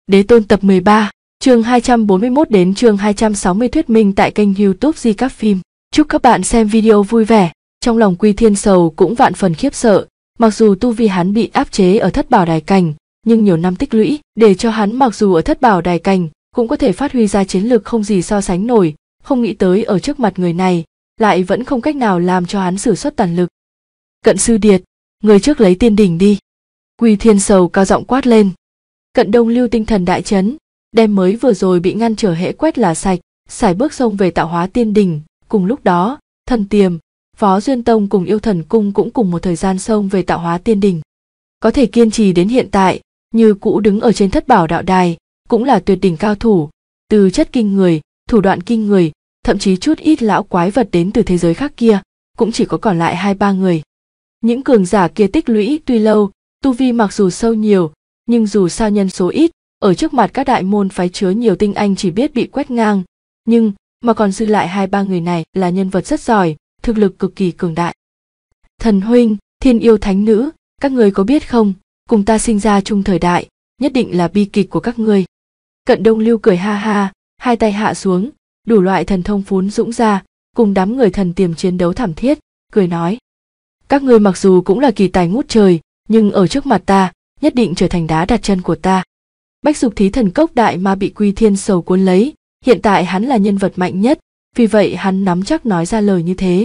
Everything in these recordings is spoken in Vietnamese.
Đế Tôn tập 13, chương 241 đến chương 260 thuyết minh tại kênh YouTube Di Các Phim. Chúc các bạn xem video vui vẻ. Trong lòng Quy Thiên Sầu cũng vạn phần khiếp sợ, mặc dù tu vi hắn bị áp chế ở Thất Bảo Đài Cảnh, nhưng nhiều năm tích lũy để cho hắn mặc dù ở Thất Bảo Đài Cảnh cũng có thể phát huy ra chiến lực không gì so sánh nổi, không nghĩ tới ở trước mặt người này lại vẫn không cách nào làm cho hắn sử xuất toàn lực. Cận Sư Điệt, người trước lấy tiên đỉnh đi. Quy Thiên Sầu cao giọng quát lên. Cận Đông Lưu tinh thần đại chấn, đem mới vừa rồi bị ngăn trở hễ quét là sạch, sải bước xông về tạo hóa tiên đỉnh. Cùng lúc đó, Thần Tiềm, Phó Duyên Tông cùng Yêu Thần Cung cũng cùng một thời gian xông về tạo hóa tiên đỉnh. Có thể kiên trì đến hiện tại, như cũ đứng ở trên Thất Bảo đạo đài, cũng là tuyệt đỉnh cao thủ, từ chất kinh người, thủ đoạn kinh người, thậm chí chút ít lão quái vật đến từ thế giới khác kia, cũng chỉ có còn lại 2-3 người. Những cường giả kia tích lũy tuy lâu, tu vi mặc dù sâu nhiều, nhưng dù sao nhân số ít, ở trước mặt các đại môn phái chứa nhiều tinh anh chỉ biết bị quét ngang, nhưng mà còn dư lại 2-3 người này là nhân vật rất giỏi, thực lực cực kỳ cường đại. Thần huynh, Thiên Yêu Thánh Nữ, các ngươi có biết không, cùng ta sinh ra chung thời đại, nhất định là bi kịch của các ngươi. Cận Đông Lưu cười ha ha, hai tay hạ xuống, đủ loại thần thông phún dũng ra, cùng đám người Thần Tiềm chiến đấu thảm thiết, cười nói: các ngươi mặc dù cũng là kỳ tài ngút trời, nhưng ở trước mặt ta, nhất định trở thành đá đặt chân của ta. Bách Dục Thí Thần Cốc đại ma bị Quy Thiên Sầu cuốn lấy, hiện tại hắn là nhân vật mạnh nhất, vì vậy hắn nắm chắc nói ra lời như thế.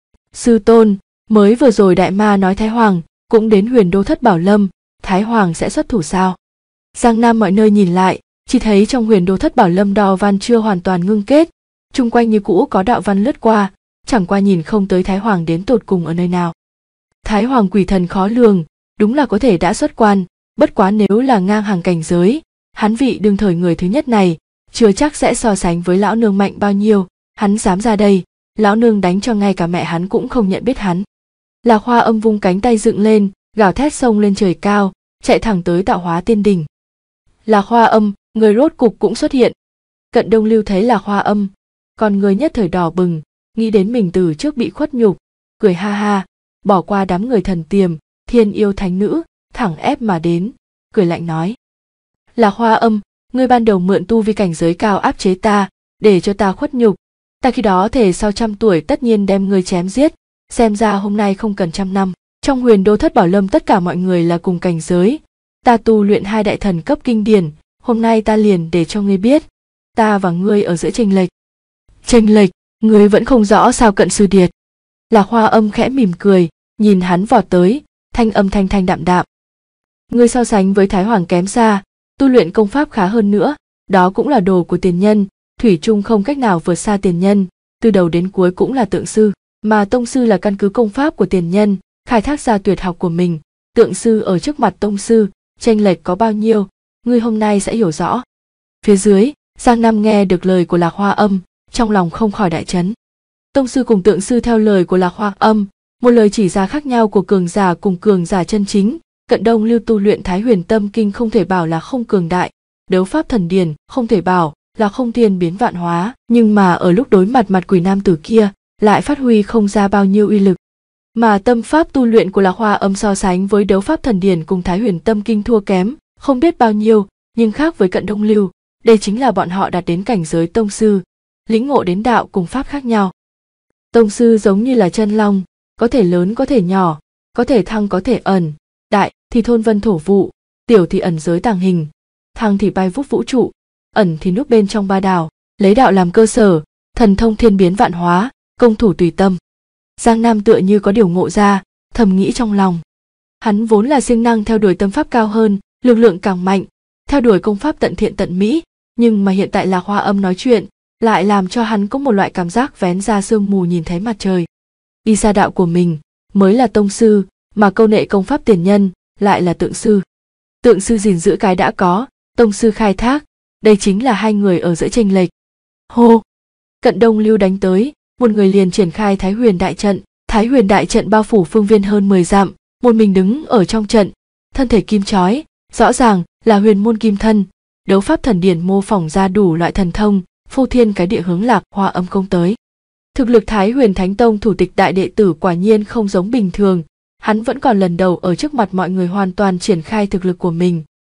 Sư tôn, mới vừa rồi đại ma nói Thái Hoàng cũng đến Huyền Đô Thất Bảo Lâm, Thái Hoàng sẽ xuất thủ sao? Giang Nam mọi nơi nhìn lại, chỉ thấy trong Huyền Đô Thất Bảo Lâm đạo văn chưa hoàn toàn ngưng kết, chung quanh như cũ có đạo văn lướt qua, chẳng qua nhìn không tới Thái Hoàng đến tột cùng ở nơi nào. Thái Hoàng quỷ thần khó lường, đúng là có thể đã xuất quan, bất quá nếu là ngang hàng cảnh giới, hắn vị đương thời người thứ nhất này, chưa chắc sẽ so sánh với lão nương mạnh bao nhiêu, hắn dám ra đây, lão nương đánh cho ngay cả mẹ hắn cũng không nhận biết hắn. Lạc Hoa Âm vung cánh tay dựng lên, gào thét xông lên trời cao, chạy thẳng tới tạo hóa tiên đỉnh. Lạc Hoa Âm, người rốt cục cũng xuất hiện. Cận Đông Lưu thấy Lạc Hoa Âm, con người nhất thời đỏ bừng, nghĩ đến mình từ trước bị khuất nhục, cười ha ha, bỏ qua đám người Thần Tiềm, Thiên Yêu Thánh Nữ, thẳng ép mà đến, cười lạnh nói: Lạc Hoa Âm, ngươi ban đầu mượn tu vi cảnh giới cao áp chế ta, để cho ta khuất nhục, ta khi đó thề sau 100 tuổi tất nhiên đem ngươi chém giết, xem ra hôm nay không cần 100 năm. Trong Huyền Đô Thất Bảo Lâm tất cả mọi người là cùng cảnh giới, ta tu luyện 2 đại thần cấp kinh điển, hôm nay ta liền để cho ngươi biết, ta và ngươi ở giữa chênh lệch. Chênh lệch, ngươi vẫn không rõ sao Cận Sư Điệt? Lạc Hoa Âm khẽ mỉm cười, nhìn hắn vọt tới, thanh âm thanh thanh đạm đạm. Ngươi so sánh với Thái Hoàng kém xa, tu luyện công pháp khá hơn nữa, đó cũng là đồ của tiền nhân, thủy chung không cách nào vượt xa tiền nhân, từ đầu đến cuối cũng là tượng sư, mà tông sư là căn cứ công pháp của tiền nhân, khai thác ra tuyệt học của mình, tượng sư ở trước mặt tông sư, chênh lệch có bao nhiêu, ngươi hôm nay sẽ hiểu rõ. Phía dưới, Giang Nam nghe được lời của Lạc Hoa Âm, trong lòng không khỏi đại chấn. Tông sư cùng tượng sư theo lời của Lạc Hoa Âm, một lời chỉ ra khác nhau của cường giả cùng cường giả chân chính. Cận Đông Lưu tu luyện Thái Huyền Tâm Kinh không thể bảo là không cường đại, đấu pháp thần điển không thể bảo là không thiên biến vạn hóa, nhưng mà ở lúc đối mặt quỷ nam tử kia lại phát huy không ra bao nhiêu uy lực. Mà tâm pháp tu luyện của Lạc Hoa Âm so sánh với đấu pháp thần điển cùng Thái Huyền Tâm Kinh thua kém không biết bao nhiêu, nhưng khác với Cận Đông Lưu, đây chính là bọn họ đạt đến cảnh giới tông sư, lĩnh ngộ đến đạo cùng pháp khác nhau. Tông sư giống như là chân long, có thể lớn có thể nhỏ, có thể thăng có thể ẩn, đại thì thôn vân thổ vụ, tiểu thì ẩn giới tàng hình, thăng thì bay vút vũ trụ, ẩn thì núp bên trong ba đảo, lấy đạo làm cơ sở, thần thông thiên biến vạn hóa, công thủ tùy tâm. Giang Nam tựa như có điều ngộ ra, thầm nghĩ trong lòng. Hắn vốn là siêng năng theo đuổi tâm pháp cao hơn, lực lượng càng mạnh, theo đuổi công pháp tận thiện tận mỹ, nhưng mà hiện tại Lạc Hoa Âm nói chuyện, lại làm cho hắn có một loại cảm giác vén ra sương mù nhìn thấy mặt trời. Đi xa đạo của mình, mới là tông sư, mà câu nệ công pháp tiền nhân, lại là tượng sư. Tượng sư gìn giữ cái đã có, tông sư khai thác, đây chính là hai người ở giữa chênh lệch. Hô! Cận Đông Lưu đánh tới, một người liền triển khai Thái Huyền Đại Trận. Thái Huyền Đại Trận bao phủ phương viên hơn 10 dặm, một mình đứng ở trong trận, thân thể kim chói, rõ ràng là huyền môn kim thân, đấu pháp thần điển mô phỏng ra đủ loại thần thông, phô thiên cái địa hướng Lạc Hoa Âm công tới. Thực lực Thái Huyền Thánh Tông thủ tịch đại đệ tử quả nhiên không giống bình thường, hắn vẫn còn lần đầu ở trước mặt mọi người hoàn toàn triển khai thực lực của mình,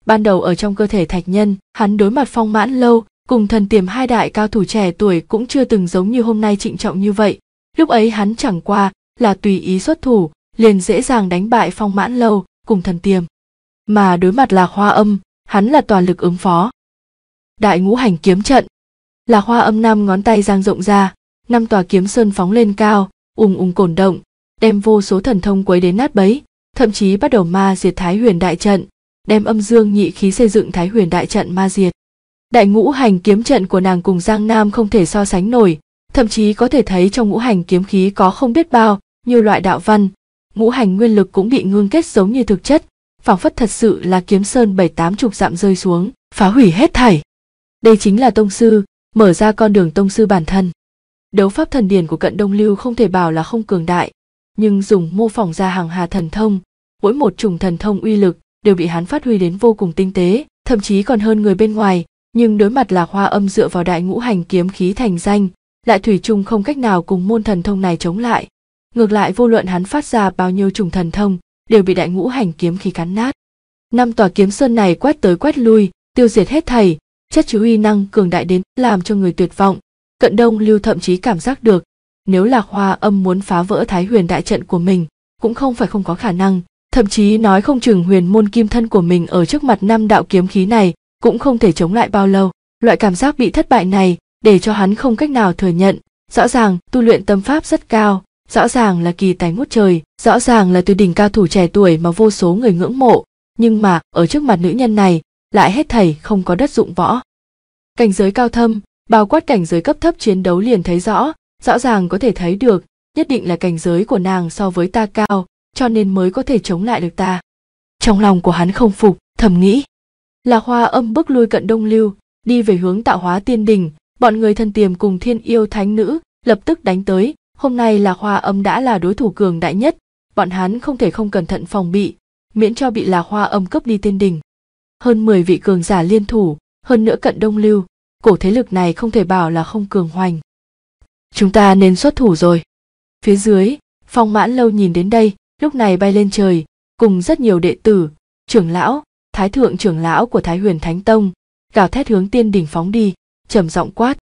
Ban đầu ở trong cơ thể Thạch Nhân, hắn đối mặt Phong Mãn Lâu cùng Thần Tiềm hai đại cao thủ trẻ tuổi cũng chưa từng giống như hôm nay trịnh trọng như vậy. Lúc ấy hắn chẳng qua là tùy ý xuất thủ, liền dễ dàng đánh bại Phong Mãn Lâu cùng Thần Tiềm. Mà đối mặt Lạc Hoa Âm, hắn là toàn lực ứng phó. Đại Ngũ Hành Kiếm Trận. Lạc Hoa Âm 5 ngón tay dang rộng ra, 5 tòa kiếm sơn phóng lên cao, ùng ùng cổn động, đem vô số thần thông quấy đến nát bấy, thậm chí bắt đầu ma diệt Thái Huyền Đại Trận, đem âm dương nhị khí xây dựng Thái Huyền Đại Trận ma diệt. Đại Ngũ Hành Kiếm Trận của nàng cùng Giang Nam không thể so sánh nổi, thậm chí có thể thấy trong ngũ hành kiếm khí có không biết bao nhiêu loại đạo văn, ngũ hành nguyên lực cũng bị ngưng kết giống như thực chất, phảng phất thật sự là kiếm sơn 7-80 dặm rơi xuống, phá hủy hết thảy. Đây chính là tông sư, mở ra con đường tông sư bản thân. Đấu pháp thần điển của Cận Đông Lưu không thể bảo là không cường đại, nhưng dùng mô phỏng ra hàng hà thần thông, mỗi một chủng thần thông uy lực đều bị hắn phát huy đến vô cùng tinh tế, thậm chí còn hơn người bên ngoài, nhưng đối mặt Lạc Hoa Âm dựa vào đại ngũ hành kiếm khí thành danh, lại thủy chung không cách nào cùng môn thần thông này chống lại. Ngược lại vô luận hắn phát ra bao nhiêu chủng thần thông, đều bị đại ngũ hành kiếm khí cắn nát. 5 tòa kiếm sơn này quét tới quét lui, tiêu diệt hết thảy, chất chứa uy năng cường đại đến làm cho người tuyệt vọng. Cận Đông Lưu thậm chí cảm giác được, nếu Lạc Hoa Âm muốn phá vỡ Thái Huyền Đại Trận của mình, cũng không phải không có khả năng, thậm chí nói không chừng huyền môn kim thân của mình ở trước mặt 5 đạo kiếm khí này cũng không thể chống lại bao lâu. Loại cảm giác bị thất bại này để cho hắn không cách nào thừa nhận, rõ ràng tu luyện tâm pháp rất cao, rõ ràng là kỳ tài ngút trời, rõ ràng là tuyệt đỉnh cao thủ trẻ tuổi mà vô số người ngưỡng mộ, nhưng mà ở trước mặt nữ nhân này lại hết thảy không có đất dụng võ. Cảnh giới cao thâm, bao quát cảnh giới cấp thấp chiến đấu liền thấy rõ ràng có thể thấy được, nhất định là cảnh giới của nàng so với ta cao, cho nên mới có thể chống lại được ta. Trong lòng của hắn không phục, thầm nghĩ. Lạc Hoa Âm bước lui Cận Đông Lưu, đi về hướng Tạo Hóa Tiên Đỉnh, bọn người Thần Tiềm cùng Thiên Yêu Thánh Nữ lập tức đánh tới. Hôm nay Lạc Hoa Âm đã là đối thủ cường đại nhất, bọn hắn không thể không cẩn thận phòng bị, miễn cho bị Lạc Hoa Âm cướp đi Tiên Đỉnh. Hơn 10 vị cường giả liên thủ, hơn nữa Cận Đông Lưu, cổ thế lực này không thể bảo là không cường hoành. Chúng ta nên xuất thủ rồi. Phía dưới, Phong Mãn Lâu nhìn đến đây, lúc này bay lên trời, cùng rất nhiều đệ tử, trưởng lão, thái thượng trưởng lão của Thái Huyền Thánh Tông, gào thét hướng Tiên Đỉnh phóng đi, trầm giọng quát.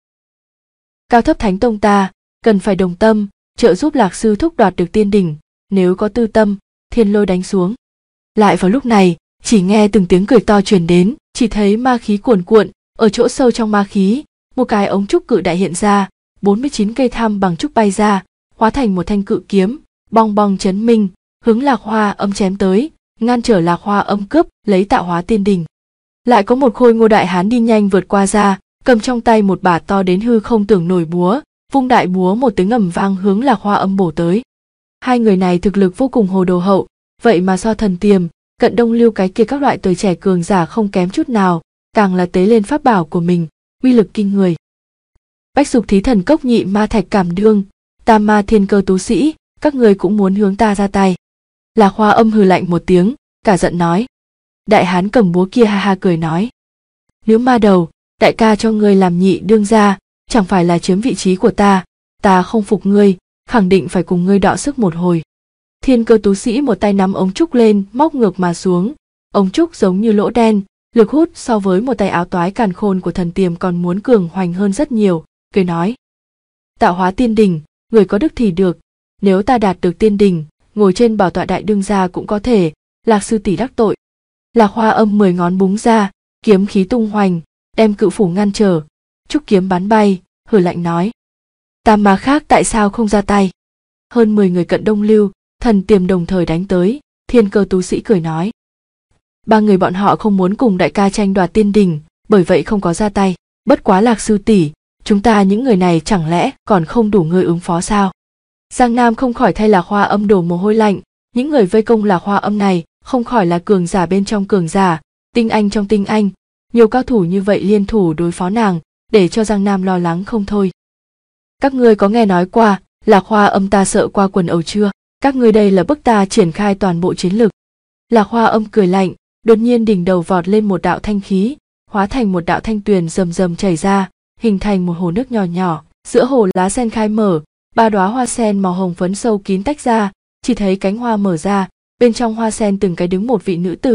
Cao thấp Thánh Tông ta, cần phải đồng tâm, trợ giúp Lạc sư thúc đoạt được Tiên Đỉnh, nếu có tư tâm, thiên lôi đánh xuống. Lại vào lúc này, chỉ nghe từng tiếng cười to truyền đến, chỉ thấy ma khí cuồn cuộn, ở chỗ sâu trong ma khí, một cái ống trúc cự đại hiện ra, 49 cây tham bằng trúc bay ra, hóa thành một thanh cự kiếm, bong bong chấn minh, hướng Lạc Hoa Âm chém tới, ngăn trở Lạc Hoa Âm cướp lấy Tạo Hóa Tiên Đỉnh. Lại có một khôi ngô đại hán đi nhanh vượt qua ra, cầm trong tay một bả to đến hư không tưởng nổi búa, vung đại búa một tiếng ầm vang hướng Lạc Hoa Âm bổ tới. Hai người này thực lực vô cùng hồ đồ hậu, vậy mà so Thần Tiềm, Cận Đông Lưu cái kia các loại tuổi trẻ cường giả không kém chút nào, càng là tế lên pháp bảo của mình, uy lực kinh người. Bách Dục Thí Thần Cốc Nhị Ma Thạch Cảm Đương, Tam Ma Thiên Cơ Tú Sĩ, các người cũng muốn hướng ta ra tay. Lạc Hoa Âm hừ lạnh một tiếng, cả giận nói. Đại hán cầm búa kia ha ha cười nói. Nếu ma đầu, đại ca cho ngươi làm nhị đương gia, chẳng phải là chiếm vị trí của ta không phục ngươi, khẳng định phải cùng ngươi đọ sức một hồi. Thiên Cơ Tú Sĩ một tay nắm ống trúc lên, móc ngược mà xuống, ống trúc giống như lỗ đen, lực hút so với một tay áo toái càn khôn của Thần Tiềm còn muốn cường hoành hơn rất nhiều, cười nói. Tạo Hóa Tiên Đỉnh, người có đức thì được, nếu ta đạt được Tiên Đỉnh, ngồi trên bảo tọa đại đương gia cũng có thể, Lạc sư tỷ đắc tội. Lạc Hoa Âm 10 ngón búng ra, kiếm khí tung hoành, đem cự phủ ngăn trở, trúc kiếm bắn bay, hừ lạnh nói. Tam ma khác tại sao không ra tay? Hơn 10 người Cận Đông Lưu, Thần Tiềm đồng thời đánh tới, Thiên Cơ Tú Sĩ cười nói. 3 người bọn họ không muốn cùng đại ca tranh đoạt Tiên Đỉnh, bởi vậy không có ra tay. Bất quá Lạc sư tỷ, chúng ta những người này chẳng lẽ còn không đủ người ứng phó sao? Giang Nam không khỏi thay Lạc Hoa Âm đổ mồ hôi lạnh, những người vây công Lạc Hoa Âm này không khỏi là cường giả bên trong cường giả, tinh anh trong tinh anh, nhiều cao thủ như vậy liên thủ đối phó nàng, để cho Giang Nam lo lắng không thôi. Các ngươi có nghe nói qua Lạc Hoa Âm ta sợ qua quần ẩu chưa? Các ngươi đây là bức ta triển khai toàn bộ chiến lực. Lạc Hoa Âm cười lạnh, đột nhiên đỉnh đầu vọt lên một đạo thanh khí, hóa thành một đạo thanh tuyền rầm rầm chảy ra, hình thành một hồ nước nhỏ nhỏ, giữa hồ lá sen khai mở, 3 đóa hoa sen màu hồng phấn sâu kín tách ra, chỉ thấy cánh hoa mở ra, bên trong hoa sen từng cái đứng một vị nữ tử,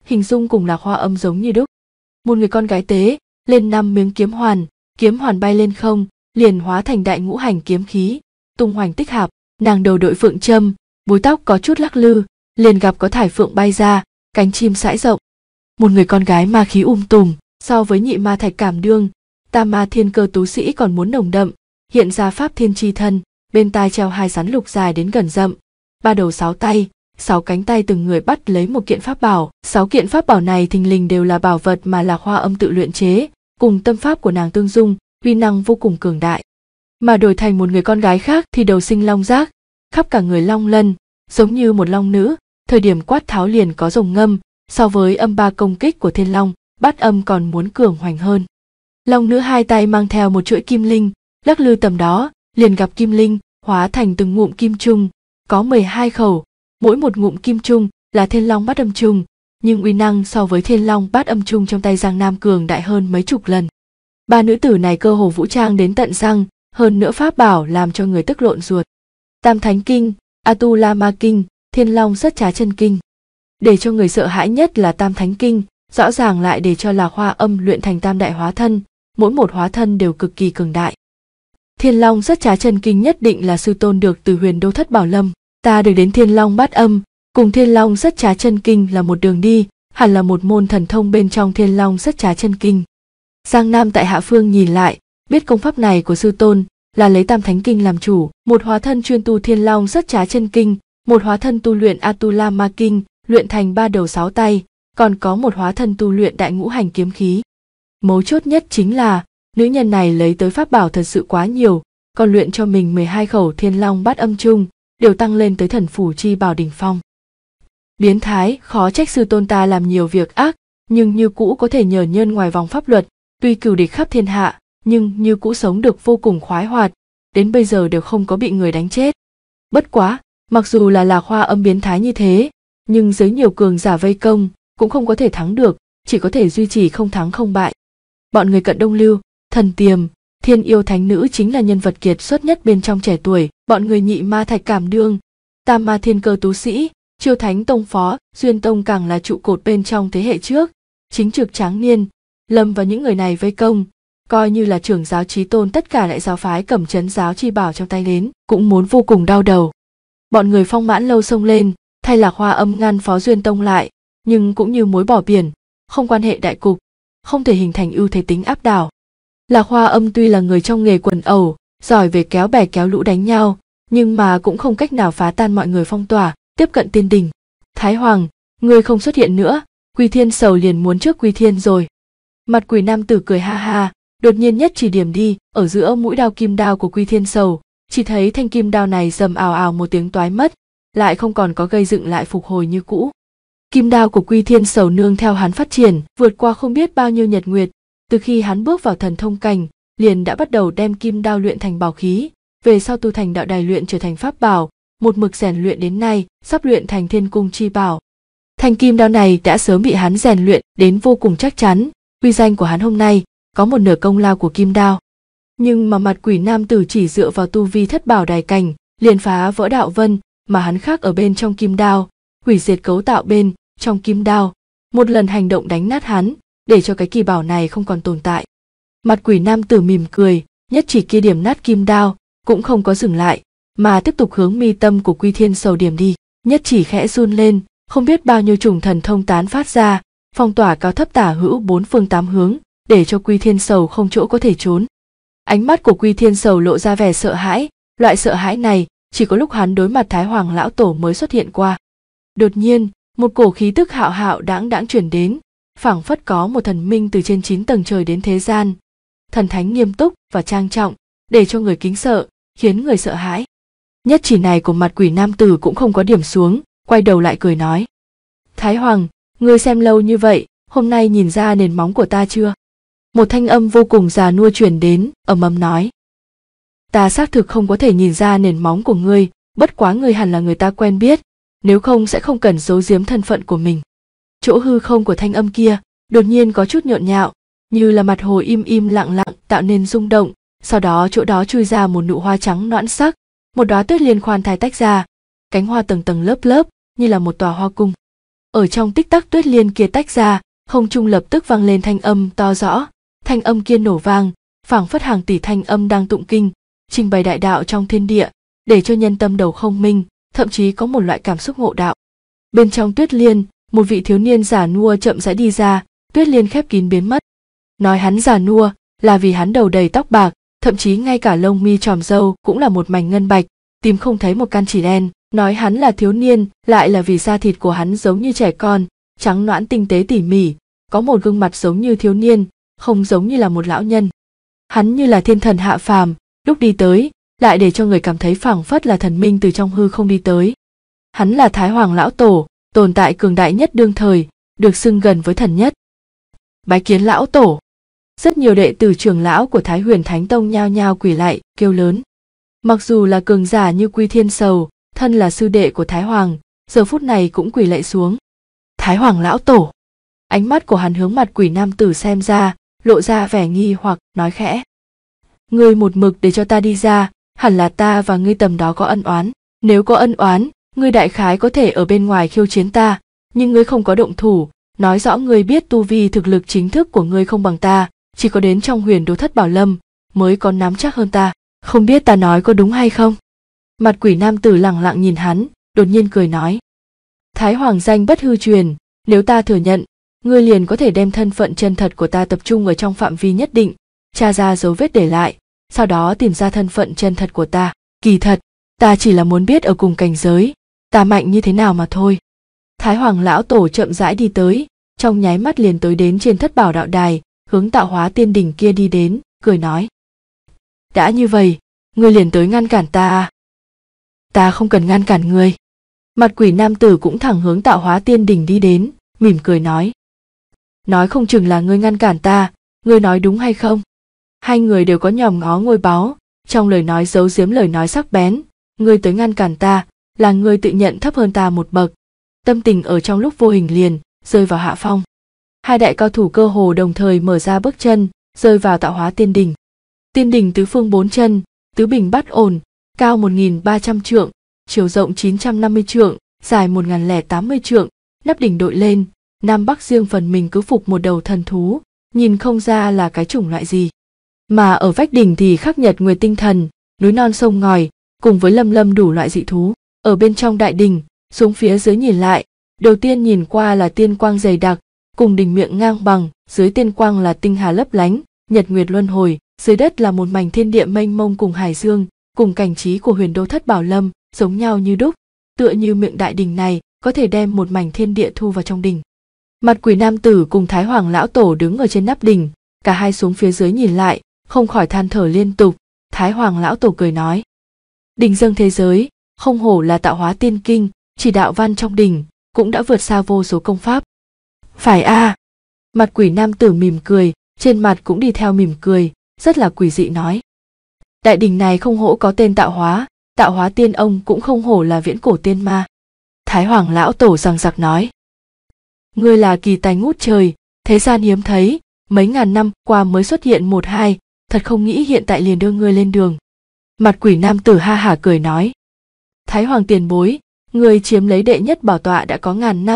hình dung cùng Lạc Hoa Âm giống như đúc. Một người con gái tế lên 5 miếng kiếm hoàn bay lên không, liền hóa thành đại ngũ hành kiếm khí, tung hoành tích hạp. Nàng đầu đội phượng trâm, búi tóc có chút lắc lư, liền gặp có thải phượng bay ra, cánh chim sải rộng. Một người con gái ma khí tùm, so với nhị ma thạch cảm đương, tam ma thiên cơ tú sĩ còn muốn nồng đậm, hiện ra pháp thiên chi thân, bên tai treo 2 rắn lục dài đến gần dặm, 3 đầu 6 tay, 6 cánh tay từng người bắt lấy một kiện pháp bảo. 6 kiện pháp bảo này thình lình đều là bảo vật mà Lạc Hoa Âm tự luyện chế, cùng tâm pháp của nàng tương dung, uy năng vô cùng cường đại. Mà đổi thành một người con gái khác thì đầu sinh long giác, khắp cả người long lân, giống như một long nữ, thời điểm quát tháo liền có rồng ngâm, so với âm ba công kích của thiên long, bát âm còn muốn cường hoành hơn. Long nữ 2 tay mang theo một chuỗi kim linh, lắc lư tầm đó, liền gặp kim linh hóa thành từng ngụm kim trung, có 12 khẩu, mỗi một ngụm kim trung là thiên long bát âm trung, nhưng uy năng so với thiên long bát âm trung trong tay Giang Nam cường đại hơn mấy chục lần. 3 nữ tử này cơ hồ vũ trang đến tận răng, hơn nữa pháp bảo làm cho người tức lộn ruột. Tam Thánh Kinh, Atula Ma Kinh, Thiên Long Xuất Trá Chân Kinh. Để cho người sợ hãi nhất là Tam Thánh Kinh, rõ ràng lại để cho Lạc Hoa Âm luyện thành tam đại hóa thân, mỗi một hóa thân đều cực kỳ cường đại. Thiên Long Xuất Trá Chân Kinh nhất định là sư tôn được từ Huyền Đô Thất Bảo Lâm, ta được đến Thiên Long Bát Âm, cùng Thiên Long Xuất Trá Chân Kinh là một đường đi, hẳn là một môn thần thông bên trong Thiên Long Xuất Trá Chân Kinh. Giang Nam tại hạ phương nhìn lại, biết công pháp này của sư tôn là lấy Tam Thánh Kinh làm chủ, một hóa thân chuyên tu Thiên Long Xuất Trá Chân Kinh, một hóa thân tu luyện Atula Ma Kinh, luyện thành 3 đầu 6 tay, còn có một hóa thân tu luyện đại ngũ hành kiếm khí. Mấu chốt nhất chính là, nữ nhân này lấy tới pháp bảo thật sự quá nhiều, còn luyện cho mình 12 khẩu Thiên Long Bát Âm Trung, đều tăng lên tới thần phủ chi bảo đỉnh phong. Biến thái, khó trách sư tôn ta làm nhiều việc ác, nhưng như cũ có thể nhờ nhân ngoài vòng pháp luật, tuy cừu địch khắp thiên hạ, nhưng như cũ sống được vô cùng khoái hoạt, đến bây giờ đều không có bị người đánh chết. Bất quá, mặc dù là Lạc Hoa Âm biến thái như thế, nhưng dưới nhiều cường giả vây công, cũng không có thể thắng được, chỉ có thể duy trì không thắng không bại. Bọn người Cận Đông Lưu, Thần Tiềm, Thiên Yêu Thánh Nữ chính là nhân vật kiệt xuất nhất bên trong trẻ tuổi, bọn người nhị ma thạch cảm đương, tam ma thiên cơ tú sĩ, Chiêu Thánh Tông phó, Duyên Tông càng là trụ cột bên trong thế hệ trước, chính trực tráng niên, lâm vào những người này vây công, coi như là trưởng giáo chí tôn tất cả đại giáo phái cầm trấn giáo chi bảo trong tay đến, cũng muốn vô cùng đau đầu. Bọn người Phong Mãn Lâu xông lên, thay Lạc Hoa Âm ngăn phó Duyên Tông lại, nhưng cũng như muối bỏ biển, không quan hệ đại cục, không thể hình thành ưu thế tính áp đảo. Lạc Hoa Âm tuy là người trong nghề quần ẩu, giỏi về kéo bè kéo lũ đánh nhau, nhưng mà cũng không cách nào phá tan mọi người phong tỏa, tiếp cận tiên đỉnh. Thái Hoàng, ngươi không xuất hiện nữa, Quy Thiên Sầu liền muốn trước Quy Thiên rồi. Mặt quỷ nam tử cười ha ha, đột nhiên nhất chỉ điểm đi, ở giữa mũi đao kim đao của Quy Thiên Sầu, chỉ thấy thanh kim đao này rầm ào ào một tiếng toái mất, lại không còn có gây dựng lại phục hồi như cũ. Kim đao của Quy Thiên Sầu nương theo hắn phát triển, vượt qua không biết bao nhiêu nhật nguyệt, từ khi hắn bước vào thần thông cảnh, liền đã bắt đầu đem kim đao luyện thành bảo khí, về sau tu thành đạo đài luyện trở thành pháp bảo, một mực rèn luyện đến nay, sắp luyện thành thiên cung chi bảo. Thanh kim đao này đã sớm bị hắn rèn luyện đến vô cùng chắc chắn, uy danh của hắn hôm nay có một nửa công lao của kim đao. Nhưng mà mặt quỷ nam tử chỉ dựa vào tu vi thất bảo đài cảnh, liền phá vỡ đạo vân mà hắn khác ở bên trong kim đao, hủy diệt cấu tạo bên trong kim đao, một lần hành động đánh nát hắn, để cho cái kỳ bảo này không còn tồn tại. Mặt quỷ nam tử mỉm cười, nhất chỉ kia điểm nát kim đao, cũng không có dừng lại, mà tiếp tục hướng mi tâm của Quy Thiên Sầu điểm đi, nhất chỉ khẽ run lên, không biết bao nhiêu chủng thần thông tán phát ra, phong tỏa cao thấp tả hữu 4 phương 8 hướng, để cho Quy Thiên Sầu không chỗ có thể trốn. Ánh mắt của Quy Thiên Sầu lộ ra vẻ sợ hãi, loại sợ hãi này chỉ có lúc hắn đối mặt Thái Hoàng lão tổ mới xuất hiện qua. Đột nhiên, một cổ khí tức hạo hạo đãng đãng chuyển đến, phảng phất có một thần minh từ trên 9 tầng trời đến thế gian. Thần thánh nghiêm túc và trang trọng, để cho người kính sợ, khiến người sợ hãi. Nhất chỉ này của mặt quỷ nam tử cũng không có điểm xuống, quay đầu lại cười nói: Thái Hoàng, ngươi xem lâu như vậy, hôm nay nhìn ra nền móng của ta chưa? Một thanh âm vô cùng già nua truyền đến, ầm ầm nói: Ta xác thực không có thể nhìn ra nền móng của ngươi, bất quá ngươi hẳn là người ta quen biết, nếu không sẽ không cần giấu giếm thân phận của mình. Chỗ hư không của thanh âm kia đột nhiên có chút nhộn nhạo, như là mặt hồ im im lặng lặng tạo nên rung động, sau đó chỗ đó chui ra một nụ hoa trắng nõn sắc, một đóa tuyết liên khoan thai tách ra, cánh hoa tầng tầng lớp lớp như là một tòa hoa cung. Ở trong tích tắc tuyết liên kia tách ra, không trung lập tức vang lên thanh âm to rõ. Thanh âm kia nổ vang, phảng phất hàng tỷ thanh âm đang tụng kinh, trình bày đại đạo trong thiên địa, để cho nhân tâm đầu không minh, thậm chí có một loại cảm xúc ngộ đạo. Bên trong tuyết liên, một vị thiếu niên già nua chậm rãi đi ra, tuyết liên khép kín biến mất. Nói hắn già nua là vì hắn đầu đầy tóc bạc, thậm chí ngay cả lông mi tròm râu cũng là một mảnh ngân bạch, tìm không thấy một căn chỉ đen. Nói hắn là thiếu niên lại là vì da thịt của hắn giống như trẻ con, trắng nõn tinh tế tỉ mỉ, có một gương mặt giống như thiếu niên, không giống như là một lão nhân. Hắn như là thiên thần hạ phàm, lúc đi tới lại để cho người cảm thấy phảng phất là thần minh từ trong hư không đi tới. Hắn là Thái Hoàng lão tổ, tồn tại cường đại nhất đương thời, được xưng gần với thần nhất. Bái kiến lão tổ. Rất nhiều đệ tử trưởng lão của Thái Huyền Thánh Tông nhao nhao quỳ lạy, kêu lớn. Mặc dù là cường giả như Quy Thiên Sầu, thân là sư đệ của Thái Hoàng, giờ phút này cũng quỳ lạy xuống. Thái Hoàng lão tổ. Ánh mắt của hắn hướng mặt Quỷ nam tử xem ra, lộ ra vẻ nghi hoặc, nói khẽ. Ngươi một mực để cho ta đi ra, hẳn là ta và ngươi tầm đó có ân oán. Nếu có ân oán, ngươi đại khái có thể ở bên ngoài khiêu chiến ta, nhưng ngươi không có động thủ, nói rõ ngươi biết tu vi thực lực chính thức của ngươi không bằng ta, chỉ có đến trong Huyền Đô Thất Bảo Lâm mới có nắm chắc hơn ta. Không biết ta nói có đúng hay không? Mặt Quỷ nam tử lẳng lặng nhìn hắn, đột nhiên cười nói. Thái Hoàng danh bất hư truyền, nếu ta thừa nhận, ngươi liền có thể đem thân phận chân thật của ta tập trung ở trong phạm vi nhất định, tra ra dấu vết để lại, sau đó tìm ra thân phận chân thật của ta. Kỳ thật, ta chỉ là muốn biết ở cùng cảnh giới, ta mạnh như thế nào mà thôi. Thái Hoàng lão tổ chậm rãi đi tới, trong nháy mắt liền tới đến trên Thất Bảo đạo đài, hướng Tạo Hóa Tiên đỉnh kia đi đến, cười nói. Đã như vậy, ngươi liền tới ngăn cản ta à? Ta không cần ngăn cản ngươi. Mặt Quỷ nam tử cũng thẳng hướng Tạo Hóa Tiên đỉnh đi đến, mỉm cười nói. Nói không chừng là ngươi ngăn cản ta, ngươi nói đúng hay không? Hai người đều có nhòm ngó ngôi báu, trong lời nói giấu giếm lời nói sắc bén. Ngươi tới ngăn cản ta, là ngươi tự nhận thấp hơn ta một bậc. Tâm tình ở trong lúc vô hình liền rơi vào hạ phong. Hai đại cao thủ cơ hồ đồng thời mở ra bước chân, rơi vào Tạo Hóa Tiên đỉnh. Tiên đỉnh tứ phương bốn chân, tứ bình bát ổn, cao 1.300 trượng, chiều rộng 950 trượng, dài 1.080 trượng, nắp đỉnh đội lên, Nam Bắc riêng phần mình cứ phục một đầu thần thú, nhìn không ra là cái chủng loại gì. Mà ở vách đỉnh thì khắc nhật nguyệt tinh thần, núi non sông ngòi, cùng với lâm lâm đủ loại dị thú. Ở bên trong đại đỉnh, xuống phía dưới nhìn lại, đầu tiên nhìn qua là tiên quang dày đặc, cùng đỉnh miệng ngang bằng, dưới tiên quang là tinh hà lấp lánh, nhật nguyệt luân hồi, dưới đất là một mảnh thiên địa mênh mông cùng hải dương, cùng cảnh trí của Huyền Đô Thất Bảo Lâm, giống nhau như đúc, tựa như miệng đại đỉnh này có thể đem một mảnh thiên địa thu vào trong đỉnh. Mặt Quỷ nam tử cùng Thái Hoàng lão tổ đứng ở trên nắp đỉnh, cả hai xuống phía dưới nhìn lại, không khỏi than thở liên tục. Thái Hoàng lão tổ cười nói. Đỉnh dâng thế giới, không hổ là Tạo Hóa Tiên kinh, chỉ đạo văn trong đỉnh cũng đã vượt xa vô số công pháp. Phải a. Mặt Quỷ nam tử mỉm cười, trên mặt cũng đi theo mỉm cười, rất là quỷ dị nói. Đại đỉnh này không hổ có tên Tạo Hóa Tiên ông cũng không hổ là viễn cổ tiên ma. Thái Hoàng lão tổ giằng giặc nói. Ngươi là kỳ tài ngút trời, thế gian hiếm thấy, mấy ngàn năm qua mới xuất hiện một hai, thật không nghĩ hiện tại liền đưa ngươi lên đường. Mặt Quỷ nam tử ha hả cười nói. Thái Hoàng tiền bối, ngươi chiếm lấy đệ nhất bảo tọa đã có ngàn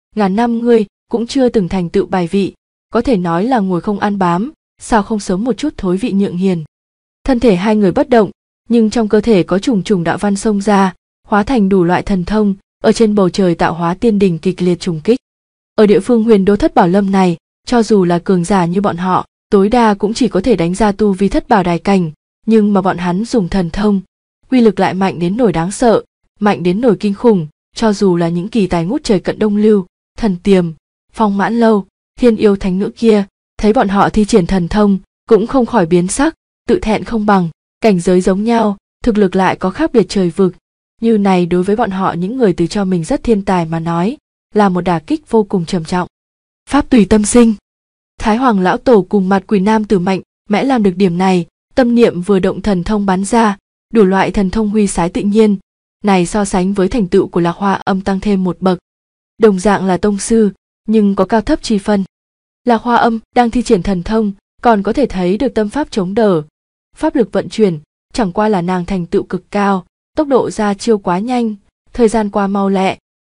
năm ngươi cũng chưa từng thành tựu bài vị, có thể nói là ngồi không ăn bám, sao không sớm một chút thối vị nhượng hiền. Thân thể hai người bất động, nhưng trong cơ thể có trùng trùng đạo văn xông ra, hóa thành đủ loại thần thông, ở trên bầu trời Tạo Hóa Tiên đỉnh kịch liệt trùng kích. Ở địa phương Huyền Đô Thất Bảo Lâm này, cho dù là cường giả như bọn họ, tối đa cũng chỉ có thể đánh ra tu vi thất bảo đài cảnh, nhưng mà bọn hắn dùng thần thông, uy lực lại mạnh đến nỗi đáng sợ, mạnh đến nỗi kinh khủng, cho dù là những kỳ tài ngút trời cận Đông Lưu, Thần Tiềm, Phong Mãn Lâu, Thiên Yêu Thánh Nữ kia, thấy bọn họ thi triển thần thông, cũng không khỏi biến sắc, tự thẹn không bằng, cảnh giới giống nhau, thực lực lại có khác biệt trời vực, như này đối với bọn họ những người tự cho mình rất thiên tài mà nói, là một đả kích vô cùng trầm trọng. Pháp tùy tâm sinh. Thái Hoàng lão tổ cùng Mặt Quỷ nam tử mạnh mẽ làm được điểm này, tâm niệm vừa động thần thông bắn ra, đủ loại thần thông huy sái tự nhiên, này so sánh với thành tựu của Lạc Hoa Âm tăng thêm một bậc. Đồng dạng là tông sư, nhưng có cao thấp chi phân. Lạc Hoa Âm đang thi triển thần thông, còn có thể thấy được tâm pháp chống đỡ, pháp lực vận chuyển, chẳng qua là nàng thành tựu cực cao, tốc độ ra chiêu quá nhanh, thời gian qua mau lẹ,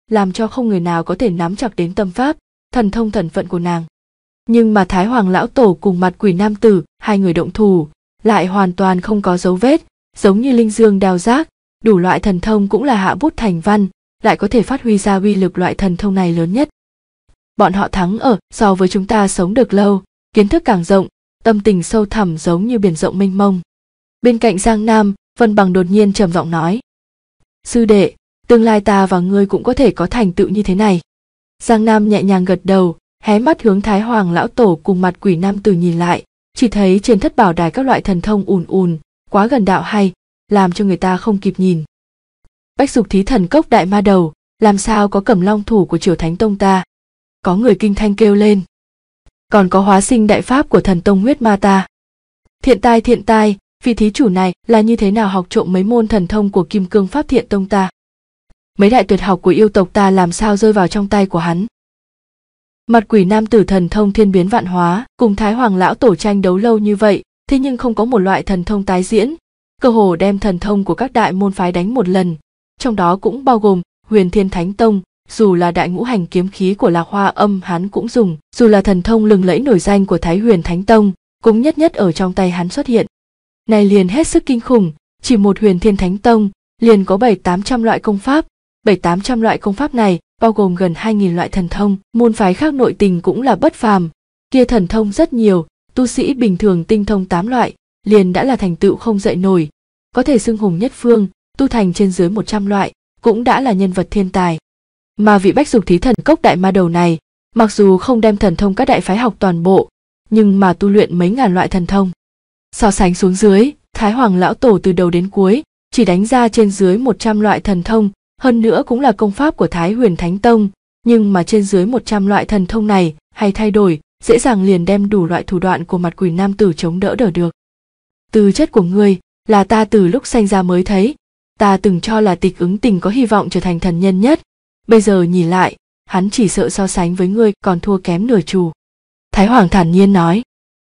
làm cho không người nào có thể nắm chặt đến tâm pháp, thần thông thần vận của nàng. Nhưng mà Thái Hoàng lão tổ cùng Mặt Quỷ nam tử, hai người động thủ, lại hoàn toàn không có dấu vết, giống như linh dương đao giác, đủ loại thần thông cũng là hạ bút thành văn, lại có thể phát huy ra uy lực loại thần thông này lớn nhất. Bọn họ thắng ở so với chúng ta sống được lâu, kiến thức càng rộng, tâm tình sâu thẳm giống như biển rộng mênh mông. Bên cạnh Giang Nam, Vân Bằng đột nhiên trầm giọng nói: sư đệ, tương lai ta và ngươi cũng có thể có thành tựu như thế này. Giang Nam nhẹ nhàng gật đầu, hé mắt hướng Thái Hoàng lão tổ cùng Mặt Quỷ nam tử nhìn lại, chỉ thấy trên thất bảo đài các loại thần thông ùn ùn, quá gần đạo hay, làm cho người ta không kịp nhìn. Bách Dục Thí Thần Cốc đại ma đầu, làm sao có Cẩm Long thủ của Triều Thánh Tông ta? Có người kinh thanh kêu lên. Còn có hóa sinh đại pháp của Thần Tông huyết ma ta. Thiện tai, vị thí chủ này là như thế nào học trộm mấy môn thần thông của Kim Cương Pháp Thiện Tông ta? Mấy đại tuyệt học của yêu tộc ta làm sao rơi vào trong tay của hắn? Mặt Quỷ nam tử thần thông thiên biến vạn hóa, cùng Thái Hoàng lão tổ tranh đấu lâu như vậy, thế nhưng không có một loại thần thông tái diễn, cơ hồ đem thần thông của các đại môn phái đánh một lần, trong đó cũng bao gồm Huyền Thiên Thánh Tông, dù là đại ngũ hành kiếm khí của Lạc Hoa Âm hắn cũng dùng, dù là thần thông lừng lẫy nổi danh của Thái Huyền Thánh Tông, cũng nhất nhất ở trong tay hắn xuất hiện. Này liền hết sức kinh khủng, chỉ một Huyền Thiên Thánh Tông liền có 700-800 loại công pháp, 700-800 loại công pháp này bao gồm gần 2000 loại thần thông, môn phái khác nội tình cũng là bất phàm, kia thần thông rất nhiều, tu sĩ bình thường tinh thông 8 loại, liền đã là thành tựu không dậy nổi, có thể xưng hùng nhất phương, tu thành trên dưới 100 loại, cũng đã là nhân vật thiên tài. Mà vị Bách Dục Thí Thần Cốc đại ma đầu này, mặc dù không đem thần thông các đại phái học toàn bộ, nhưng mà tu luyện mấy ngàn loại thần thông. So sánh xuống dưới, Thái Hoàng lão tổ từ đầu đến cuối chỉ đánh ra trên dưới 100 loại thần thông, hơn nữa cũng là công pháp của Thái Huyền Thánh Tông, nhưng mà trên dưới 100 loại thần thông này hay thay đổi, dễ dàng liền đem đủ loại thủ đoạn của Mặt Quỷ nam tử chống đỡ được. Tư chất của ngươi là ta từ lúc sinh ra mới thấy, ta từng cho là Tịch Ứng Tình có hy vọng trở thành thần nhân nhất, bây giờ nhìn lại, hắn chỉ sợ so sánh với ngươi còn thua kém nửa chủ. Thái Hoàng thản nhiên nói,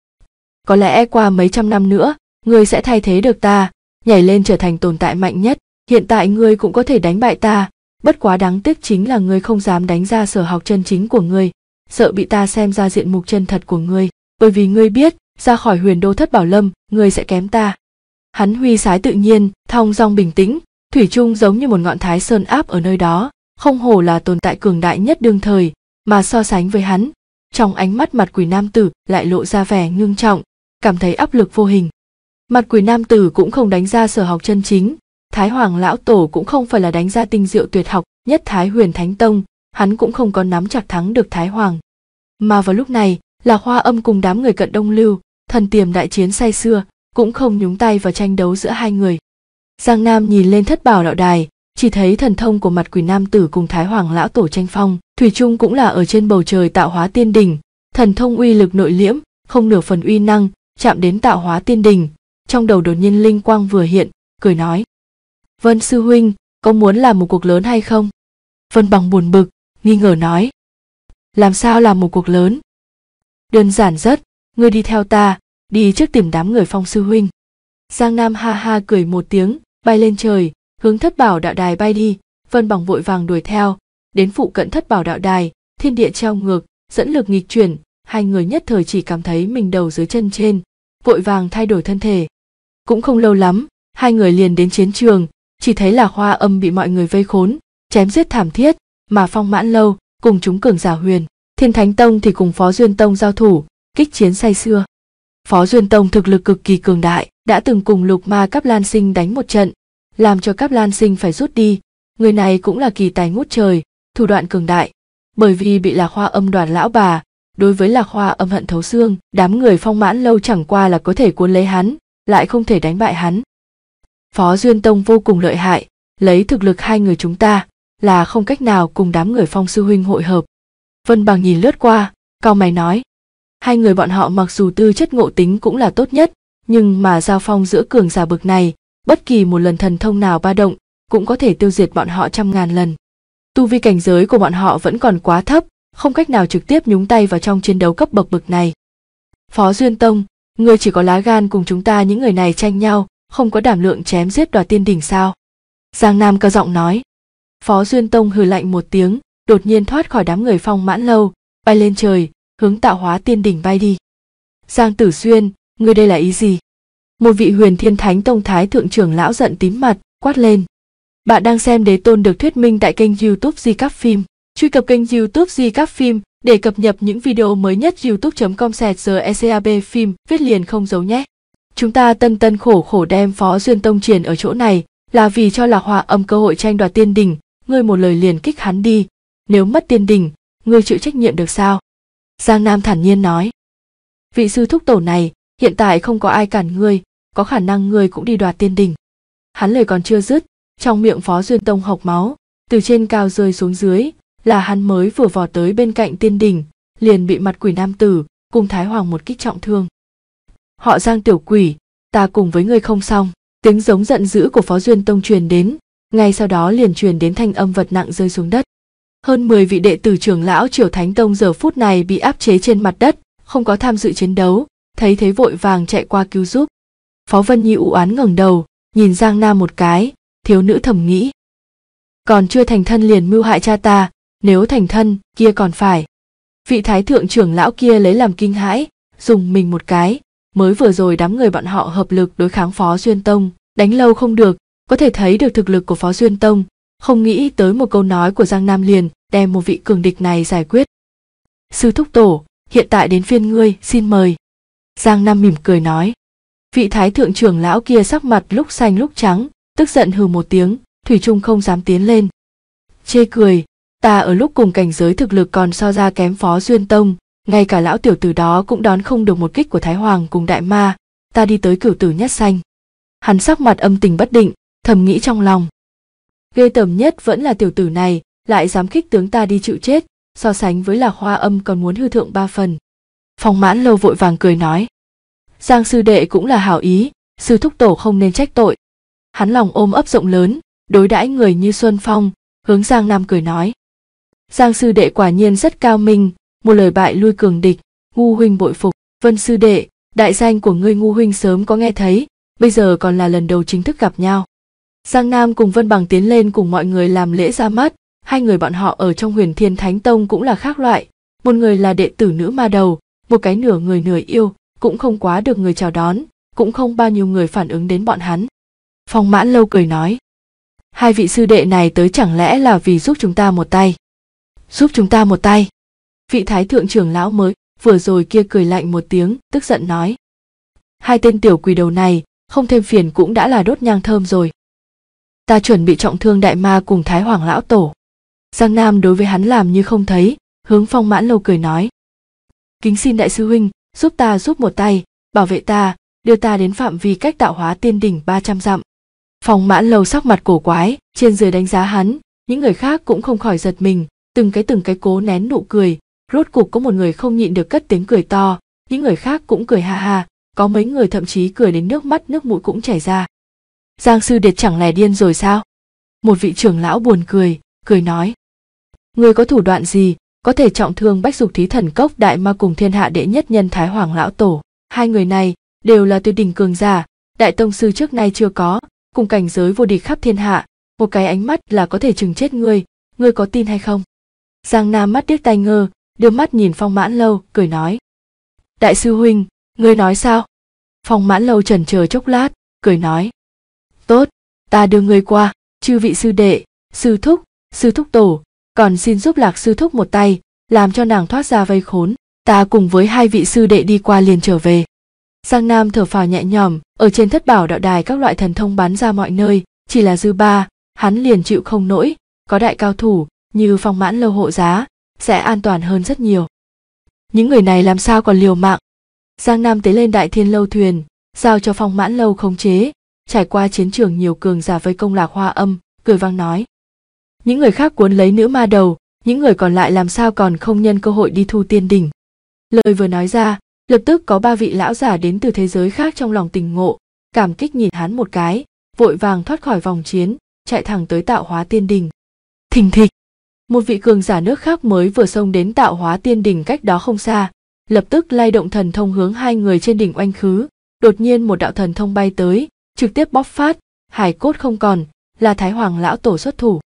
có lẽ qua mấy trăm năm nữa, ngươi sẽ thay thế được ta, nhảy lên trở thành tồn tại mạnh nhất, hiện tại ngươi cũng có thể đánh bại ta, bất quá đáng tiếc chính là ngươi không dám đánh ra sở học chân chính của ngươi, sợ bị ta xem ra diện mục chân thật của ngươi, bởi vì ngươi biết, ra khỏi Huyền Đô Thất Bảo Lâm, ngươi sẽ kém ta. Hắn huy sái tự nhiên, thong dong bình tĩnh, thủy chung giống như một ngọn Thái Sơn áp ở nơi đó, không hổ là tồn tại cường đại nhất đương thời, mà so sánh với hắn, trong ánh mắt Mặt Quỷ nam tử lại lộ ra vẻ ngưng trọng, cảm thấy áp lực vô hình. Mặt Quỷ nam tử cũng không đánh ra sở học chân chính, Thái Hoàng lão tổ cũng không phải là đánh ra tinh diệu tuyệt học nhất Thái Huyền Thánh Tông, hắn cũng không có nắm chặt thắng được Thái Hoàng. Mà vào lúc này, Lạc Hoa Âm cùng đám người Cận Đông Lưu, thần tiềm đại chiến say sưa, cũng không nhúng tay vào tranh đấu giữa hai người. Giang Nam nhìn lên Thất Bảo đạo đài, chỉ thấy thần thông của Mặt Quỷ nam tử cùng Thái Hoàng lão tổ tranh phong, thủy chung cũng là ở trên bầu trời Tạo Hóa Tiên Đỉnh, thần thông uy lực nội liễm, không nửa phần uy năng, chạm đến Tạo Hóa Tiên Đỉnh, trong đầu đột nhiên linh quang vừa hiện, cười nói: "Vân sư huynh, có muốn làm một cuộc lớn hay không?" Vân Bằng buồn bực, nghi ngờ nói: "Làm sao làm một cuộc lớn?" "Đơn giản rất, ngươi đi theo ta, đi trước tìm đám người Phong sư huynh." Giang Nam ha ha cười một tiếng, bay lên trời, hướng Thất Bảo đạo đài bay đi. Vân Bằng vội vàng đuổi theo, đến phụ cận Thất Bảo đạo đài, thiên địa treo ngược, dẫn lực nghịch chuyển, hai người nhất thời chỉ cảm thấy mình đầu dưới chân trên, vội vàng thay đổi thân thể. Cũng không lâu lắm, hai người liền đến chiến trường, chỉ thấy là Hoa Âm bị mọi người vây khốn, chém giết thảm thiết, mà Phong Mãn Lâu cùng chúng cường giả Huyền Thiên Thánh Tông thì cùng Phó Duyên Tông giao thủ, kích chiến say sưa. Phó Duyên Tông thực lực cực kỳ cường đại, đã từng cùng Lục Ma Cáp Lan Sinh đánh một trận, làm cho Cáp Lan Sinh phải rút đi. Người này cũng là kỳ tài ngút trời, thủ đoạn cường đại, bởi vì bị Lạc Hoa Âm đoạt lão bà, đối với Lạc Hoa Âm hận thấu xương, đám người Phong Mãn Lâu chẳng qua là có thể cuốn lấy hắn, lại không thể đánh bại hắn. Phó Duyên Tông vô cùng lợi hại, lấy thực lực hai người chúng ta là không cách nào cùng đám người Phong sư huynh hội hợp. Vân Bằng nhìn lướt qua, cau mày nói: hai người bọn họ mặc dù tư chất ngộ tính cũng là tốt nhất, nhưng mà giao phong giữa cường giả bực này, bất kỳ một lần thần thông nào ba động cũng có thể tiêu diệt bọn họ trăm ngàn lần. Tu vi cảnh giới của bọn họ vẫn còn quá thấp, không cách nào trực tiếp nhúng tay vào trong chiến đấu cấp bậc bực này. Phó Duyên Tông, ngươi chỉ có lá gan cùng chúng ta những người này tranh nhau, không có đảm lượng chém giết Đoạt Tiên Đỉnh sao? Giang Nam cao giọng nói. Phó Duyên Tông hừ lạnh một tiếng, đột nhiên thoát khỏi đám người Phong Mãn Lâu, bay lên trời, hướng Tạo Hóa Tiên Đỉnh bay đi. Giang Tử Xuyên, ngươi đây là ý gì? Một vị Huyền Thiên Thánh Tông thái thượng trưởng lão giận tím mặt, quát lên. Bạn đang xem Đế Tôn được thuyết minh tại kênh YouTube Di Cáp Phim. Truy cập kênh YouTube Di Cáp Phim để cập nhật những video mới nhất. youtube.com/GECAB phim viết liền không giấu nhé. Chúng ta tân khổ đem Phó Duyên Tông triền ở chỗ này là vì cho Lạc Hoa Âm cơ hội tranh đoạt tiên đỉnh, ngươi một lời liền kích hắn đi, nếu mất tiên đỉnh, ngươi chịu trách nhiệm được sao? Giang Nam thản nhiên nói. Vị sư thúc tổ này, hiện tại không có ai cản ngươi, có khả năng ngươi cũng đi đoạt tiên đỉnh. Hắn lời còn chưa dứt, trong miệng Phó Duyên Tông hộc máu, từ trên cao rơi xuống dưới, là hắn mới vừa vò tới bên cạnh tiên đỉnh, liền bị mặt quỷ nam tử cùng Thái Hoàng một kích trọng thương. Họ Giang tiểu quỷ, ta cùng với ngươi không xong. Tiếng giống giận dữ của Phó Duyên Tông truyền đến, ngay sau đó liền truyền đến thanh âm vật nặng rơi xuống đất. Hơn 10 vị đệ tử trưởng lão Triều Thánh Tông giờ phút này bị áp chế trên mặt đất, không có tham dự chiến đấu, thấy thế vội vàng chạy qua cứu giúp. Phó Vân Nhi u oán ngẩng đầu, nhìn Giang Nam một cái, thiếu nữ thầm nghĩ. Còn chưa thành thân liền mưu hại cha ta, nếu thành thân, kia còn phải. Vị thái thượng trưởng lão kia lấy làm kinh hãi, dùng mình một cái, mới vừa rồi đám người bọn họ hợp lực đối kháng Phó Duyên Tông, đánh lâu không được, có thể thấy được thực lực của Phó Duyên Tông, không nghĩ tới một câu nói của Giang Nam liền đem một vị cường địch này giải quyết. Sư thúc tổ, hiện tại đến phiên ngươi, xin mời. Giang Nam mỉm cười nói. Vị thái thượng trưởng lão kia sắc mặt lúc xanh lúc trắng, tức giận hừ một tiếng, thủy chung không dám tiến lên. Chê cười, ta ở lúc cùng cảnh giới thực lực còn so ra kém Phó Duyên Tông, ngay cả lão tiểu tử đó cũng đón không được một kích của Thái Hoàng cùng Đại Ma, ta đi tới cửu tử nhất sanh. Hắn sắc mặt âm tình bất định, thầm nghĩ trong lòng. Ghê tởm nhất vẫn là tiểu tử này, lại dám khích tướng ta đi chịu chết, so sánh với Lạc Hoa Âm còn muốn hư thượng 3 phần. Phong Mãn Lâu vội vàng cười nói. Giang sư đệ cũng là hảo ý, sư thúc tổ không nên trách tội. Hắn lòng ôm ấp rộng lớn, đối đãi người như Xuân Phong, hướng Giang Nam cười nói. Giang sư đệ quả nhiên rất cao minh, một lời bại lui cường địch, Ngu huynh bội phục. Vân sư đệ, đại danh của ngươi Ngu huynh sớm có nghe thấy, bây giờ còn là lần đầu chính thức gặp nhau. Giang Nam cùng Vân Bằng tiến lên cùng mọi người làm lễ ra mắt, hai người bọn họ ở trong Huyền Thiên Thánh Tông cũng là khác loại, một người là đệ tử nữ ma đầu, một cái nửa người nửa yêu, cũng không quá được người chào đón, cũng không bao nhiêu người phản ứng đến bọn hắn. Phong Mãn Lâu cười nói, hai vị sư đệ này tới chẳng lẽ là vì giúp chúng ta một tay? Giúp chúng ta một tay? Vị thái thượng trưởng lão mới vừa rồi kia cười lạnh một tiếng, tức giận nói. Hai tên tiểu quỷ đầu này, không thêm phiền cũng đã là đốt nhang thơm rồi. Ta chuẩn bị trọng thương Đại Ma cùng Thái Hoàng lão tổ. Giang Nam đối với hắn làm như không thấy, hướng Phong Mãn Lâu cười nói. Kính xin đại sư huynh, giúp ta giúp một tay, bảo vệ ta, đưa ta đến phạm vi cách Tạo Hóa Tiên Đỉnh 300 dặm. Phong Mãn Lâu sắc mặt cổ quái, trên dưới đánh giá hắn, những người khác cũng không khỏi giật mình, từng cái cố nén nụ cười, rốt cục có một người không nhịn được cất tiếng cười to, những người khác cũng cười ha ha, có mấy người thậm chí cười đến nước mắt nước mũi cũng chảy ra. Giang sư điệt chẳng lẽ điên rồi sao? Một vị trưởng lão buồn cười nói. Người có thủ đoạn gì, có thể trọng thương Bách Dục Thí Thần Cốc Đại Ma cùng thiên hạ đệ nhất nhân Thái Hoàng lão tổ? Hai người này đều là tuyệt đỉnh cường giả, đại tông sư trước nay chưa có, cùng cảnh giới vô địch khắp thiên hạ, một cái ánh mắt là có thể chừng chết ngươi có tin hay không? Giang Nam mắt điếc tai ngơ, đưa mắt nhìn Phong Mãn Lâu, cười nói. Đại sư huynh, ngươi nói sao? Phong Mãn Lâu chần chờ chốc lát, cười nói. Tốt, ta đưa ngươi qua, chư vị sư đệ, sư thúc tổ, còn xin giúp Lạc sư thúc một tay, làm cho nàng thoát ra vây khốn, ta cùng với hai vị sư đệ đi qua liền trở về. Giang Nam thở phào nhẹ nhõm, ở trên thất bảo đạo đài các loại thần thông bắn ra mọi nơi, chỉ là dư ba, hắn liền chịu không nổi, có đại cao thủ như Phong Mãn Lâu hộ giá, sẽ an toàn hơn rất nhiều. Những người này làm sao còn liều mạng? Giang Nam tế lên Đại Thiên Lâu thuyền, giao cho Phong Mãn Lâu khống chế, trải qua chiến trường nhiều cường giả vây công Lạc Hoa Âm, cười vang nói. Những người khác cuốn lấy nữ ma đầu, những người còn lại làm sao còn không nhân cơ hội đi thu tiên đỉnh. Lời vừa nói ra, lập tức có 3 vị lão giả đến từ thế giới khác trong lòng tỉnh ngộ, cảm kích nhìn hắn một cái, vội vàng thoát khỏi vòng chiến, chạy thẳng tới Tạo Hóa Tiên Đỉnh. Thình thịch, một vị cường giả nước khác mới vừa xông đến Tạo Hóa Tiên Đỉnh cách đó không xa, lập tức lay động thần thông hướng hai người trên đỉnh oanh khứ, đột nhiên một đạo thần thông bay tới, trực tiếp bóc phát, hải cốt không còn, là Thái Hoàng lão tổ xuất thủ.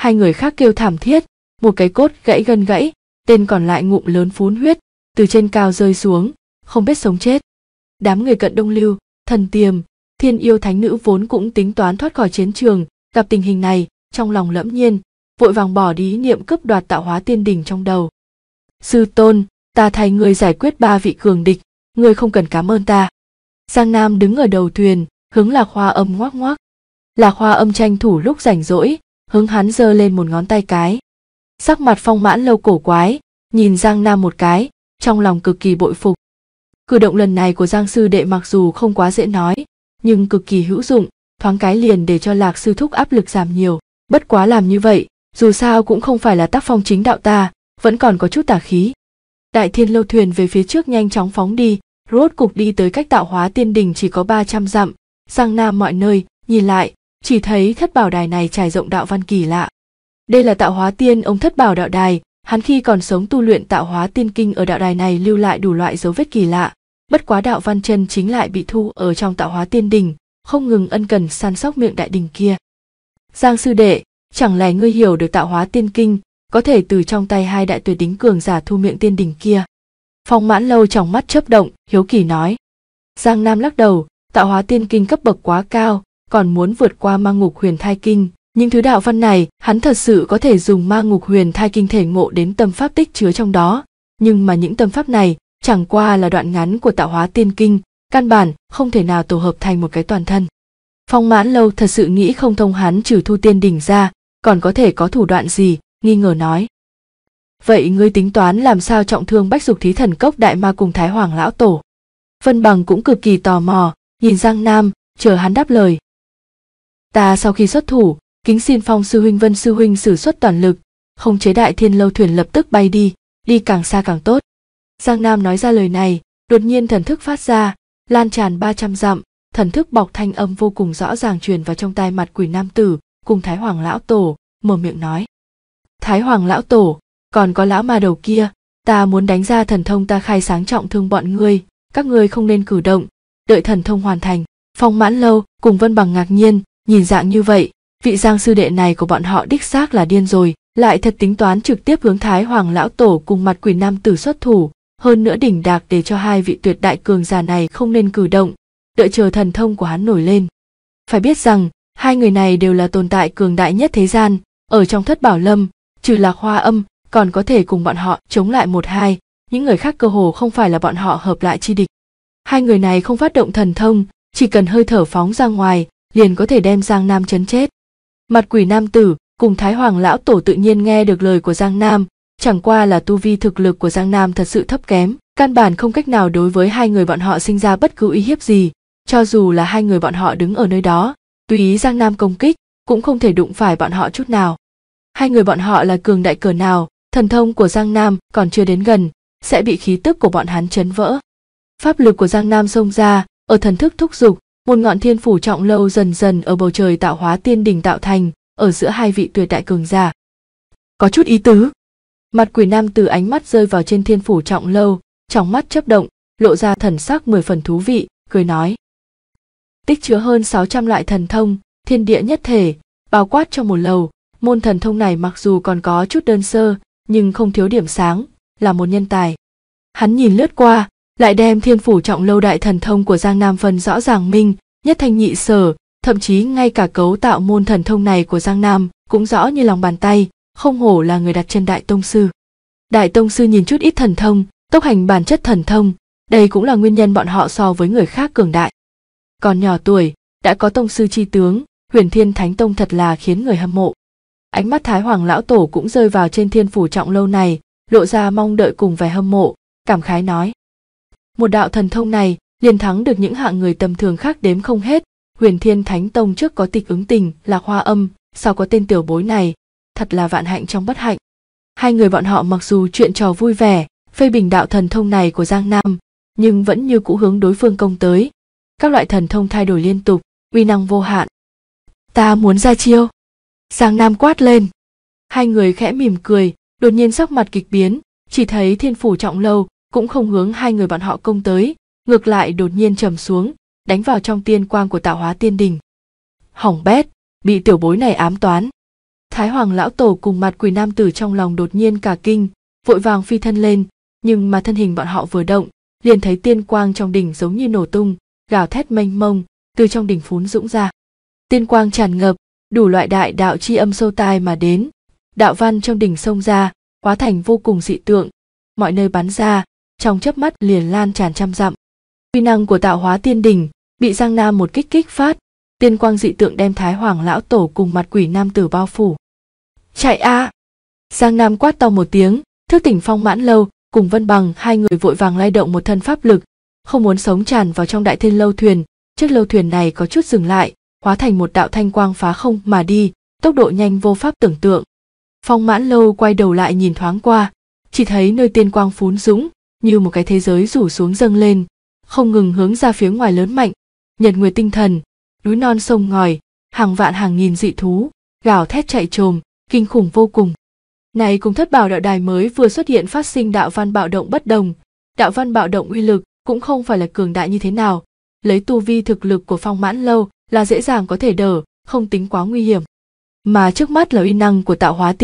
Hai người khác kêu thảm thiết, một cái cốt gãy gân gãy, tên còn lại ngụm lớn phun huyết, từ trên cao rơi xuống, không biết sống chết. Đám người Cận Đông Lưu, Thần Tiềm, Thiên Yêu Thánh Nữ vốn cũng tính toán thoát khỏi chiến trường, gặp tình hình này, trong lòng lẫm nhiên, vội vàng bỏ đi ý niệm cướp đoạt Tạo Hóa Tiên Đỉnh trong đầu. Sư tôn, ta thay người giải quyết 3 vị cường địch, người không cần cảm ơn ta. Giang Nam đứng ở đầu thuyền, hướng Lạc Hoa Âm ngoác ngoác. Lạc Hoa Âm tranh thủ lúc rảnh rỗi, hướng hắn giơ lên một ngón tay cái. Sắc mặt Phong Mãn Lâu cổ quái, nhìn Giang Nam một cái, trong lòng cực kỳ bội phục. Cử động lần này của Giang sư đệ mặc dù không quá dễ nói, nhưng cực kỳ hữu dụng, thoáng cái liền để cho Lạc sư thúc áp lực giảm nhiều. Bất quá làm như vậy, dù sao cũng không phải là tác phong chính đạo ta, vẫn còn có chút tà khí. Đại Thiên Lâu thuyền về phía trước nhanh chóng phóng đi, rốt cục đi tới cách Tạo Hóa Tiên Đỉnh chỉ có 300 dặm. Giang Nam mọi nơi nhìn lại, chỉ thấy thất bảo đài này trải rộng đạo văn kỳ lạ. Đây là Tạo Hóa Tiên ông thất bảo đạo đài, hắn khi còn sống tu luyện Tạo Hóa Tiên Kinh ở đạo đài này lưu lại đủ loại dấu vết kỳ lạ. Bất quá đạo văn chân chính lại bị thu ở trong Tạo Hóa Tiên Đỉnh, không ngừng ân cần săn sóc miệng đại đỉnh kia. Giang sư đệ, chẳng lẽ ngươi hiểu được Tạo Hóa Tiên Kinh, có thể từ trong tay hai đại tuyệt đỉnh cường giả thu miệng tiên đỉnh kia? Phong Mãn Lâu trong mắt chớp động, hiếu kỳ nói. Giang Nam lắc đầu, Tạo Hóa Tiên Kinh cấp bậc quá cao, còn muốn vượt qua Ma Ngục Huyền Thai Kinh. Những thứ đạo văn này, hắn thật sự có thể dùng Ma Ngục Huyền Thai Kinh thể ngộ đến tâm pháp tích chứa trong đó, nhưng mà những tâm pháp này chẳng qua là đoạn ngắn của Tạo Hóa Tiên Kinh, căn bản không thể nào tổ hợp thành một cái toàn thân. Phong Mãn Lâu thật sự nghĩ không thông hắn trừ thu tiên đỉnh ra, còn có thể có thủ đoạn gì, nghi ngờ nói. Vậy ngươi tính toán làm sao trọng thương Bách Dục Thí Thần Cốc Đại Ma cùng Thái Hoàng Lão Tổ? Vân Bằng cũng cực kỳ tò mò, nhìn Giang Nam, chờ hắn đáp lời. Ta sau khi xuất thủ, kính xin Phong sư huynh Vân sư huynh sử xuất toàn lực, khống chế Đại Thiên Lâu thuyền lập tức bay đi, đi càng xa càng tốt. Giang Nam nói ra lời này, đột nhiên thần thức phát ra, lan tràn 300 dặm, thần thức bọc thanh âm vô cùng rõ ràng truyền vào trong tai Mặt Quỷ nam tử cùng Thái Hoàng Lão Tổ, mở miệng nói. Thái Hoàng Lão Tổ, còn có lão ma đầu kia, ta muốn đánh ra thần thông ta khai sáng trọng thương bọn ngươi, các ngươi không nên cử động, đợi thần thông hoàn thành. Phong Mãn Lâu cùng Vân Bằng ngạc nhiên, nhìn dạng như vậy, vị Giang sư đệ này của bọn họ đích xác là điên rồi, lại thật tính toán trực tiếp hướng Thái Hoàng Lão Tổ cùng Mặt Quỷ nam tử xuất thủ, hơn nữa đỉnh đạc để cho hai vị tuyệt đại cường giả này không nên cử động, đợi chờ thần thông của hắn nổi lên. Phải biết rằng, hai người này đều là tồn tại cường đại nhất thế gian, ở trong Thất Bảo Lâm, trừ Lạc Hoa Âm, còn có thể cùng bọn họ chống lại một hai, những người khác cơ hồ không phải là bọn họ hợp lại chi địch. Hai người này không phát động thần thông, chỉ cần hơi thở phóng ra ngoài, liền có thể đem Giang Nam chấn chết. Mặt Quỷ nam tử cùng Thái Hoàng Lão Tổ tự nhiên nghe được lời của Giang Nam, chẳng qua là tu vi thực lực của Giang Nam thật sự thấp kém, căn bản không cách nào đối với hai người bọn họ sinh ra bất cứ uy hiếp gì, cho dù là hai người bọn họ đứng ở nơi đó, tùy ý Giang Nam công kích, cũng không thể đụng phải bọn họ chút nào. Hai người bọn họ là cường đại cỡ nào, thần thông của Giang Nam còn chưa đến gần, sẽ bị khí tức của bọn hắn chấn vỡ. Pháp lực của Giang Nam xông ra, ở thần thức thúc giục, một ngọn thiên phủ trọng lâu dần dần ở bầu trời Tạo Hóa Tiên Đỉnh tạo thành, ở giữa hai vị tuyệt đại cường giả. Có chút ý tứ. Mặt Quỷ nam tử ánh mắt rơi vào trên thiên phủ trọng lâu, trong mắt chớp động, lộ ra thần sắc 10 phần thú vị, cười nói. Tích chứa hơn 600 loại thần thông, thiên địa nhất thể, bao quát trong một lầu, môn thần thông này mặc dù còn có chút đơn sơ, nhưng không thiếu điểm sáng, là một nhân tài. Hắn nhìn lướt qua, lại đem thiên phủ trọng lâu đại thần thông của Giang Nam phân rõ ràng minh, nhất thanh nhị sở, thậm chí ngay cả cấu tạo môn thần thông này của Giang Nam cũng rõ như lòng bàn tay, không hổ là người đặt chân đại tông sư. Đại tông sư nhìn chút ít thần thông, tốc hành bản chất thần thông, đây cũng là nguyên nhân bọn họ so với người khác cường đại. Còn nhỏ tuổi, đã có tông sư chi tướng, Huyền Thiên Thánh Tông thật là khiến người hâm mộ. Ánh mắt Thái Hoàng Lão Tổ cũng rơi vào trên thiên phủ trọng lâu này, lộ ra mong đợi cùng vẻ hâm mộ, cảm khái nói. Một đạo thần thông này, liền thắng được những hạng người tầm thường khác đếm không hết, Huyền Thiên Thánh Tông trước có Tịch Ứng Tình, Lạc Hoa Âm, sau có tên tiểu bối này, thật là vạn hạnh trong bất hạnh. Hai người bọn họ mặc dù chuyện trò vui vẻ, phê bình đạo thần thông này của Giang Nam, nhưng vẫn như cũ hướng đối phương công tới. Các loại thần thông thay đổi liên tục, uy năng vô hạn. Ta muốn ra chiêu. Giang Nam quát lên. Hai người khẽ mỉm cười, đột nhiên sắc mặt kịch biến, chỉ thấy thiên phủ trọng lâu cũng không hướng hai người bọn họ công tới, ngược lại đột nhiên trầm xuống, đánh vào trong tiên quang của Tạo Hóa Tiên Đỉnh. Hỏng bét, bị tiểu bối này ám toán. Thái Hoàng lão tổ cùng mặt quỷ nam tử trong lòng đột nhiên cả kinh, vội vàng phi thân lên, nhưng mà thân hình bọn họ vừa động, liền thấy tiên quang trong đỉnh giống như nổ tung, gào thét mênh mông, từ trong đỉnh phún dũng ra. Tiên quang tràn ngập, đủ loại đại đạo chi âm sâu tai mà đến, đạo văn trong đỉnh xông ra, hóa thành vô cùng dị tượng, mọi nơi bắn ra, trong chớp mắt liền lan tràn trăm dặm. Uy năng của tạo hóa tiên đỉnh bị Giang Nam một kích phát, tiên quang dị tượng đem Thái Hoàng lão tổ cùng mặt quỷ nam tử bao phủ. Chạy a! Giang Nam quát to một tiếng, thức tỉnh Phong Mãn Lâu cùng Vân Bằng hai người vội vàng lay động một thân pháp lực, không muốn sống tràn vào trong đại thiên lâu thuyền. Chiếc lâu thuyền này có chút dừng lại, hóa thành một đạo thanh quang phá không mà đi, tốc độ nhanh vô pháp tưởng tượng. Phong Mãn Lâu quay đầu lại nhìn thoáng qua, chỉ thấy nơi tiên quang phún dũng như một cái thế giới rủ xuống dâng lên, không ngừng hướng ra phía ngoài lớn mạnh. Nhật nguyệt tinh thần, núi non sông ngòi, hàng vạn hàng nghìn dị thú gào thét chạy trồm, kinh khủng vô cùng. Này cùng Thất Bảo đạo đài mới vừa xuất hiện phát sinh đạo văn bạo động bất đồng, đạo văn bạo động uy lực cũng không phải là cường đại như thế nào, lấy tu vi thực lực của Phong Mãn Lâu là dễ dàng có thể đỡ, không tính quá nguy hiểm. Mà trước mắt là uy năng của tạo hóa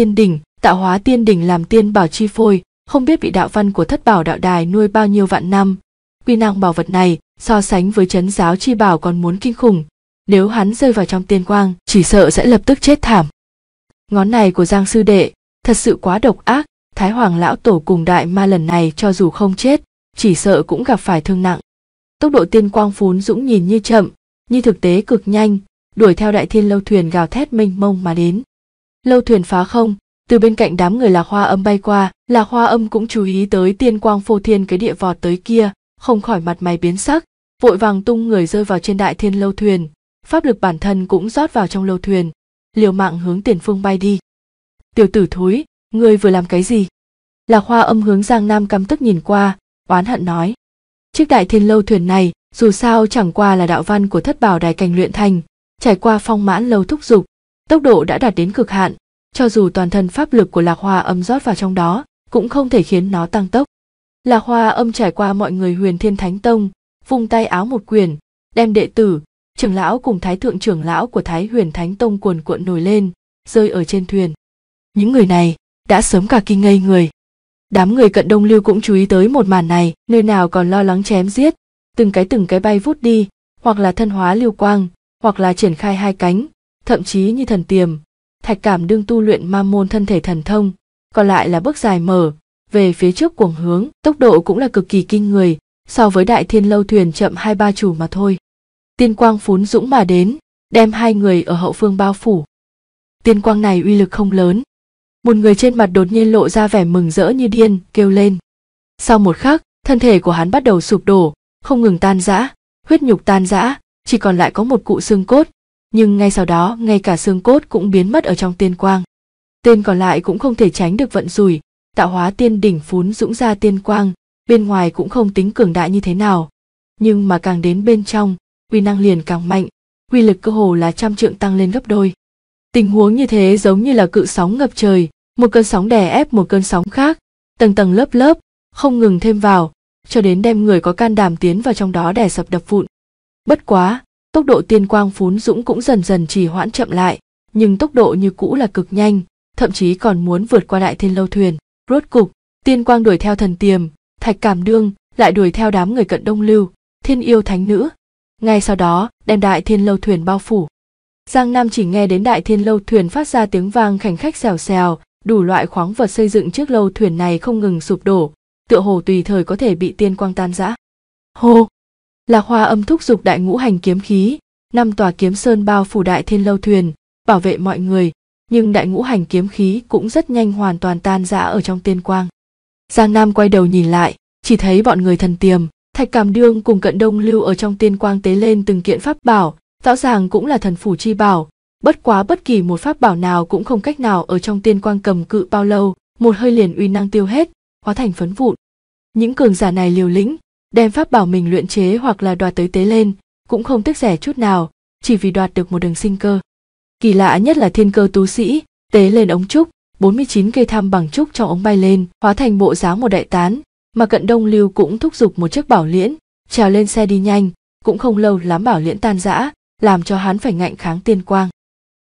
tiên đỉnh làm tiên bảo chi phôi, không biết bị đạo văn của Thất Bảo đạo đài nuôi bao nhiêu vạn năm. Uy năng bảo vật này so sánh với trấn giáo chi bảo còn muốn kinh khủng, nếu hắn rơi vào trong tiên quang chỉ sợ sẽ lập tức chết thảm. Ngón này của Giang sư đệ thật sự quá độc ác, Thái Hoàng lão tổ cùng đại ma lần này cho dù không chết, chỉ sợ cũng gặp phải thương nặng. Tốc độ tiên quang phún dũng nhìn như chậm, nhưng thực tế cực nhanh, đuổi theo đại thiên lâu thuyền gào thét mênh mông mà đến. Lâu thuyền phá không, từ bên cạnh đám người Lạc Hoa Âm bay qua, Lạc Hoa Âm cũng chú ý tới tiên quang phô thiên cái địa vọt tới kia, không khỏi mặt mày biến sắc, vội vàng tung người rơi vào trên đại thiên lâu thuyền, pháp lực bản thân cũng rót vào trong lâu thuyền, liều mạng hướng tiền phương bay đi. Tiểu tử thối, ngươi vừa làm cái gì? Lạc Hoa Âm hướng Giang Nam căm tức nhìn qua, oán hận nói. Chiếc đại thiên lâu thuyền này dù sao chẳng qua là đạo văn của Thất Bảo đài cảnh luyện thành, trải qua Phong Mãn Lâu thúc giục, tốc độ đã đạt đến cực hạn, cho dù toàn thân pháp lực của Lạc Hoa Âm rót vào trong đó, cũng không thể khiến nó tăng tốc. Lạc Hoa Âm trải qua mọi người Huyền Thiên Thánh Tông, vung tay áo một quyền, đem đệ tử, trưởng lão cùng thái thượng trưởng lão của Thái Huyền Thánh Tông cuồn cuộn nổi lên, rơi ở trên thuyền. Những người này đã sớm cả kinh ngây người. Đám người Cận Đông Lưu cũng chú ý tới một màn này, nơi nào còn lo lắng chém giết, từng cái bay vút đi, hoặc là thân hóa lưu quang, hoặc là triển khai hai cánh, thậm chí như thần tiềm, Thạch Cảm đương tu luyện ma môn thân thể thần thông, còn lại là bước dài mở về phía trước cuồng hướng, tốc độ cũng là cực kỳ kinh người, so với đại thiên lâu thuyền chậm 2-3 chủ mà thôi. Tiên quang phún dũng mà đến, đem hai người ở hậu phương bao phủ. Tiên quang này uy lực không lớn. Một người trên mặt đột nhiên lộ ra vẻ mừng rỡ như điên, kêu lên. Sau một khắc, thân thể của hắn bắt đầu sụp đổ, không ngừng tan rã, huyết nhục tan rã, chỉ còn lại có một cụ xương cốt, nhưng ngay sau đó ngay cả xương cốt cũng biến mất ở trong tiên quang. Tên còn lại cũng không thể tránh được vận rủi, tạo hóa tiên đỉnh phún dũng ra tiên quang, bên ngoài cũng không tính cường đại như thế nào, nhưng mà càng đến bên trong, uy năng liền càng mạnh, uy lực cơ hồ là trăm trượng tăng lên gấp đôi. Tình huống như thế giống như là cự sóng ngập trời, một cơn sóng đè ép một cơn sóng khác, tầng tầng lớp lớp, không ngừng thêm vào, cho đến đem người có can đảm tiến vào trong đó đè sập đập vụn. Bất quá, tốc độ tiên quang phún dũng cũng dần dần trì hoãn chậm lại, nhưng tốc độ như cũ là cực nhanh, thậm chí còn muốn vượt qua đại thiên lâu thuyền. Rốt cục, tiên quang đuổi theo thần tiềm, Thạch Cảm đương, lại đuổi theo đám người Cận Đông Lưu, Thiên Yêu Thánh Nữ. Ngay sau đó, đem đại thiên lâu thuyền bao phủ. Giang Nam chỉ nghe đến đại thiên lâu thuyền phát ra tiếng vang khành khách xèo xèo, đủ loại khoáng vật xây dựng chiếc lâu thuyền này không ngừng sụp đổ, tựa hồ tùy thời có thể bị tiên quang tan rã. Hô! Lạc Hoa Âm thúc giục đại ngũ hành kiếm khí, 5 tòa kiếm sơn bao phủ đại thiên lâu thuyền, bảo vệ mọi người, nhưng đại ngũ hành kiếm khí cũng rất nhanh hoàn toàn tan rã ở trong tiên quang. Giang Nam quay đầu nhìn lại, chỉ thấy bọn người thần tiềm, Thạch Cảm đương cùng Cận Đông Lưu ở trong tiên quang tế lên từng kiện pháp bảo, rõ ràng cũng là thần phủ chi bảo, bất quá bất kỳ một pháp bảo nào cũng không cách nào ở trong tiên quang cầm cự bao lâu, một hơi liền uy năng tiêu hết, hóa thành phấn vụn. Những cường giả này liều lĩnh, đem pháp bảo mình luyện chế hoặc là đoạt tới tế lên, cũng không tiếc rẻ chút nào, chỉ vì đoạt được một đường sinh cơ. Kỳ lạ nhất là thiên cơ tú sĩ, tế lên ống trúc, 49 cây tham bằng trúc trong ống bay lên, hóa thành bộ dáng một đại tán, mà Cận Đông Lưu cũng thúc giục một chiếc bảo liễn, trèo lên xe đi nhanh, cũng không lâu lắm bảo liễn tan rã, làm cho hắn phải ngạnh kháng tiên quang.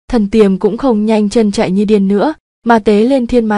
Thần Tiềm cũng không nhanh chân chạy như điên nữa, mà tế lên thiên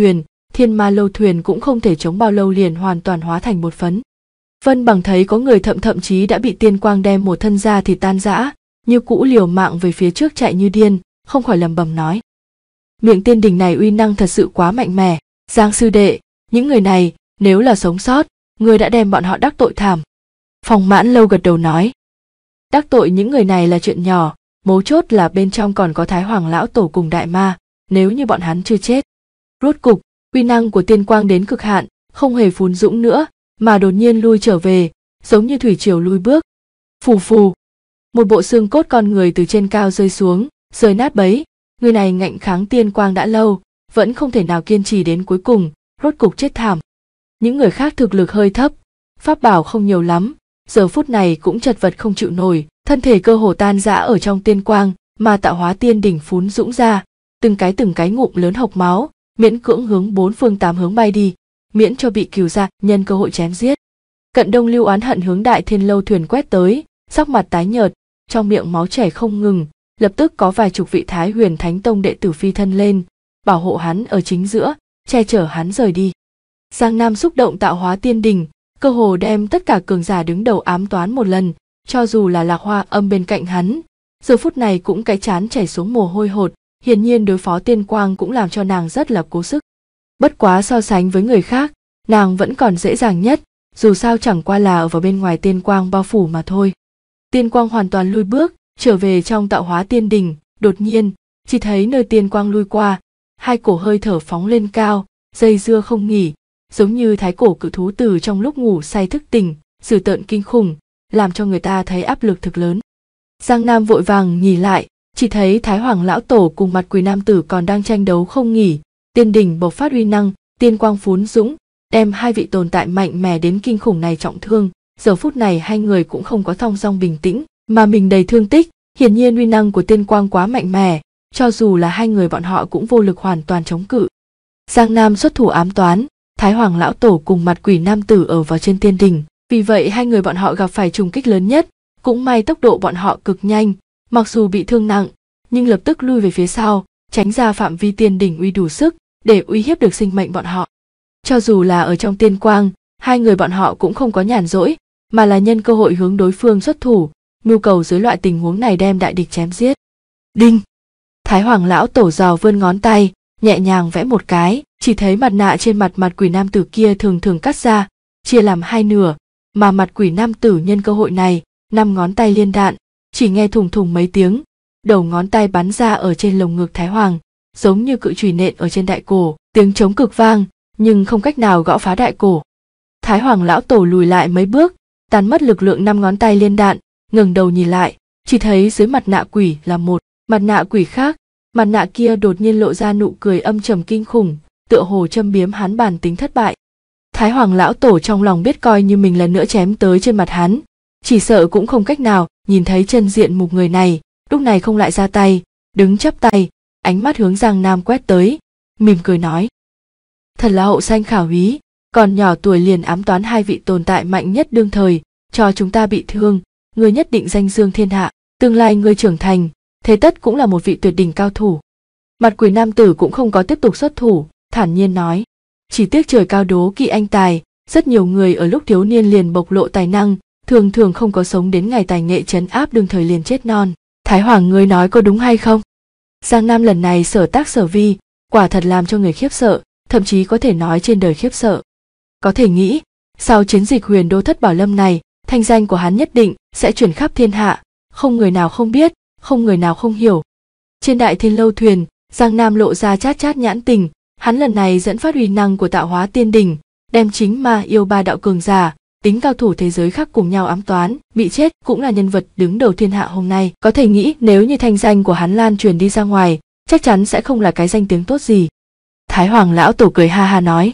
ma lâu thuyền cũng không thể chống bao lâu liền hoàn toàn hóa thành bột phấn. Vân Bằng thấy có người thậm chí đã bị tiên quang đem một thân da thì tan rã, như cũ liều mạng về phía trước chạy như điên, không khỏi lẩm bẩm nói: miệng tiên đình này uy năng thật sự quá mạnh mẽ. Giang sư đệ, những người này nếu là sống sót, ngươi đã đem bọn họ đắc tội thảm. Phong Mãn Lâu gật đầu nói: đắc tội những người này là chuyện nhỏ, mấu chốt là bên trong còn có Thái Hoàng lão tổ cùng đại ma, nếu như bọn hắn chưa chết. Rốt cục, uy năng của tiên quang đến cực hạn, không hề phún dũng nữa, mà đột nhiên lui trở về, giống như thủy triều lui bước. Phù phù, một bộ xương cốt con người từ trên cao rơi xuống, rơi nát bấy. Người này ngạnh kháng tiên quang đã lâu, vẫn không thể nào kiên trì đến cuối cùng, rốt cục chết thảm. Những người khác thực lực hơi thấp, pháp bảo không nhiều lắm, giờ phút này cũng chật vật không chịu nổi, thân thể cơ hồ tan rã ở trong tiên quang, mà tạo hóa tiên đỉnh phún dũng ra, từng cái ngụm lớn hộc máu, miễn cưỡng hướng bốn phương tám hướng bay đi, miễn cho bị Cửu gia nhân cơ hội chém giết. Cận Đông Lưu oán hận hướng Đại Thiên Lâu thuyền quét tới, sắc mặt tái nhợt, trong miệng máu chảy không ngừng, lập tức có vài chục vị Thái Huyền Thánh Tông đệ tử phi thân lên, bảo hộ hắn ở chính giữa, che chở hắn rời đi. Giang Nam xúc động tạo hóa tiên đỉnh, cơ hồ đem tất cả cường giả đứng đầu ám toán một lần, cho dù là Lạc Hoa Âm bên cạnh hắn, giờ phút này cũng cái chán chảy xuống mồ hôi hột, hiển nhiên đối phó tiên quang cũng làm cho nàng rất là cố sức. Bất quá so sánh với người khác, nàng vẫn còn dễ dàng nhất, dù sao chẳng qua là ở vào bên ngoài tiên quang bao phủ mà thôi. Tiên quang hoàn toàn lui bước, trở về trong tạo hóa tiên đỉnh, đột nhiên, chỉ thấy nơi tiên quang lui qua, hai cổ hơi thở phóng lên cao, dây dưa không nghỉ, giống như thái cổ cự thú từ trong lúc ngủ say thức tỉnh, dữ tợn kinh khủng, làm cho người ta thấy áp lực thực lớn. Giang Nam vội vàng nhìn lại, chỉ thấy Thái Hoàng lão tổ cùng Mặt Quỷ nam tử còn đang tranh đấu không nghỉ, tiên đỉnh bộc phát uy năng, tiên quang phún dũng, đem hai vị tồn tại mạnh mẽ đến kinh khủng này trọng thương. Giờ phút này hai người cũng không có thong dong bình tĩnh, mà mình đầy thương tích, hiển nhiên uy năng của tiên quang quá mạnh mẽ, cho dù là hai người bọn họ cũng vô lực hoàn toàn chống cự. Giang Nam xuất thủ ám toán, Thái Hoàng lão tổ cùng Mặt Quỷ nam tử ở vào trên tiên đỉnh, vì vậy hai người bọn họ gặp phải trùng kích lớn nhất, cũng may tốc độ bọn họ cực nhanh, mặc dù bị thương nặng, nhưng lập tức lui về phía sau, tránh ra phạm vi tiên đỉnh uy đủ sức để uy hiếp được sinh mệnh bọn họ. Cho dù là ở trong tiên quang, hai người bọn họ cũng không có nhàn rỗi, mà là nhân cơ hội hướng đối phương xuất thủ, mưu cầu dưới loại tình huống này đem đại địch chém giết. Đinh! Thái Hoàng lão tổ giò vươn ngón tay, nhẹ nhàng vẽ một cái, chỉ thấy mặt nạ trên mặt Mặt Quỷ nam tử kia thường cắt ra, chia làm hai nửa, mà Mặt Quỷ nam tử nhân cơ hội này, 5 ngón tay liên đạn, chỉ nghe thùng thùng mấy tiếng, đầu ngón tay bắn ra ở trên lồng ngực Thái Hoàng, giống như cự chùy nện ở trên đại cổ, tiếng trống cực vang, nhưng không cách nào gõ phá đại cổ. Thái Hoàng lão tổ lùi lại mấy bước, tán mất lực lượng 5 ngón tay liên đạn, ngẩng đầu nhìn lại, chỉ thấy dưới mặt nạ quỷ là một mặt nạ quỷ khác, mặt nạ kia đột nhiên lộ ra nụ cười âm trầm kinh khủng, tựa hồ châm biếm hắn bản tính thất bại. Thái Hoàng lão tổ trong lòng biết coi như mình lần nữa chém tới trên mặt hắn, chỉ sợ cũng không cách nào nhìn thấy chân diện mục người này, lúc này không lại ra tay, đứng chắp tay, ánh mắt hướng Giang Nam quét tới, mỉm cười nói: thật là hậu sanh khả úy, còn nhỏ tuổi liền ám toán hai vị tồn tại mạnh nhất đương thời, cho chúng ta bị thương, ngươi nhất định danh dương thiên hạ, tương lai ngươi trưởng thành, thế tất cũng là một vị tuyệt đỉnh cao thủ. Mặt Quỷ nam tử cũng không có tiếp tục xuất thủ, thản nhiên nói: chỉ tiếc trời cao đố kỵ anh tài, rất nhiều người ở lúc thiếu niên liền bộc lộ tài năng, thường không có sống đến ngày tài nghệ trấn áp đương thời liền chết non. Thái Hoàng ngươi nói có đúng hay không? Giang Nam lần này sở tác sở vi, quả thật làm cho người khiếp sợ, thậm chí có thể nói trên đời khiếp sợ. Có thể nghĩ, sau chiến dịch Huyền Đô Thất Bảo Lâm này, thanh danh của hắn nhất định sẽ truyền khắp thiên hạ, không người nào không biết, không người nào không hiểu. Trên Đại Thiên Lâu thuyền, Giang Nam lộ ra chát nhãn tình, hắn lần này dẫn phát uy năng của tạo hóa tiên đỉnh, đem chính ma yêu ba đạo cường giả, tính cao thủ thế giới khác cùng nhau ám toán, bị chết cũng là nhân vật đứng đầu thiên hạ hôm nay. Có thể nghĩ nếu như thanh danh của hắn lan truyền đi ra ngoài, chắc chắn sẽ không là cái danh tiếng tốt gì. Thái Hoàng lão tổ cười ha ha nói: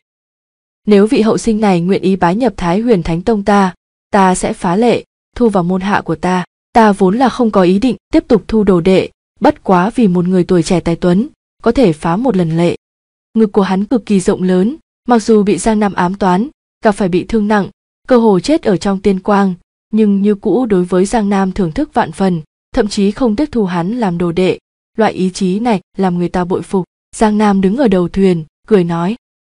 nếu vị hậu sinh này nguyện ý bái nhập Thái Huyền Thánh Tông ta sẽ phá lệ, thu vào môn hạ của ta. Ta vốn là không có ý định tiếp tục thu đồ đệ, bất quá vì một người tuổi trẻ tài tuấn, có thể phá một lần lệ. Ngực của hắn cực kỳ rộng lớn, mặc dù bị Giang Nam ám toán, gặp phải bị thương nặng, cơ hồ chết ở trong tiên quang, nhưng như cũ đối với Giang Nam thưởng thức vạn phần, thậm chí không tiếc thu hắn làm đồ đệ, loại ý chí này làm người ta bội phục. Giang Nam đứng ở đầu thuyền, cười nói.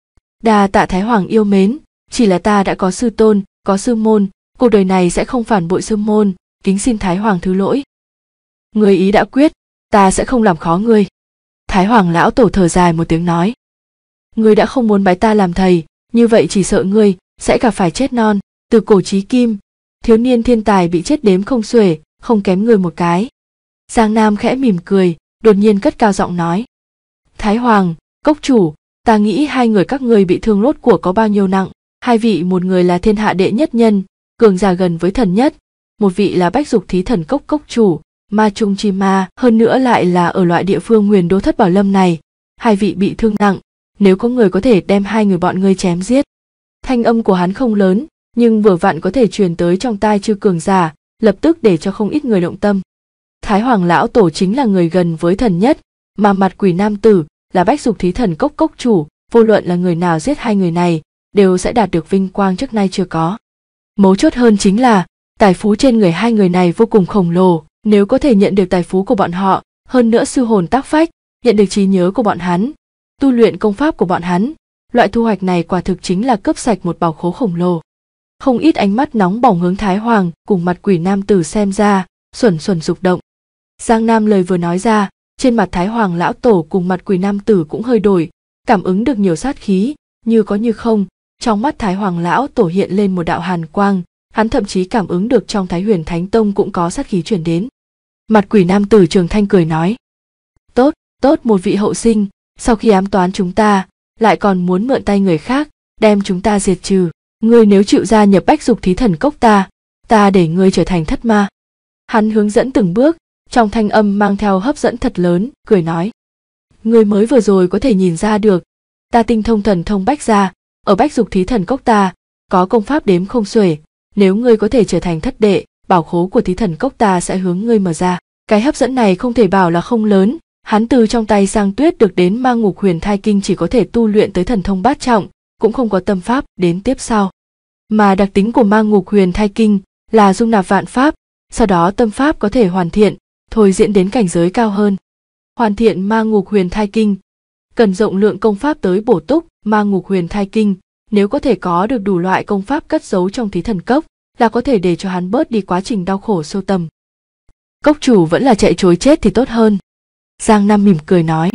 Đa tạ Thái Hoàng yêu mến, chỉ là ta đã có sư tôn, có sư môn, cuộc đời này sẽ không phản bội sư môn, kính xin Thái Hoàng thứ lỗi. Người ý đã quyết, ta sẽ không làm khó ngươi. Thái Hoàng lão tổ thở dài một tiếng nói. Ngươi đã không muốn bái ta làm thầy, như vậy chỉ sợ ngươi sẽ gặp phải chết non. Từ cổ chí kim, thiếu niên thiên tài bị chết đếm không xuể, không kém người một cái. Giang Nam khẽ mỉm cười, đột nhiên cất cao giọng nói. Thái Hoàng, cốc chủ, ta nghĩ hai người các ngươi bị thương rốt cuộc có bao nhiêu nặng. Hai vị, một người là thiên hạ đệ nhất nhân, cường giả gần với thần nhất, một vị là Bách Dục Thí Thần Cốc cốc chủ, ma trung chi ma, hơn nữa lại là ở loại địa phương Huyền Đô Thất Bảo Lâm này. Hai vị bị thương nặng, nếu có người có thể đem hai người bọn ngươi chém giết. Thanh âm của hắn không lớn, nhưng vừa vặn có thể truyền tới trong tai chư cường giả, lập tức để cho không ít người động tâm. Thái Hoàng lão tổ chính là người gần với thần nhất, mà Mặt Quỷ nam tử là Bách Dục Thí Thần Cốc cốc chủ, vô luận là người nào giết hai người này, đều sẽ đạt được vinh quang trước nay chưa có. Mấu chốt hơn chính là, tài phú trên người hai người này vô cùng khổng lồ, nếu có thể nhận được tài phú của bọn họ, hơn nữa sư hồn tác phách, nhận được trí nhớ của bọn hắn, tu luyện công pháp của bọn hắn, loại thu hoạch này quả thực chính là cướp sạch một bảo khố khổng lồ. Không ít ánh mắt nóng bỏng hướng Thái Hoàng cùng Mặt Quỷ nam tử xem ra, xuẩn xuẩn rục động. Giang Nam lời vừa nói ra, trên mặt Thái Hoàng lão tổ cùng Mặt Quỷ nam tử cũng hơi đổi, cảm ứng được nhiều sát khí, như có như không, trong mắt Thái Hoàng lão tổ hiện lên một đạo hàn quang, hắn thậm chí cảm ứng được trong Thái Huyền Thánh Tông cũng có sát khí truyền đến. Mặt Quỷ nam tử Trường Thanh cười nói. Tốt, tốt, một vị hậu sinh, sau khi ám toán chúng ta, lại còn muốn mượn tay người khác, đem chúng ta diệt trừ. Ngươi nếu chịu gia nhập Bách Dục Thí Thần Cốc ta để ngươi trở thành thất ma. Hắn hướng dẫn từng bước, trong thanh âm mang theo hấp dẫn thật lớn, cười nói. Ngươi mới vừa rồi có thể nhìn ra được, ta tinh thông thần thông bách gia, ở Bách Dục Thí Thần Cốc ta có công pháp đếm không xuể, nếu ngươi có thể trở thành thất đệ, bảo khố của Thí Thần Cốc ta sẽ hướng ngươi mở ra. Cái hấp dẫn này không thể bảo là không lớn, hắn từ trong tay Giang Tuyết được đến Ma Ngục Huyền Thai Kinh chỉ có thể tu luyện tới thần thông bát trọng, cũng không có tâm pháp đến tiếp sau. Mà đặc tính của Ma Ngục Huyền Thai Kinh là dung nạp vạn pháp, sau đó tâm pháp có thể hoàn thiện, thôi diễn đến cảnh giới cao hơn. Hoàn thiện Ma Ngục Huyền Thai Kinh cần rộng lượng công pháp tới bổ túc. Ma Ngục Huyền Thai Kinh nếu có thể có được đủ loại công pháp cất giấu trong Thí Thần Cốc, là có thể để cho hắn bớt đi quá trình đau khổ sâu tầm. Cốc chủ vẫn là chạy trối chết thì tốt hơn. Giang Nam mỉm cười nói.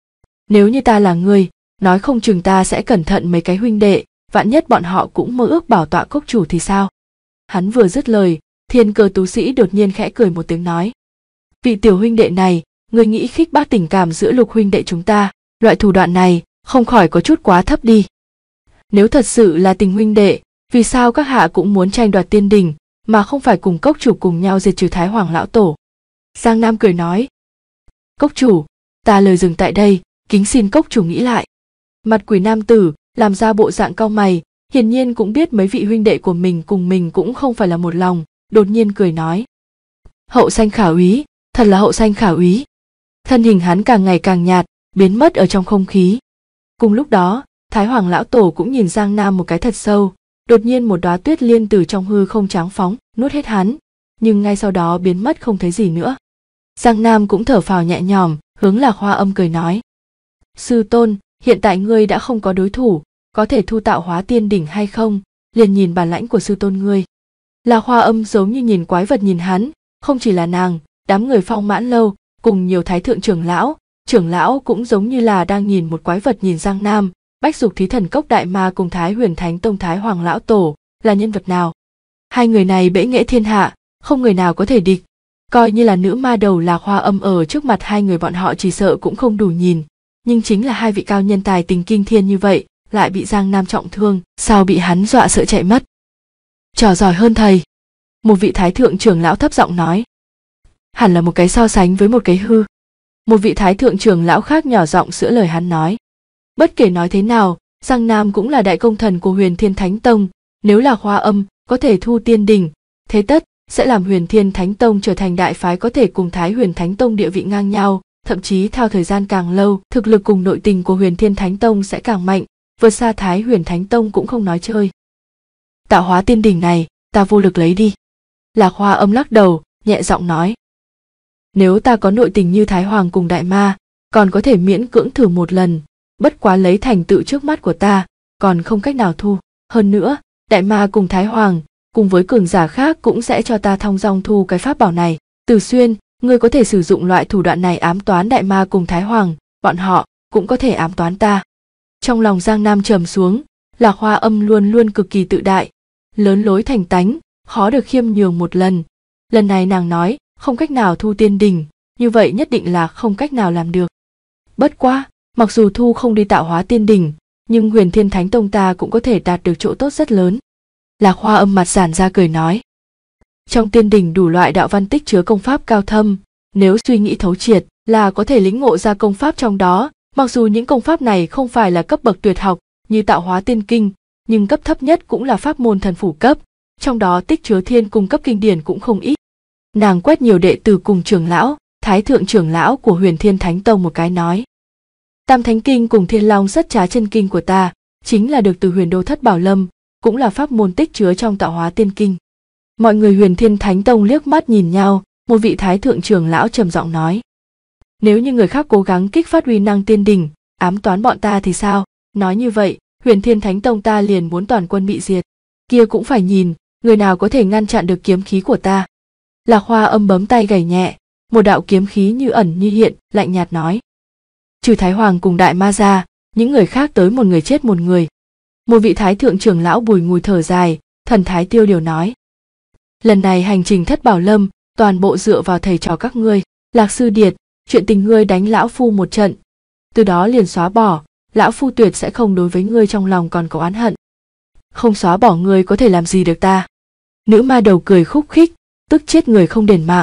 Nếu như ta là ngươi, nói không chừng ta sẽ cẩn thận mấy cái huynh đệ, vạn nhất bọn họ cũng mơ ước bảo tọa cốc chủ thì sao? Hắn vừa dứt lời, Thiên Cơ tú sĩ đột nhiên khẽ cười một tiếng nói. Vị tiểu huynh đệ này, ngươi nghĩ khích bác tình cảm giữa Lục huynh đệ chúng ta, loại thủ đoạn này không khỏi có chút quá thấp đi. Nếu thật sự là tình huynh đệ, vì sao các hạ cũng muốn tranh đoạt tiên đình, mà không phải cùng cốc chủ cùng nhau diệt trừ Thái Hoàng lão tổ? Giang Nam cười nói. Cốc chủ, ta lời dừng tại đây, kính xin cốc chủ nghĩ lại. Mặt Quỷ nam tử làm ra bộ dạng cau mày, hiển nhiên cũng biết mấy vị huynh đệ của mình cùng mình cũng không phải là một lòng, đột nhiên cười nói. Hậu sanh khả úy, thật là hậu sanh khả úy. Thân hình hắn càng ngày càng nhạt, biến mất ở trong không khí. Cùng lúc đó, Thái Hoàng lão tổ cũng nhìn Giang Nam một cái thật sâu, đột nhiên một đóa tuyết liên từ trong hư không tráng phóng, nuốt hết hắn, nhưng ngay sau đó biến mất không thấy gì nữa. Giang Nam cũng thở phào nhẹ nhõm, hướng Lạc Hoa Âm cười nói. Sư tôn, hiện tại ngươi đã không có đối thủ, có thể thu tạo hóa tiên đỉnh hay không, liền nhìn bản lãnh của sư tôn ngươi. Lạc Hoa Âm giống như nhìn quái vật nhìn hắn, không chỉ là nàng, đám người Phong Mãn Lâu, cùng nhiều thái thượng trưởng lão cũng giống như là đang nhìn một quái vật nhìn Giang Nam. Bách Dục Thí Thần Cốc đại ma cùng Thái Huyền Thánh Tông Thái Hoàng lão tổ là nhân vật nào? Hai người này bẽ nghệ thiên hạ, không người nào có thể địch. Coi như là nữ ma đầu Lạc Hoa Âm ở trước mặt hai người bọn họ chỉ sợ cũng không đủ nhìn, nhưng chính là hai vị cao nhân tài tình kinh thiên như vậy, lại bị Giang Nam trọng thương, sao bị hắn dọa sợ chạy mất? Trò giỏi hơn thầy. Một vị thái thượng trưởng lão thấp giọng nói. Hẳn là một cái so sánh với một cái hư. Một vị thái thượng trưởng lão khác nhỏ giọng sửa lời hắn nói. Bất kể nói thế nào, Giang Nam cũng là đại công thần của Huyền Thiên Thánh Tông, nếu là Hoa Âm có thể thu tiên đỉnh, thế tất sẽ làm Huyền Thiên Thánh Tông trở thành đại phái có thể cùng Thái Huyền Thánh Tông địa vị ngang nhau, thậm chí theo thời gian càng lâu, thực lực cùng nội tình của Huyền Thiên Thánh Tông sẽ càng mạnh, vượt xa Thái Huyền Thánh Tông cũng không nói chơi. Tạo hóa tiên đỉnh này, ta vô lực lấy đi. Lạc Hoa Âm lắc đầu, nhẹ giọng nói. Nếu ta có nội tình như Thái Hoàng cùng Đại Ma, còn có thể miễn cưỡng thử một lần, bất quá lấy thành tựu trước mắt của ta, còn không cách nào thu. Hơn nữa, Đại Ma cùng Thái Hoàng, cùng với cường giả khác cũng sẽ cho ta thong dong thu cái pháp bảo này. Từ Xuyên, ngươi có thể sử dụng loại thủ đoạn này ám toán Đại Ma cùng Thái Hoàng, bọn họ cũng có thể ám toán ta. Trong lòng Giang Nam trầm xuống, Lạc Hoa Âm luôn luôn cực kỳ tự đại, lớn lối thành tánh, khó được khiêm nhường một lần. Lần này nàng nói, không cách nào thu tiên đỉnh, như vậy nhất định là không cách nào làm được. Bất quá, mặc dù thu không đi tạo hóa tiên đỉnh, nhưng Huyền Thiên Thánh Tông ta cũng có thể đạt được chỗ tốt rất lớn. Lạc Hoa Âm mặt giãn ra cười nói. Trong tiên đỉnh đủ loại đạo văn tích chứa công pháp cao thâm, nếu suy nghĩ thấu triệt là có thể lĩnh ngộ ra công pháp trong đó, mặc dù những công pháp này không phải là cấp bậc tuyệt học như tạo hóa tiên kinh, nhưng cấp thấp nhất cũng là pháp môn thần phủ cấp, trong đó tích chứa thiên cung cấp kinh điển cũng không ít. Nàng quét nhiều đệ tử cùng trưởng lão, thái thượng trưởng lão của Huyền Thiên Thánh Tông một cái nói. Tam Thánh Kinh cùng Thiên Long Sắt Trá Chân Kinh của ta, chính là được từ Huyền Đô Thất Bảo Lâm, cũng là pháp môn tích chứa trong tạo hóa tiên kinh. Mọi người Huyền Thiên Thánh Tông liếc mắt nhìn nhau, một vị thái thượng trưởng lão trầm giọng nói. Nếu như người khác cố gắng kích phát uy năng tiên đỉnh, ám toán bọn ta thì sao? Nói như vậy, Huyền Thiên Thánh Tông ta liền muốn toàn quân bị diệt. Kia cũng phải nhìn, người nào có thể ngăn chặn được kiếm khí của ta. Lạc Hoa Âm bấm tay gảy nhẹ, một đạo kiếm khí như ẩn như hiện, lạnh nhạt nói. Trừ Thái Hoàng cùng Đại Ma ra, những người khác tới một người chết một người. Một vị thái thượng trưởng lão bùi ngùi thở dài, thần thái tiêu điều nói. Lần này hành trình Thất Bảo Lâm, toàn bộ dựa vào thầy trò các ngươi. Lạc Sư Điệt, chuyện tình ngươi đánh lão phu một trận, từ đó liền xóa bỏ, lão phu tuyệt sẽ không đối với ngươi trong lòng còn có oán hận. Không xóa bỏ ngươi có thể làm gì được ta? Nữ ma đầu cười khúc khích, tức chết người không đền mạng.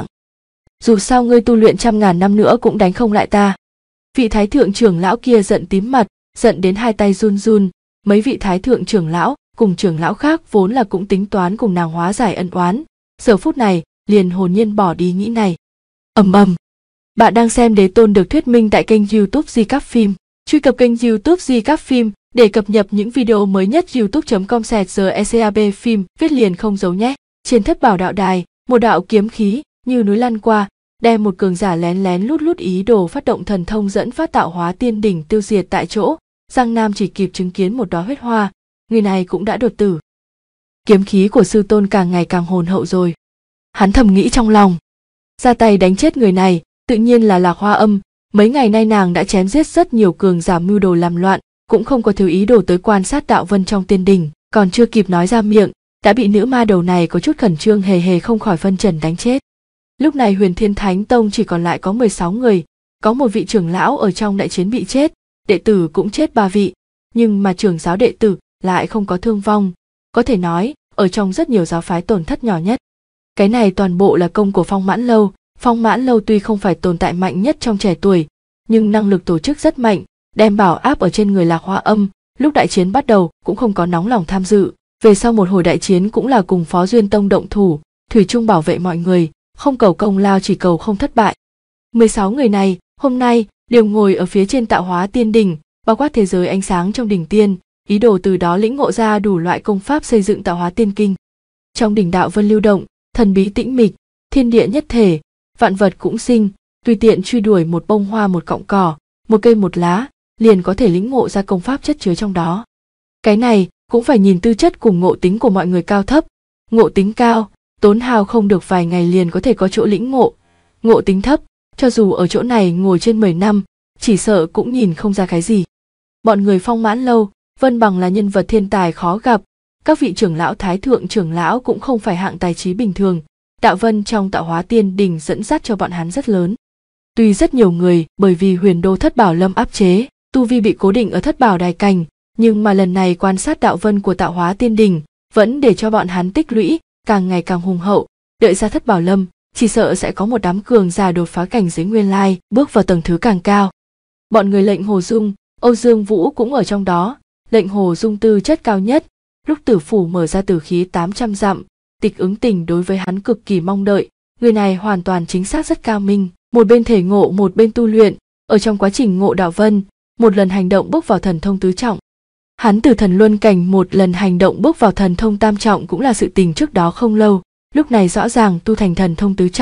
Dù sao ngươi tu luyện 100.000 năm nữa cũng đánh không lại ta. Vị thái thượng trưởng lão kia giận tím mặt, giận đến hai tay run run. Mấy vị thái thượng trưởng lão cùng trưởng lão khác vốn là cũng tính toán cùng nàng hóa giải ân oán, giờ phút này liền hồn nhiên bỏ đi nghĩ này. Ầm ầm. Bạn đang xem Đế Tôn được thuyết minh tại kênh YouTube Recap Phim. Truy cập kênh YouTube Recap Phim để cập nhật những video mới nhất. youtube.com/recap phim viết liền không giấu nhé. Trên Thất Bảo đạo đài, một đạo kiếm khí như núi lăn qua, đem một cường giả lén lén lút lút ý đồ phát động thần thông dẫn phát tạo hóa tiên đỉnh tiêu diệt tại chỗ. Giang Nam chỉ kịp chứng kiến một đóa huyết hoa, người này cũng đã đột tử. Kiếm khí của sư tôn càng ngày càng hồn hậu rồi. Hắn thầm nghĩ trong lòng, ra tay đánh chết người này, tự nhiên là Lạc Hoa Âm. Mấy ngày nay nàng đã chém giết rất nhiều cường giả mưu đồ làm loạn, cũng không có thiếu ý đồ tới quan sát đạo vân trong tiên đỉnh, còn chưa kịp nói ra miệng, đã bị nữ ma đầu này có chút khẩn trương hề hề không khỏi phân trần đánh chết. Lúc này Huyền Thiên Thánh Tông chỉ còn lại có 16 người, có một vị trưởng lão ở trong đại chiến bị chết, đệ tử cũng chết 3 vị, nhưng mà trưởng giáo đệ tử lại không có thương vong, có thể nói ở trong rất nhiều giáo phái tổn thất nhỏ nhất. Cái này toàn bộ là công của Phong Mãn Lâu. Phong Mãn Lâu tuy không phải tồn tại mạnh nhất trong trẻ tuổi, nhưng năng lực tổ chức rất mạnh, đem bảo áp ở trên người Lạc Hoa Âm. Lúc đại chiến bắt đầu cũng không có nóng lòng tham dự, về sau một hồi đại chiến cũng là cùng Phó Duyên Tông động thủ, thủy chung bảo vệ mọi người, không cầu công lao chỉ cầu không thất bại. 16 người này hôm nay đều ngồi ở phía trên tạo hóa tiên đỉnh, bao quát thế giới ánh sáng trong đỉnh tiên, ý đồ từ đó lĩnh ngộ ra đủ loại công pháp xây dựng tạo hóa tiên kinh. Trong đỉnh đạo vân lưu động, thần bí tĩnh mịch, thiên địa nhất thể, vạn vật cũng sinh, tùy tiện truy đuổi một bông hoa một cọng cỏ, một cây một lá, liền có thể lĩnh ngộ ra công pháp chất chứa trong đó. Cái này cũng phải nhìn tư chất cùng ngộ tính của mọi người cao thấp. Ngộ tính cao, tốn hao không được vài ngày liền có thể có chỗ lĩnh ngộ. Ngộ tính thấp, cho dù ở chỗ này ngồi trên 10 năm, chỉ sợ cũng nhìn không ra cái gì. Bọn người Phong Mãn Lâu, Vân Bằng là nhân vật thiên tài khó gặp, các vị trưởng lão thái thượng trưởng lão cũng không phải hạng tài trí bình thường. Đạo vân trong tạo hóa tiên đỉnh dẫn dắt cho bọn hắn rất lớn. Tuy rất nhiều người bởi vì Huyền Đô Thất Bảo Lâm áp chế, tu vi bị cố định ở Thất Bảo đài cảnh, nhưng mà lần này quan sát đạo vân của tạo hóa tiên đỉnh vẫn để cho bọn hắn tích lũy càng ngày càng hùng hậu. Đợi ra Thất Bảo Lâm, chỉ sợ sẽ có một đám cường giả đột phá cảnh giới nguyên lai, bước vào tầng thứ càng cao. Bọn người Lệnh Hồ Dung, Âu Dương Vũ cũng ở trong đó. Lệnh Hồ Dung tư chất cao nhất, lúc tử phủ mở ra tử khí 800 dặm, Tịch Ứng Tình đối với hắn cực kỳ mong đợi. Người này hoàn toàn chính xác rất cao minh, một bên thể ngộ một bên tu luyện, ở trong quá trình ngộ đạo vân, một lần hành động bước vào thần thông tứ trọng. Hắn từ thần luân cảnh một lần hành động bước vào thần thông tam trọng cũng là sự tình trước đó không lâu, lúc này rõ ràng tu thành thần thông tứ trọng,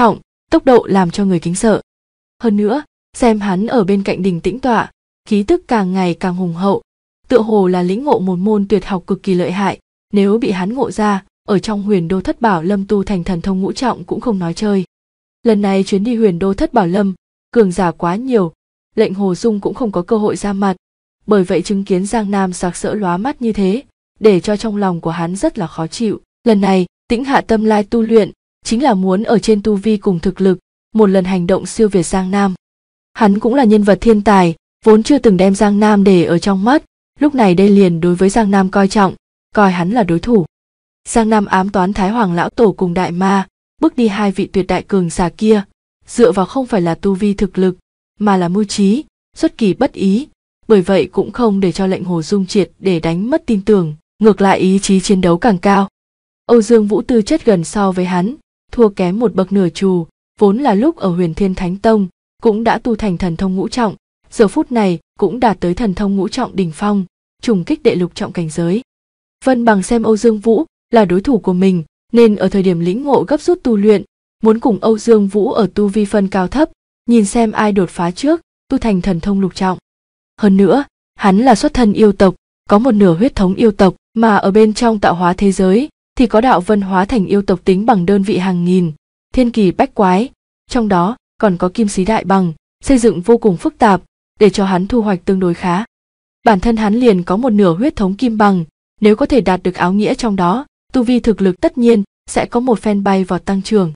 tốc độ làm cho người kính sợ. Hơn nữa, xem hắn ở bên cạnh đỉnh tĩnh tọa, khí tức càng ngày càng hùng hậu, tựa hồ là lĩnh ngộ một môn tuyệt học cực kỳ lợi hại, nếu bị hắn ngộ ra, ở trong Huyền Đô Thất Bảo Lâm tu thành thần thông ngũ trọng cũng không nói chơi. Lần này chuyến đi Huyền Đô Thất Bảo Lâm, cường giả quá nhiều, Lệnh Hồ Dung cũng không có cơ hội ra mặt, bởi vậy chứng kiến Giang Nam sặc sỡ lóa mắt như thế, để cho trong lòng của hắn rất là khó chịu. Lần này, tĩnh hạ tâm lai tu luyện, chính là muốn ở trên tu vi cùng thực lực, một lần hành động siêu việt Giang Nam. Hắn cũng là nhân vật thiên tài, vốn chưa từng đem Giang Nam để ở trong mắt, lúc này đây liền đối với Giang Nam coi trọng, coi hắn là đối thủ. Giang Nam ám toán Thái Hoàng lão tổ cùng đại ma, bước đi hai vị tuyệt đại cường giả kia, dựa vào không phải là tu vi thực lực, mà là mưu trí, xuất kỳ bất ý, bởi vậy cũng không để cho Lệnh Hồ Dung triệt để đánh mất tin tưởng, ngược lại ý chí chiến đấu càng cao. Âu Dương Vũ tư chất gần so với hắn, thua kém một bậc nửa trù, vốn là lúc ở Huyền Thiên Thánh Tông, cũng đã tu thành thần thông ngũ trọng, giờ phút này cũng đạt tới thần thông ngũ trọng đỉnh phong, trùng kích đệ lục trọng cảnh giới. Vân Bằng xem Âu Dương Vũ là đối thủ của mình, nên ở thời điểm lĩnh ngộ gấp rút tu luyện, muốn cùng Âu Dương Vũ ở tu vi phân cao thấp, nhìn xem ai đột phá trước, tu thành thần thông lục trọng. Hơn nữa, hắn là xuất thân yêu tộc, có một nửa huyết thống yêu tộc, mà ở bên trong tạo hóa thế giới thì có đạo vân hóa thành yêu tộc tính bằng đơn vị hàng nghìn, thiên kỳ bách quái, trong đó còn có kim sĩ đại bằng, xây dựng vô cùng phức tạp, để cho hắn thu hoạch tương đối khá. Bản thân hắn liền có một nửa huyết thống kim bằng, nếu có thể đạt được áo nghĩa trong đó, tu vi thực lực tất nhiên sẽ có một phen bay vọt tăng trưởng.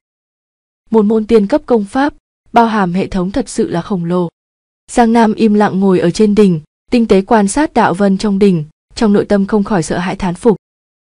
Một môn tiên cấp công pháp, bao hàm hệ thống thật sự là khổng lồ. Giang Nam im lặng ngồi ở trên đỉnh, tinh tế quan sát đạo vân trong đỉnh, trong nội tâm không khỏi sợ hãi thán phục.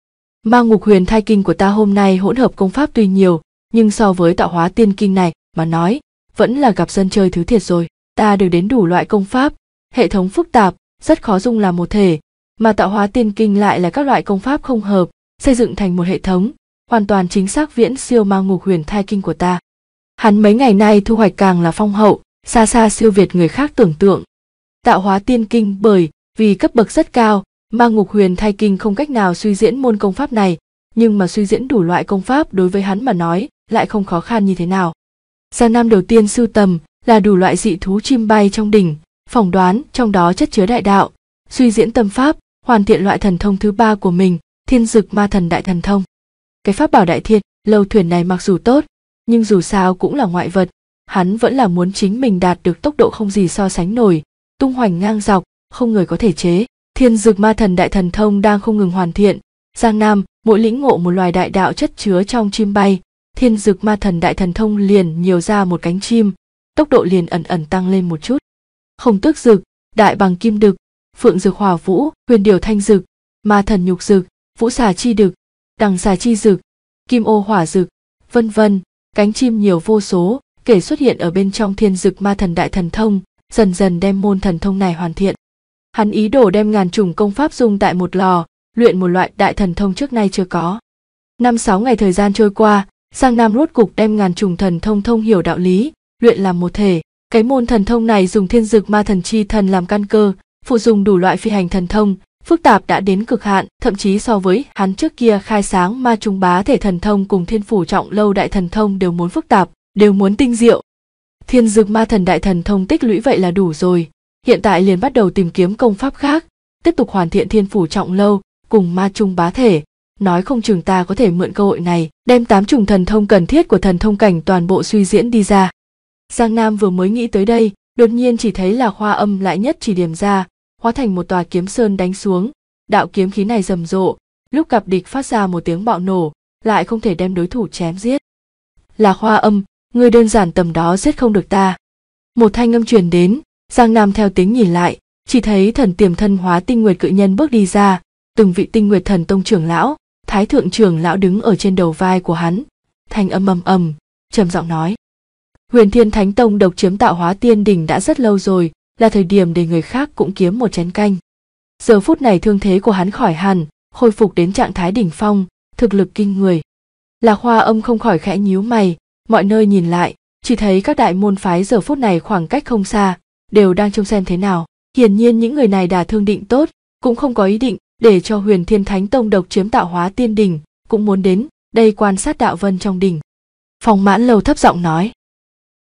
Ma Ngục Huyền Thai Kinh của ta hôm nay hỗn hợp công pháp tuy nhiều, nhưng so với Tạo Hóa Tiên Kinh này mà nói, vẫn là gặp dân chơi thứ thiệt rồi. Ta được đến đủ loại công pháp, hệ thống phức tạp, rất khó dung làm một thể, mà Tạo Hóa Tiên Kinh lại là các loại công pháp không hợp, xây dựng thành một hệ thống, hoàn toàn chính xác viễn siêu Ma Ngục Huyền Thai Kinh của ta. Hắn mấy ngày nay thu hoạch càng là phong hậu, xa xa siêu việt người khác tưởng tượng. Tạo Hóa Tiên Kinh bởi vì cấp bậc rất cao, Ma Ngục Huyền Thai Kinh không cách nào suy diễn môn công pháp này, nhưng mà suy diễn đủ loại công pháp đối với hắn mà nói lại không khó khăn như thế nào. Giang Nam đầu tiên sưu tầm là đủ loại dị thú chim bay trong đỉnh, phỏng đoán trong đó chất chứa đại đạo, suy diễn tâm pháp, hoàn thiện loại thần thông thứ ba của mình, Thiên Dực Ma Thần Đại Thần Thông. Cái pháp bảo đại thiên lâu thuyền này mặc dù tốt, nhưng dù sao cũng là ngoại vật, hắn vẫn là muốn chính mình đạt được tốc độ không gì so sánh nổi, tung hoành ngang dọc, không người có thể chế. Thiên Dực Ma Thần Đại Thần Thông đang không ngừng hoàn thiện, Giang Nam mỗi lĩnh ngộ một loài đại đạo chất chứa trong chim bay, Thiên Dực Ma Thần Đại Thần Thông liền nhiều ra một cánh chim, tốc độ liền ẩn ẩn tăng lên một chút. Hồng Tước Dực, Đại Bằng Kim Đực, Phượng Dực Hỏa Vũ, Huyền Điểu Thanh Dực, Ma Thần Nhục Dực, Vũ Xà Chi Đực, Đằng Xà Chi Dực, Kim Ô Hỏa Dực, vân vân, cánh chim nhiều vô số, kể xuất hiện ở bên trong Thiên Dực Ma Thần Đại Thần Thông, dần dần đem môn thần thông này hoàn thiện. Hắn ý đồ đem ngàn chủng công pháp dung tại một lò, luyện một loại đại thần thông trước nay chưa có. 5-6 ngày thời gian trôi qua, Giang Nam rốt cục đem ngàn chủng thần thông thông hiểu đạo lý, luyện làm một thể. Cái môn thần thông này dùng Thiên Dực Ma Thần Chi Thần làm căn cơ, phụ dùng đủ loại phi hành thần thông, phức tạp đã đến cực hạn, thậm chí so với hắn trước kia khai sáng Ma Trung Bá Thể Thần Thông cùng Thiên Phủ Trọng Lâu Đại Thần Thông đều muốn phức tạp, đều muốn tinh diệu. Thiên Dực Ma Thần Đại Thần Thông tích lũy vậy là đủ rồi, hiện tại liền bắt đầu tìm kiếm công pháp khác, tiếp tục hoàn thiện Thiên Phủ Trọng Lâu cùng Ma Trung Bá Thể, nói không chừng ta có thể mượn cơ hội này đem 8 chủng thần thông cần thiết của thần thông cảnh toàn bộ suy diễn đi ra. Giang Nam vừa mới nghĩ tới đây, đột nhiên chỉ thấy là Hoa Âm lại nhất chỉ điểm ra, hóa thành một tòa kiếm sơn đánh xuống, đạo kiếm khí này rầm rộ, lúc gặp địch phát ra một tiếng bạo nổ, lại không thể đem đối thủ chém giết. Là Hoa Âm, ngươi đơn giản tầm đó giết không được ta. Một thanh âm truyền đến, Giang Nam theo tiếng nhìn lại, chỉ thấy thần tiềm thân hóa tinh nguyệt cự nhân bước đi ra, từng vị tinh nguyệt thần tông trưởng lão, thái thượng trưởng lão đứng ở trên đầu vai của hắn, thanh âm ầm ầm, trầm giọng nói: Huyền Thiên Thánh Tông độc chiếm Tạo Hóa Tiên Đỉnh đã rất lâu rồi, là thời điểm để người khác cũng kiếm một chén canh. Giờ phút này thương thế của hắn khỏi hẳn, khôi phục đến trạng thái đỉnh phong, thực lực kinh người. Lạc Hoa Âm không khỏi khẽ nhíu mày, mọi nơi nhìn lại, chỉ thấy các đại môn phái giờ phút này khoảng cách không xa, đều đang trông xem thế nào. Hiển nhiên những người này đã thương định tốt, cũng không có ý định để cho Huyền Thiên Thánh Tông độc chiếm Tạo Hóa Tiên Đỉnh, cũng muốn đến đây quan sát đạo vân trong đỉnh. Phong Mãn Lâu thấp giọng nói: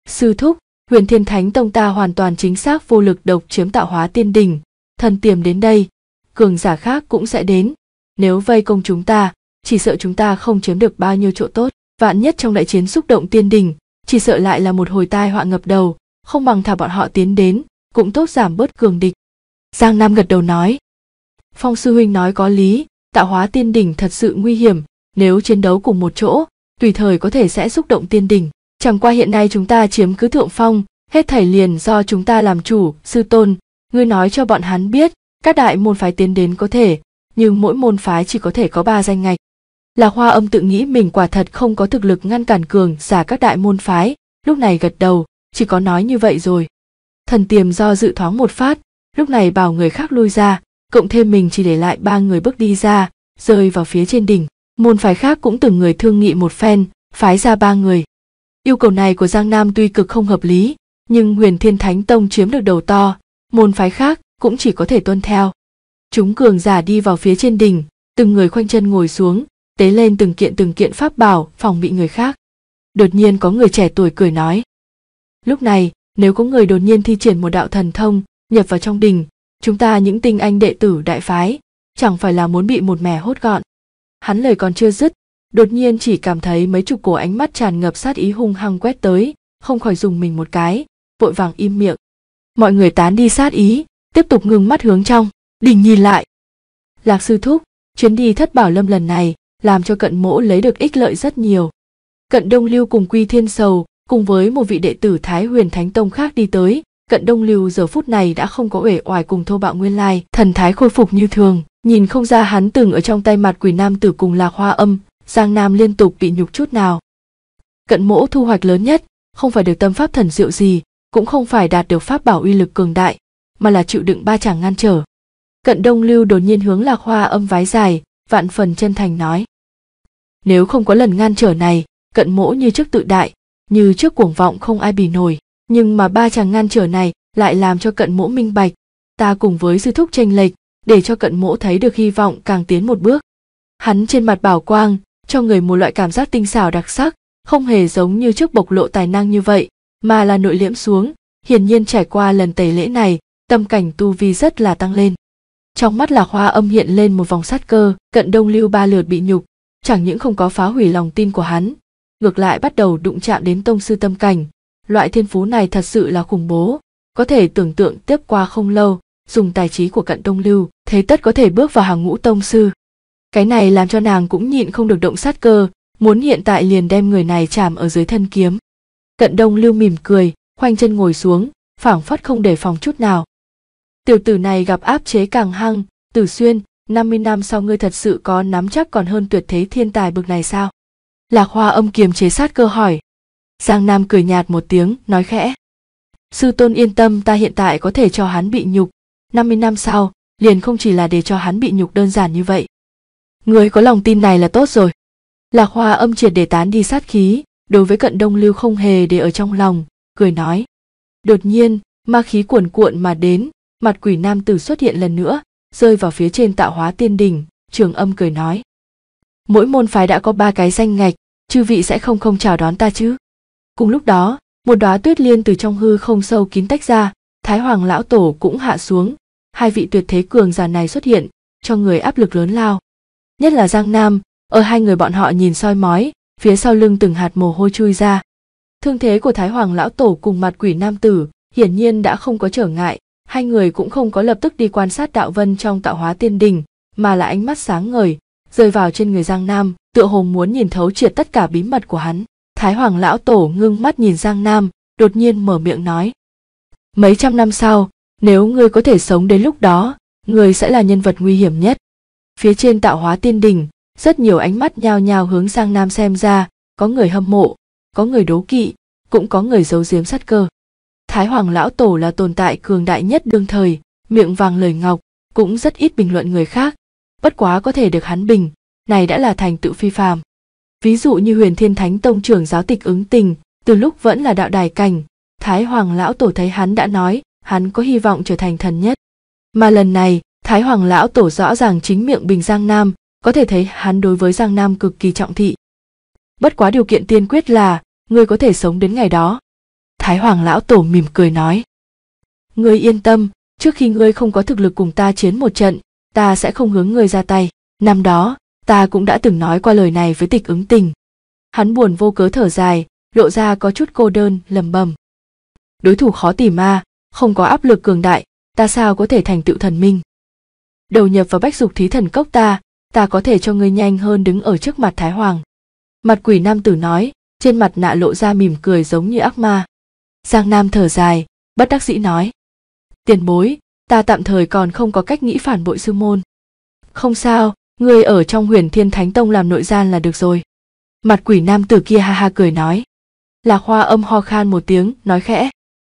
Sư thúc, Huyền Thiên Thánh Tông ta hoàn toàn chính xác vô lực độc chiếm Tạo Hóa Tiên Đỉnh, thần tiềm đến đây, cường giả khác cũng sẽ đến, nếu vây công chúng ta, chỉ sợ chúng ta không chiếm được bao nhiêu chỗ tốt, vạn nhất trong đại chiến xúc động tiên đỉnh, chỉ sợ lại là một hồi tai họa ngập đầu, không bằng thả bọn họ tiến đến, cũng tốt giảm bớt cường địch. Giang Nam gật đầu nói. Phong sư huynh nói có lý, Tạo Hóa Tiên Đỉnh thật sự nguy hiểm, nếu chiến đấu cùng một chỗ, tùy thời có thể sẽ xúc động tiên đỉnh. Chẳng qua hiện nay chúng ta chiếm cứ thượng phong, hết thảy liền do chúng ta làm chủ. Sư tôn, ngươi nói cho bọn hắn biết, các đại môn phái tiến đến có thể, nhưng mỗi môn phái chỉ có thể có 3 danh ngạch. Lạc Hoa Âm tự nghĩ mình quả thật không có thực lực ngăn cản cường giả các đại môn phái, lúc này gật đầu, chỉ có nói như vậy rồi. Thần tiềm do dự thoáng một phát, lúc này bảo người khác lui ra, cộng thêm mình chỉ để lại 3 người bước đi ra, rơi vào phía trên đỉnh. Môn phái khác cũng từng người thương nghị một phen, phái ra 3 người. Yêu cầu này của Giang Nam tuy cực không hợp lý, nhưng Huyền Thiên Thánh Tông chiếm được đầu to, môn phái khác cũng chỉ có thể tuân theo. Chúng cường giả đi vào phía trên đỉnh, từng người khoanh chân ngồi xuống, tế lên từng kiện pháp bảo phòng bị người khác. Đột nhiên có người trẻ tuổi cười nói. Lúc này, nếu có người đột nhiên thi triển một đạo thần thông, nhập vào trong đỉnh, chúng ta những tinh anh đệ tử đại phái, chẳng phải là muốn bị một mẻ hốt gọn. Hắn lời còn chưa dứt, đột nhiên chỉ cảm thấy mấy chục cổ ánh mắt tràn ngập sát ý hung hăng quét tới, không khỏi dùng mình một cái, vội vàng im miệng. Mọi người tán đi sát ý, tiếp tục ngưng mắt hướng trong đỉnh nhìn lại. Lạc sư thúc, chuyến đi Thất Bảo Lâm lần này làm cho Cận Mỗ lấy được ích lợi rất nhiều. Cận Đông Lưu cùng Quy Thiên Sầu cùng với một vị đệ tử Thái Huyền Thánh Tông khác đi tới. Cận Đông Lưu giờ phút này đã không có uể oải cùng thô bạo nguyên lai, thần thái khôi phục như thường, nhìn không ra hắn từng ở trong tay mặt quỷ nam tử cùng Lạc Hoa Âm. Giang Nam liên tục bị nhục chút nào. Cận Mỗ thu hoạch lớn nhất không phải được tâm pháp thần diệu gì, cũng không phải đạt được pháp bảo uy lực cường đại, mà là chịu đựng 3 chàng ngăn trở. Cận Đông Lưu đột nhiên hướng Lạc Hoa Âm vái dài, vạn phần chân thành nói. Nếu không có lần ngăn trở này, Cận Mỗ như trước tự đại, như trước cuồng vọng không ai bì nổi, nhưng mà 3 chàng ngăn trở này lại làm cho Cận Mỗ minh bạch, ta cùng với sư thúc chênh lệch, để cho Cận Mỗ thấy được hy vọng càng tiến một bước. Hắn trên mặt bảo quang, cho người một loại cảm giác tinh xảo đặc sắc, không hề giống như trước bộc lộ tài năng như vậy, mà là nội liễm xuống, hiển nhiên trải qua lần tẩy lễ này, tâm cảnh tu vi rất là tăng lên. Trong mắt Lạc Hoa Âm hiện lên một vòng sát cơ, Cận Đông Lưu 3 lượt bị nhục, chẳng những không có phá hủy lòng tin của hắn, ngược lại bắt đầu đụng chạm đến tông sư tâm cảnh. Loại thiên phú này thật sự là khủng bố, có thể tưởng tượng tiếp qua không lâu, dùng tài trí của Cận Đông Lưu, thế tất có thể bước vào hàng ngũ tông sư. Cái này làm cho nàng cũng nhịn không được động sát cơ, muốn hiện tại liền đem người này chạm ở dưới thân kiếm. Cận Đông Lưu mỉm cười, khoanh chân ngồi xuống, phảng phất không đề phòng chút nào. Tiểu tử này gặp áp chế càng hăng, Tử Xuyên, 50 năm sau ngươi thật sự có nắm chắc còn hơn tuyệt thế thiên tài bực này sao? Lạc Hoa Âm kiềm chế sát cơ hỏi. Giang Nam cười nhạt một tiếng, nói khẽ. Sư tôn yên tâm, ta hiện tại có thể cho hắn bị nhục, 50 năm sau, liền không chỉ là để cho hắn bị nhục đơn giản như vậy. Ngươi có lòng tin này là tốt rồi. Lạc Hoa Âm triệt để tán đi sát khí, đối với Cận Đông Lưu không hề để ở trong lòng, cười nói. Đột nhiên, ma khí cuồn cuộn mà đến, mặt quỷ nam tử xuất hiện lần nữa, rơi vào phía trên Tạo Hóa Tiên Đỉnh. Trường Âm cười nói. Mỗi môn phái đã có 3 cái danh ngạch, chư vị sẽ không chào đón ta chứ? Cùng lúc đó, một đóa tuyết liên từ trong hư không sâu kín tách ra, Thái Hoàng lão tổ cũng hạ xuống, 2 vị tuyệt thế cường giả này xuất hiện, cho người áp lực lớn lao. Nhất là Giang Nam, ở 2 người bọn họ nhìn soi mói, phía sau lưng từng hạt mồ hôi chui ra. Thương thế của Thái Hoàng lão tổ cùng mặt quỷ nam tử hiển nhiên đã không có trở ngại, 2 người cũng không có lập tức đi quan sát đạo vân trong Tạo Hóa Tiên Đỉnh, mà là ánh mắt sáng ngời rơi vào trên người Giang Nam, tựa hồ muốn nhìn thấu triệt tất cả bí mật của hắn. Thái Hoàng lão tổ ngưng mắt nhìn Giang Nam, đột nhiên mở miệng nói. Mấy trăm năm sau, nếu ngươi có thể sống đến lúc đó, ngươi sẽ là nhân vật nguy hiểm nhất. Phía trên Tạo Hóa Tiên Đỉnh, rất nhiều ánh mắt nhao nhao hướng Giang Nam xem ra, có người hâm mộ, có người đố kỵ, cũng có người giấu giếm sát cơ. Thái Hoàng lão tổ là tồn tại cường đại nhất đương thời, miệng vàng lời ngọc, cũng rất ít bình luận người khác, bất quá có thể được hắn bình, này đã là thành tựu phi phàm. Ví dụ như Huyền Thiên Thánh Tông trưởng giáo Tịch Ứng Tình, từ lúc vẫn là đạo đài cảnh, Thái Hoàng lão tổ thấy hắn đã nói, hắn có hy vọng trở thành thần nhất. Mà lần này, Thái Hoàng lão tổ rõ ràng chính miệng bình Giang Nam, có thể thấy hắn đối với Giang Nam cực kỳ trọng thị. Bất quá điều kiện tiên quyết là, ngươi có thể sống đến ngày đó. Thái Hoàng lão tổ mỉm cười nói. Ngươi yên tâm, trước khi ngươi không có thực lực cùng ta chiến một trận, ta sẽ không hướng ngươi ra tay. Năm đó, ta cũng đã từng nói qua lời này với Tịch Ứng Tình. Hắn buồn vô cớ thở dài, lộ ra có chút cô đơn, lẩm bẩm. Đối thủ khó tìm a, không có áp lực cường đại, ta sao có thể thành tựu thần minh. Đầu nhập vào Bách Dục Thí Thần Cốc ta có thể cho ngươi nhanh hơn đứng ở trước mặt Thái Hoàng. Mặt quỷ nam tử nói, trên mặt nạ lộ ra mỉm cười giống như ác ma. Giang Nam thở dài, bất đắc dĩ nói. Tiền bối, ta tạm thời còn không có cách nghĩ phản bội sư môn. Không sao, ngươi ở trong Huyền Thiên Thánh Tông làm nội gian là được rồi. Mặt quỷ nam tử kia ha ha cười nói. Lạc Hoa Âm ho khan một tiếng, nói khẽ.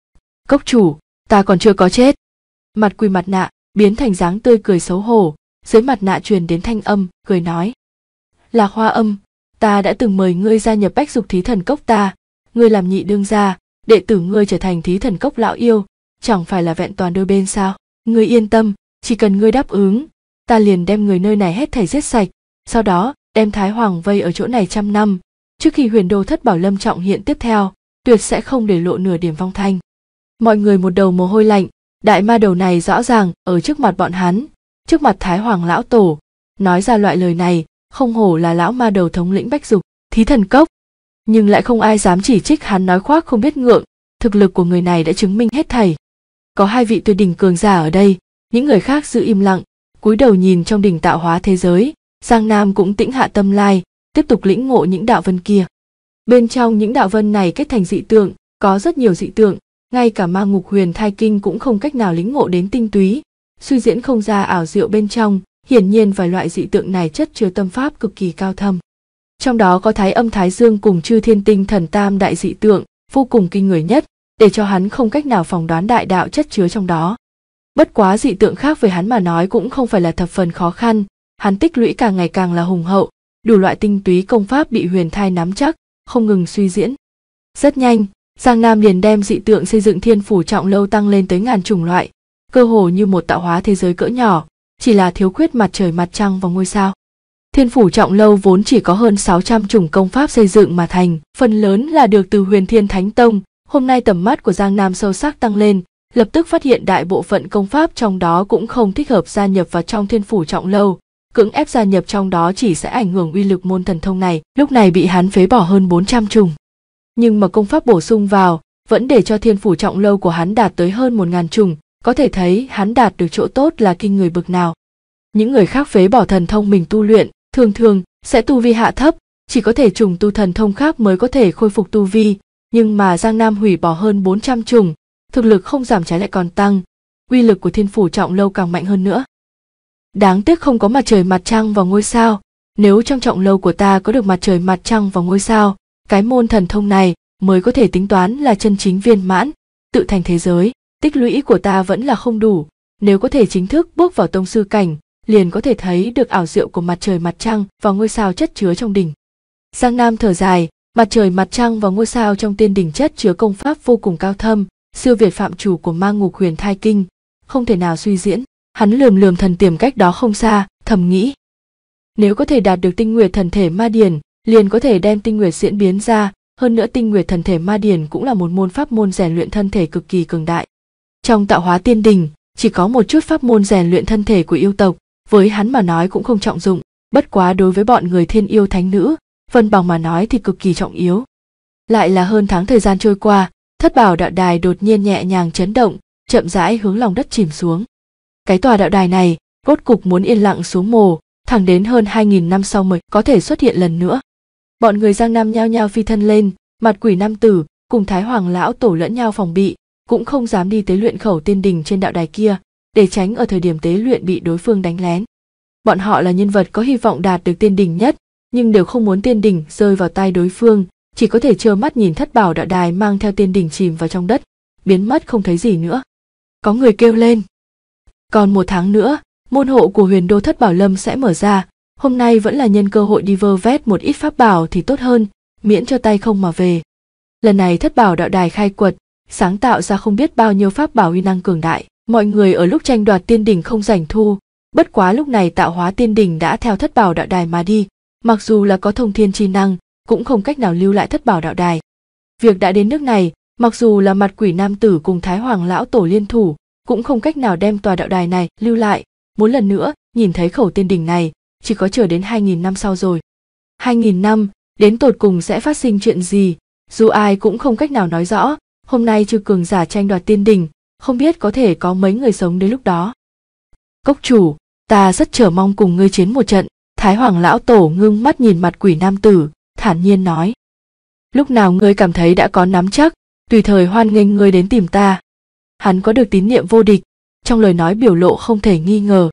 Cốc chủ, ta còn chưa có chết. Mặt quỷ mặt nạ biến thành dáng tươi cười xấu hổ, dưới mặt nạ truyền đến thanh âm, cười nói. Lạc Hoa Âm, ta đã từng mời ngươi gia nhập Bách Dục Thí Thần Cốc ta, ngươi làm nhị đương gia, đệ tử ngươi trở thành Thí Thần Cốc lão yêu, chẳng phải là vẹn toàn đôi bên sao? Ngươi yên tâm, chỉ cần ngươi đáp ứng, ta liền đem người nơi này hết thảy giết sạch, sau đó đem Thái Hoàng vây ở chỗ này 100 năm, trước khi Huyền Đô Thất Bảo Lâm trọng hiện tiếp theo, tuyệt sẽ không để lộ nửa điểm vong thanh. Mọi người một đầu mồ hôi lạnh, đại ma đầu này rõ ràng ở trước mặt bọn hắn, trước mặt Thái Hoàng lão tổ, nói ra loại lời này, không hổ là lão ma đầu thống lĩnh Bách Dục Thí Thần Cốc, nhưng lại không ai dám chỉ trích hắn nói khoác không biết ngượng, thực lực của người này đã chứng minh hết thảy. Có hai vị tuyệt đỉnh cường giả ở đây, những người khác giữ im lặng, cúi đầu nhìn trong đỉnh tạo hóa thế giới. Giang Nam cũng tĩnh hạ tâm lai, tiếp tục lĩnh ngộ những đạo vân kia. Bên trong những đạo vân này kết thành dị tượng, có rất nhiều dị tượng, ngay cả Ma Ngục Huyền Thai Kinh cũng không cách nào lĩnh ngộ đến tinh túy, suy diễn không ra ảo diệu bên trong. Hiển nhiên vài loại dị tượng này chất chứa tâm pháp cực kỳ cao thâm. Trong đó có Thái Âm Thái Dương cùng Chư Thiên Tinh Thần tam đại dị tượng, vô cùng kinh người nhất, để cho hắn không cách nào phỏng đoán đại đạo chất chứa trong đó. Bất quá dị tượng khác với hắn mà nói cũng không phải là thập phần khó khăn, hắn tích lũy càng ngày càng là hùng hậu, đủ loại tinh túy công pháp bị Huyền Thai nắm chắc, không ngừng suy diễn. Rất nhanh, Giang Nam liền đem dị tượng xây dựng Thiên Phủ Trọng Lâu tăng lên tới ngàn chủng loại, cơ hồ như một tạo hóa thế giới cỡ nhỏ, chỉ là thiếu khuyết mặt trời mặt trăng và ngôi sao. Thiên Phủ Trọng Lâu vốn chỉ có hơn 600 chủng công pháp xây dựng mà thành, phần lớn là được từ Huyền Thiên Thánh Tông. Hôm nay tầm mắt của Giang Nam sâu sắc tăng lên, lập tức phát hiện đại bộ phận công pháp trong đó cũng không thích hợp gia nhập vào trong Thiên Phủ Trọng Lâu, cưỡng ép gia nhập trong đó chỉ sẽ ảnh hưởng uy lực môn thần thông này, lúc này bị hắn phế bỏ hơn 400 chủng. Nhưng mà công pháp bổ sung vào, vẫn để cho Thiên Phủ Trọng Lâu của hắn đạt tới hơn 1000 chủng, có thể thấy hắn đạt được chỗ tốt là kinh người bực nào. Những người khác phế bỏ thần thông mình tu luyện, thường sẽ tu vi hạ thấp, chỉ có thể trùng tu thần thông khác mới có thể khôi phục tu vi, nhưng mà Giang Nam hủy bỏ hơn 400 chủng, thực lực không giảm trái lại còn tăng, uy lực của Thiên Phủ Trọng Lâu càng mạnh hơn nữa. Đáng tiếc không có mặt trời mặt trăng và ngôi sao, nếu trong trọng lâu của ta có được mặt trời mặt trăng và ngôi sao, cái môn thần thông này mới có thể tính toán là chân chính viên mãn, tự thành thế giới. Tích lũy của ta vẫn là không đủ, nếu có thể chính thức bước vào tông sư cảnh, liền có thể thấy được ảo diệu của mặt trời mặt trăng và ngôi sao chất chứa trong đỉnh. Giang Nam thở dài, mặt trời mặt trăng và ngôi sao trong tiên đỉnh chất chứa công pháp vô cùng cao thâm, siêu việt phạm chủ của Ma Ngục Huyền Thai Kinh, không thể nào suy diễn. Hắn lườm thần tiềm cách đó không xa, thầm nghĩ. Nếu có thể đạt được tinh nguyệt thần thể ma điển, liền có thể đem tinh nguyệt diễn biến ra, hơn nữa tinh nguyệt thần thể ma điển cũng là một môn pháp môn rèn luyện thân thể cực kỳ cường đại. Trong tạo hóa tiên đình, chỉ có một chút pháp môn rèn luyện thân thể của yêu tộc, với hắn mà nói cũng không trọng dụng, bất quá đối với bọn người thiên yêu thánh nữ, Vân Bằng mà nói thì cực kỳ trọng yếu. Lại là hơn tháng thời gian trôi qua, Thất Bảo đạo đài đột nhiên nhẹ nhàng chấn động, chậm rãi hướng lòng đất chìm xuống. Cái tòa đạo đài này, rốt cục muốn yên lặng xuống mồ, thẳng đến hơn 2000 năm sau mới có thể xuất hiện lần nữa. Bọn người Giang Nam nhao nhao phi thân lên, mặt quỷ nam tử cùng Thái Hoàng lão tổ lẫn nhau phòng bị, cũng không dám đi tế luyện khẩu tiên đình trên đạo đài kia, để tránh ở thời điểm tế luyện bị đối phương đánh lén. Bọn họ là nhân vật có hy vọng đạt được tiên đình nhất, nhưng đều không muốn tiên đình rơi vào tay đối phương, chỉ có thể trơ mắt nhìn Thất Bảo đạo đài mang theo tiên đình chìm vào trong đất, biến mất không thấy gì nữa. Có người kêu lên. Còn 1 tháng nữa, môn hộ của Huyền Đô Thất Bảo Lâm sẽ mở ra, hôm nay vẫn là nhân cơ hội đi vơ vét một ít pháp bảo thì tốt hơn, miễn cho tay không mà về. Lần này Thất Bảo đạo đài khai quật, sáng tạo ra không biết bao nhiêu pháp bảo uy năng cường đại, mọi người ở lúc tranh đoạt tiên đỉnh không rảnh thu, bất quá lúc này tạo hóa tiên đỉnh đã theo Thất Bảo đạo đài mà đi, mặc dù là có thông thiên chi năng, cũng không cách nào lưu lại Thất Bảo đạo đài. Việc đã đến nước này, Mặc dù là mặt quỷ nam tử cùng Thái Hoàng lão tổ liên thủ, cũng không cách nào đem tòa đạo đài này lưu lại, muốn lần nữa nhìn thấy khẩu tiên đỉnh này, chỉ có chờ đến 2000 năm sau rồi. 2000 năm, đến tột cùng sẽ phát sinh chuyện gì, dù ai cũng không cách nào nói rõ. Hôm nay chư cường giả tranh đoạt tiên đỉnh, không biết có thể có mấy người sống đến lúc đó. Cốc chủ, ta rất chờ mong cùng ngươi chiến một trận. Thái Hoàng lão tổ ngưng mắt nhìn mặt quỷ nam tử, thản nhiên nói. Lúc nào ngươi cảm thấy đã có nắm chắc, tùy thời hoan nghênh ngươi đến tìm ta. Hắn có được tín niệm vô địch, trong lời nói biểu lộ không thể nghi ngờ.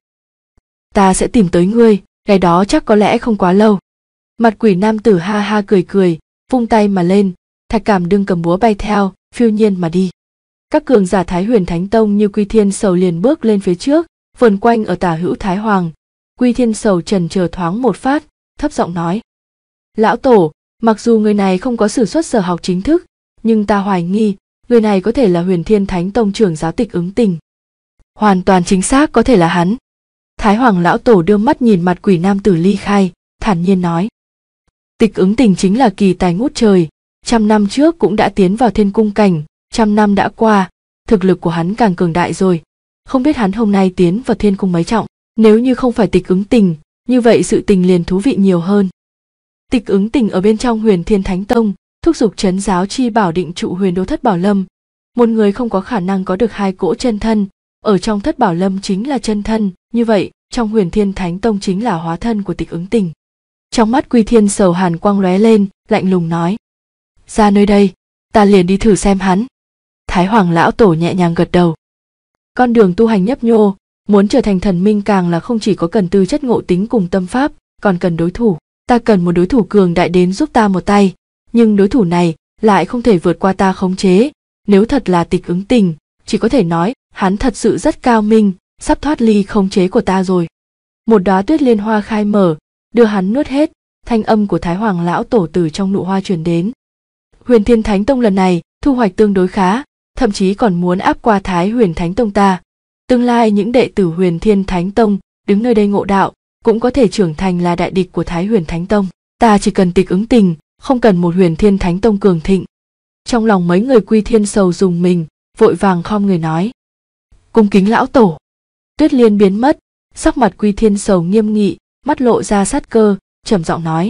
Ta sẽ tìm tới ngươi, ngày đó chắc có lẽ không quá lâu. Mặt quỷ nam tử ha ha cười cười, vung tay mà lên, Thạch Cảm đương cầm búa bay theo, phiêu nhiên mà đi. Các cường giả Thái Huyền Thánh Tông như Quy Thiên Sầu liền bước lên phía trước, vần quanh ở tả hữu Thái Hoàng. Quy Thiên Sầu chần chờ thoáng một phát, thấp giọng nói. Lão tổ, mặc dù người này không có sử xuất sở học chính thức, nhưng ta hoài nghi, người này có thể là Huyền Thiên Thánh Tông trưởng giáo Tịch Ứng Tình. Hoàn toàn chính xác có thể là hắn. Thái Hoàng lão tổ đưa mắt nhìn mặt quỷ nam tử ly khai, thản nhiên nói. Tịch Ứng Tình chính là kỳ tài ngút trời, 100 năm trước cũng đã tiến vào thiên cung cảnh, 100 năm đã qua, thực lực của hắn càng cường đại rồi. Không biết hắn hôm nay tiến vào thiên cung mấy trọng, nếu như không phải Tịch Ứng Tình, như vậy sự tình liền thú vị nhiều hơn. Tịch Ứng Tình ở bên trong Huyền Thiên Thánh Tông, thúc giục trấn giáo chi bảo định trụ Huyền Đô Thất Bảo Lâm. Một người không có khả năng có được hai cỗ chân thân, ở trong Thất Bảo Lâm chính là chân thân, như vậy, trong Huyền Thiên Thánh Tông chính là hóa thân của Tịch Ứng Tình. Trong mắt Quy Thiên Sầu hàn quang lóe lên, lạnh lùng nói. Ra nơi đây, ta liền đi thử xem hắn. Thái Hoàng lão tổ nhẹ nhàng gật đầu. Con đường tu hành nhấp nhô, muốn trở thành thần minh càng là không chỉ có cần tư chất ngộ tính cùng tâm pháp, còn cần đối thủ. Ta cần một đối thủ cường đại đến giúp ta một tay, nhưng đối thủ này lại không thể vượt qua ta khống chế. Nếu thật là Tịch Ứng Tình, chỉ có thể nói hắn thật sự rất cao minh, sắp thoát ly khống chế của ta rồi. Một đóa tuyết liên hoa khai mở, đưa hắn nuốt hết. Thanh âm của Thái Hoàng lão tổ từ trong nụ hoa truyền đến. Huyền Thiên Thánh Tông lần này thu hoạch tương đối khá, thậm chí còn muốn áp qua Thái Huyền Thánh Tông ta. Tương lai những đệ tử Huyền Thiên Thánh Tông đứng nơi đây ngộ đạo, cũng có thể trưởng thành là đại địch của Thái Huyền Thánh Tông. Ta chỉ cần Tịch Ứng Tình, không cần một Huyền Thiên Thánh Tông cường thịnh. Trong lòng mấy người Quy Thiên Sầu rùng mình, vội vàng khom người nói. Cung kính lão tổ. Tuyết liên biến mất, sắc mặt Quy Thiên Sầu nghiêm nghị, mắt lộ ra sát cơ, trầm giọng nói.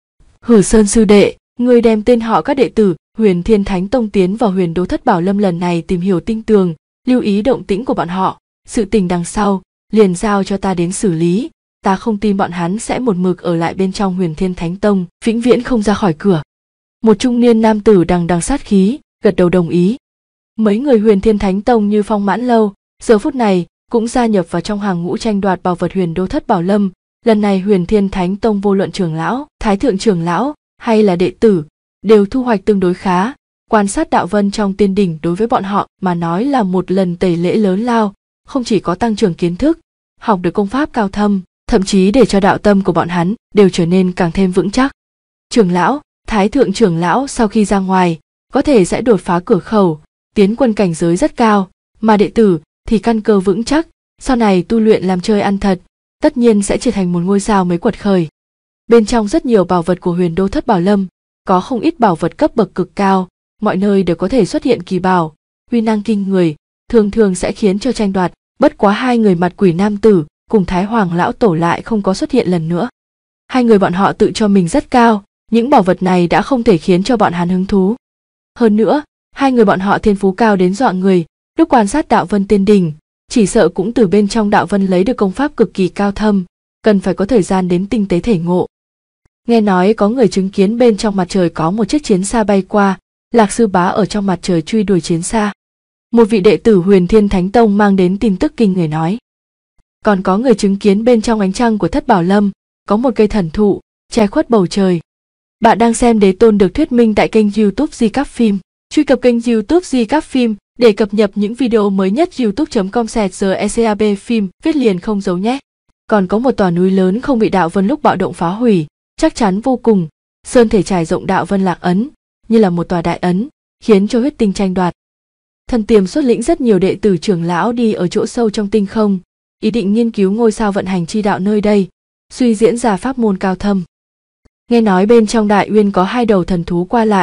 Hử Sơn sư đệ, ngươi đem tên họ các đệ tử Huyền Thiên Thánh Tông tiến vào Huyền Đô Thất Bảo Lâm lần này tìm hiểu tinh tường, lưu ý động tĩnh của bọn họ, sự tình đằng sau liền giao cho ta đến xử lý. Ta không tin bọn hắn sẽ một mực ở lại bên trong Huyền Thiên Thánh Tông, vĩnh viễn không ra khỏi cửa. Một trung niên nam tử đằng đằng sát khí, gật đầu đồng ý. Mấy người Huyền Thiên Thánh Tông như Phong Mãn Lâu, giờ phút này cũng gia nhập vào trong hàng ngũ tranh đoạt bảo vật Huyền Đô Thất Bảo Lâm. Lần này Huyền Thiên Thánh Tông vô luận trưởng lão, thái thượng trưởng lão hay là đệ tử đều thu hoạch tương đối khá. Quan sát đạo vân trong tiên đỉnh đối với bọn họ mà nói là một lần tẩy lễ lớn lao, không chỉ có tăng trưởng kiến thức, học được công pháp cao thâm, thậm chí để cho đạo tâm của bọn hắn đều trở nên càng thêm vững chắc. Trưởng lão, thái thượng trưởng lão sau khi ra ngoài, có thể sẽ đột phá cửa khẩu, tiến quân cảnh giới rất cao, mà đệ tử thì căn cơ vững chắc, sau này tu luyện làm chơi ăn thật, tất nhiên sẽ trở thành một ngôi sao mới quật khởi. Bên trong rất nhiều bảo vật của Huyền Đô Thất Bảo Lâm, có không ít bảo vật cấp bậc cực cao, mọi nơi đều có thể xuất hiện kỳ bảo, uy năng kinh người, thường thường sẽ khiến cho tranh đoạt. Bất quá hai người mặt quỷ nam tử cùng Thái Hoàng lão tổ lại không có xuất hiện lần nữa. Hai người bọn họ tự cho mình rất cao, những bảo vật này đã không thể khiến cho bọn hắn hứng thú. Hơn nữa, hai người bọn họ thiên phú cao đến dọa người, lúc quan sát đạo vân tiên đỉnh, chỉ sợ cũng từ bên trong đạo vân lấy được công pháp cực kỳ cao thâm, cần phải có thời gian đến tinh tế thể ngộ. Nghe nói có người chứng kiến bên trong mặt trời có một chiếc chiến xa bay qua, Lạc sư bá ở trong mặt trời truy đuổi chiến xa. Một vị đệ tử Huyền Thiên Thánh Tông mang đến tin tức kinh người nói. Còn có người chứng kiến bên trong ánh trăng của Thất Bảo Lâm, có một cây thần thụ, che khuất bầu trời. Bạn đang xem Đế Tôn được thuyết minh tại kênh YouTube Di Cáp Phim. Truy cập kênh YouTube Di Cáp Phim để cập nhật những video mới nhất. youtube.com/GECAB phim, viết liền không giấu nhé. Còn có một tòa núi lớn không bị đạo vân lúc bạo động phá hủy, chắc chắn vô cùng. Sơn thể trải rộng đạo vân lạc ấn, như là một tòa đại ấn, khiến cho huyết tinh tranh đoạt. Thần Tiềm xuất lĩnh rất nhiều đệ tử trưởng lão đi ở chỗ sâu trong tinh không, ý định nghiên cứu ngôi sao vận hành chi đạo nơi đây, suy diễn ra pháp môn cao thâm. Nghe nói bên trong Đại Uyên có hai đầu thần thú qua lại,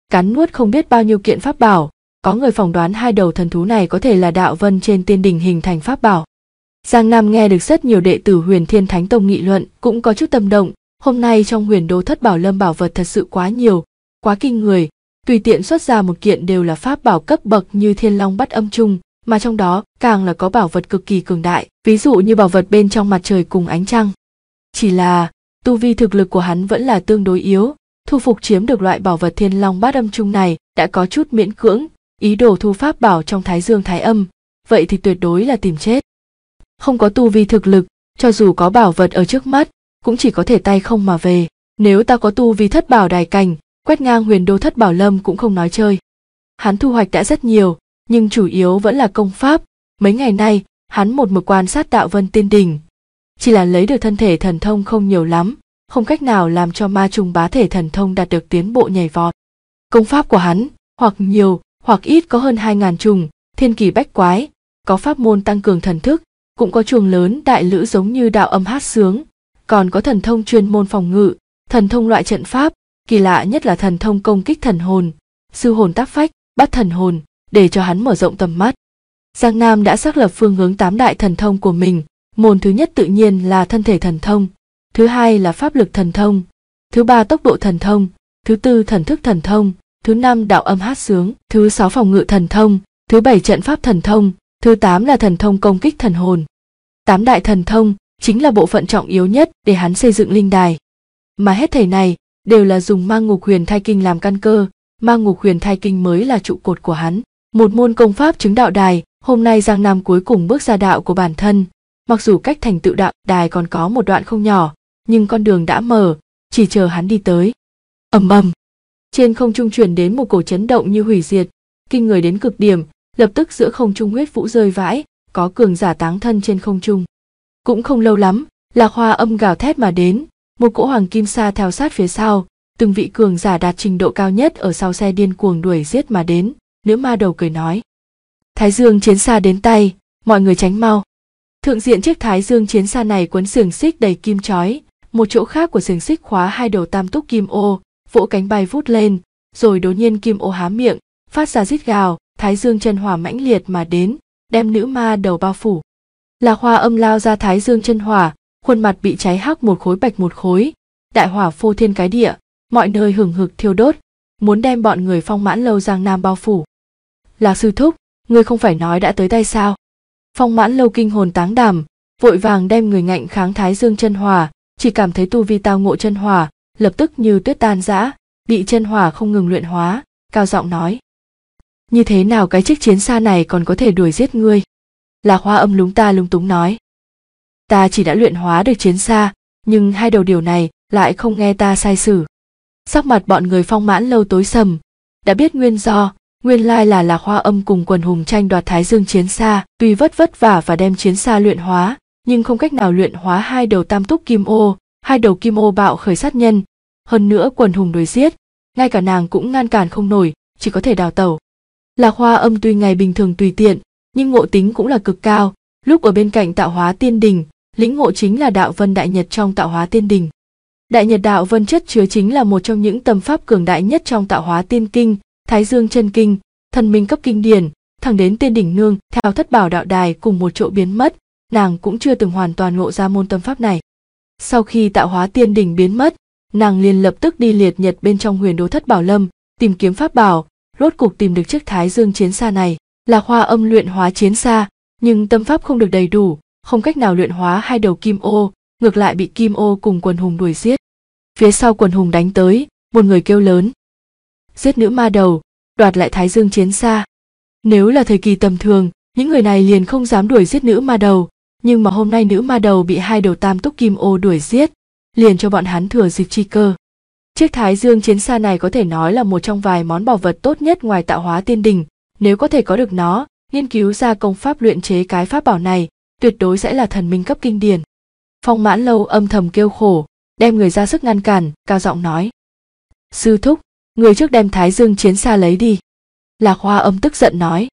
cắn nuốt không biết bao nhiêu kiện pháp bảo. Có người phỏng đoán hai đầu thần thú này có thể là đạo vân trên tiên đỉnh hình thành pháp bảo. Giang Nam nghe được rất nhiều đệ tử Huyền Thiên Thánh Tông nghị luận, cũng có chút tâm động. Hôm nay trong Huyền Đô Thất Bảo Lâm bảo vật thật sự quá nhiều, quá kinh người. Tùy tiện xuất ra một kiện đều là pháp bảo cấp bậc như Thiên Long Bắt Âm Trung, mà trong đó càng là có bảo vật cực kỳ cường đại, ví dụ như bảo vật bên trong mặt trời cùng ánh trăng. Chỉ là tu vi thực lực của hắn vẫn là tương đối yếu, thu phục chiếm được loại bảo vật Thiên Long Bát Âm Trung này đã có chút miễn cưỡng, ý đồ thu pháp bảo trong Thái Dương Thái Âm, vậy thì tuyệt đối là tìm chết. Không có tu vi thực lực, cho dù có bảo vật ở trước mắt, cũng chỉ có thể tay không mà về. Nếu ta có tu vi thất bảo đài cảnh, quét ngang Huyền Đô Thất Bảo Lâm cũng không nói chơi. Hắn thu hoạch đã rất nhiều, nhưng chủ yếu vẫn là công pháp. Mấy ngày nay, hắn một mực quan sát đạo vân tiên đỉnh. Chỉ là lấy được thân thể thần thông không nhiều lắm, không cách nào làm cho ma trùng bá thể thần thông đạt được tiến bộ nhảy vọt. Công pháp của hắn, hoặc nhiều, hoặc ít có hơn 2.000 trùng, thiên kỳ bách quái, có pháp môn tăng cường thần thức, cũng có chuồng lớn đại lữ giống như đạo âm hát sướng, còn có thần thông chuyên môn phòng ngự, thần thông loại trận pháp, kỳ lạ nhất là thần thông công kích thần hồn, sư hồn tác phách, bắt thần hồn, để cho hắn mở rộng tầm mắt. Giang Nam đã xác lập phương hướng 8 đại thần thông của mình, môn thứ nhất tự nhiên là thân thể thần thông, thứ hai là pháp lực thần thông, thứ ba tốc độ thần thông, thứ tư thần thức thần thông, thứ năm đạo âm hát sướng, thứ sáu phòng ngự thần thông, thứ bảy trận pháp thần thông, thứ 8 là thần thông công kích thần hồn. 8 đại thần thông chính là bộ phận trọng yếu nhất để hắn xây dựng linh đài. Mà hết thảy này đều là dùng Ma Ngục Huyền Thai Kinh làm căn cơ, Ma Ngục Huyền Thai Kinh mới là trụ cột của hắn. Một môn công pháp chứng đạo đài, hôm nay Giang Nam cuối cùng bước ra đạo của bản thân. Mặc dù cách thành tựu đạo đài còn có một đoạn không nhỏ, nhưng con đường đã mở, chỉ chờ hắn đi tới. Ầm ầm. Trên không trung truyền đến một cổ chấn động như hủy diệt, kinh người đến cực điểm, lập tức giữa không trung huyết vũ rơi vãi, có cường giả táng thân trên không trung. Cũng không lâu lắm, Lạc Hoa Âm gào thét mà đến, một cỗ hoàng kim sa theo sát phía sau, từng vị cường giả đạt trình độ cao nhất ở sau xe điên cuồng đuổi giết mà đến. Nữ ma đầu cười nói: Thái Dương chiến xa đến tay, mọi người tránh mau. Thượng diện chiếc Thái Dương chiến xa này quấn xiềng xích đầy kim chói, một chỗ khác của xiềng xích khóa hai đầu tam túc kim ô, vỗ cánh bay vút lên, rồi đột nhiên kim ô há miệng, phát ra rít gào, Thái Dương chân hỏa mãnh liệt mà đến, đem nữ ma đầu bao phủ. Lạc Hoa Âm lao ra Thái Dương chân hỏa, khuôn mặt bị cháy hắc một khối bạch một khối, đại hỏa phô thiên cái địa, mọi nơi hừng hực thiêu đốt, muốn đem bọn người Phong Mãn Lâu Giang Nam bao phủ. Lạc sư thúc, ngươi không phải nói đã tới tay sao? Phong Mãn Lâu kinh hồn táng đảm, vội vàng đem người ngạnh kháng Thái Dương chân hỏa, chỉ cảm thấy tu vi tao ngộ chân hỏa, lập tức như tuyết tan rã, bị chân hỏa không ngừng luyện hóa, cao giọng nói: Như thế nào cái chiếc chiến xa này còn có thể đuổi giết ngươi? Lạc Hoa Âm lúng ta lúng túng nói: Ta chỉ đã luyện hóa được chiến xa, nhưng hai đầu điều này lại không nghe ta sai sử. Sắc mặt bọn người Phong Mãn Lâu tối sầm, đã biết nguyên do, nguyên lai là Lạc Hoa Âm cùng quần hùng tranh đoạt Thái Dương chiến xa, tuy vất vả và đem chiến xa luyện hóa, nhưng không cách nào luyện hóa hai đầu tam túc kim ô, hai đầu kim ô bạo khởi sát nhân. Hơn nữa quần hùng đuổi giết, ngay cả nàng cũng ngăn cản không nổi, chỉ có thể đào tẩu. Lạc Hoa Âm tuy ngày bình thường tùy tiện, nhưng ngộ tính cũng là cực cao. Lúc ở bên cạnh Tạo Hóa Tiên Đình, lĩnh ngộ chính là đạo vân đại nhật trong Tạo Hóa Tiên Đình. Đại nhật đạo vân chất chứa chính là một trong những tâm pháp cường đại nhất trong Tạo Hóa Tiên Kinh, Thái Dương chân kinh, thần minh cấp kinh điển, thẳng đến Tiên đỉnh nương theo Thất Bảo đạo đài cùng một chỗ biến mất, nàng cũng chưa từng hoàn toàn ngộ ra môn tâm pháp này. Sau khi Tạo Hóa Tiên đỉnh biến mất, nàng liền lập tức đi liệt nhật bên trong Huyền Đô Thất Bảo Lâm, tìm kiếm pháp bảo, rốt cuộc tìm được chiếc Thái Dương chiến xa này. Lạc Hoa Âm luyện hóa chiến xa, nhưng tâm pháp không được đầy đủ, không cách nào luyện hóa hai đầu kim ô, ngược lại bị kim ô cùng quần hùng đuổi giết. Phía sau quần hùng đánh tới, một người kêu lớn: Giết nữ ma đầu, đoạt lại Thái Dương chiến xa. Nếu là thời kỳ tầm thường, những người này liền không dám đuổi giết nữ ma đầu, nhưng mà hôm nay nữ ma đầu bị hai đầu tam túc kim ô đuổi giết, liền cho bọn hắn thừa dịp chi cơ. Chiếc Thái Dương chiến xa này có thể nói là một trong vài món bảo vật tốt nhất ngoài Tạo Hóa Tiên Đình, nếu có thể có được nó, nghiên cứu ra công pháp luyện chế cái pháp bảo này, tuyệt đối sẽ là thần minh cấp kinh điển. Phong Mãn Lâu âm thầm kêu khổ, đem người ra sức ngăn cản, cao giọng nói: Sư thúc, người trước đem Thái Dương chiến xa lấy đi. Lạc Hoa Âm tức giận nói: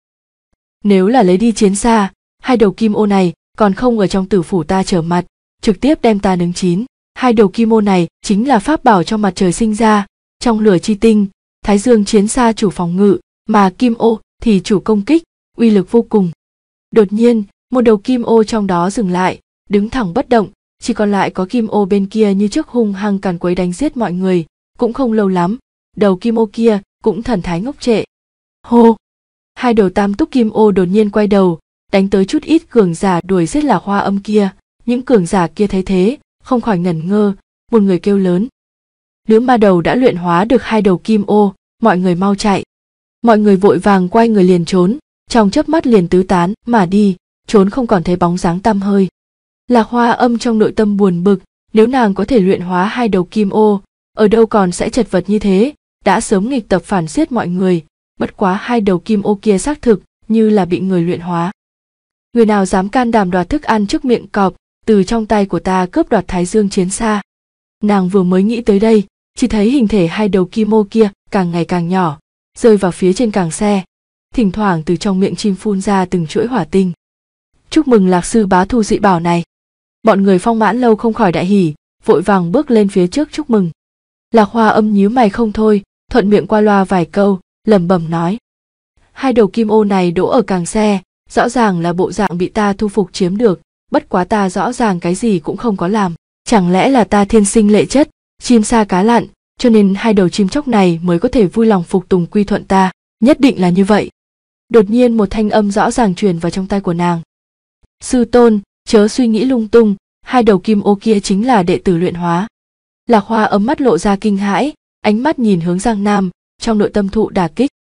Nếu là lấy đi chiến xa, hai đầu kim ô này còn không ở trong tử phủ ta trở mặt, trực tiếp đem ta nướng chín. Hai đầu kim ô này chính là pháp bảo trong mặt trời sinh ra, trong lửa chi tinh, Thái Dương chiến xa chủ phòng ngự, mà kim ô thì chủ công kích, uy lực vô cùng. Đột nhiên, một đầu kim ô trong đó dừng lại, đứng thẳng bất động, chỉ còn lại có kim ô bên kia như trước hung hăng càn quấy đánh giết mọi người. Cũng không lâu lắm, đầu kim ô kia cũng thần thái ngốc trệ. Hô! Hai đầu tam túc kim ô đột nhiên quay đầu, đánh tới chút ít cường giả đuổi giết Lạc Hoa Âm kia. Những cường giả kia thấy thế, không khỏi ngẩn ngơ, một người kêu lớn. Nữ ma đầu đã luyện hóa được hai đầu kim ô, mọi người mau chạy. Mọi người vội vàng quay người liền trốn, trong chớp mắt liền tứ tán mà đi, trốn không còn thấy bóng dáng tăm hơi. Lạc Hoa Âm trong nội tâm buồn bực, nếu nàng có thể luyện hóa hai đầu kim ô, ở đâu còn sẽ chật vật như thế, đã sớm nghịch tập phản giết mọi người, bất quá hai đầu kim ô kia xác thực như là bị người luyện hóa. Người nào dám can đảm đoạt thức ăn trước miệng cọp, từ trong tay của ta cướp đoạt Thái Dương chiến xa. Nàng vừa mới nghĩ tới đây, chỉ thấy hình thể hai đầu kim ô kia càng ngày càng nhỏ, rơi vào phía trên càng xe, thỉnh thoảng từ trong miệng chim phun ra từng chuỗi hỏa tinh. Chúc mừng Lạc sư bá thu dị bảo này. Bọn người Phong Mãn Lâu không khỏi đại hỉ, vội vàng bước lên phía trước chúc mừng. Lạc Hoa Âm nhíu mày không thôi, thuận miệng qua loa vài câu, lẩm bẩm nói: hai đầu kim ô này đỗ ở càng xe, rõ ràng là bộ dạng bị ta thu phục chiếm được, bất quá ta rõ ràng cái gì cũng không có làm, chẳng lẽ là ta thiên sinh lệ chất, chim sa cá lặn, cho nên hai đầu chim chóc này mới có thể vui lòng phục tùng quy thuận ta, nhất định là như vậy. Đột nhiên một thanh âm rõ ràng truyền vào trong tai của nàng. Sư tôn, chớ suy nghĩ lung tung, hai đầu kim ô kia chính là đệ tử luyện hóa. Lạc Hoa Âm mắt lộ ra kinh hãi, ánh mắt nhìn hướng Giang Nam, trong nội tâm thụ đả kích.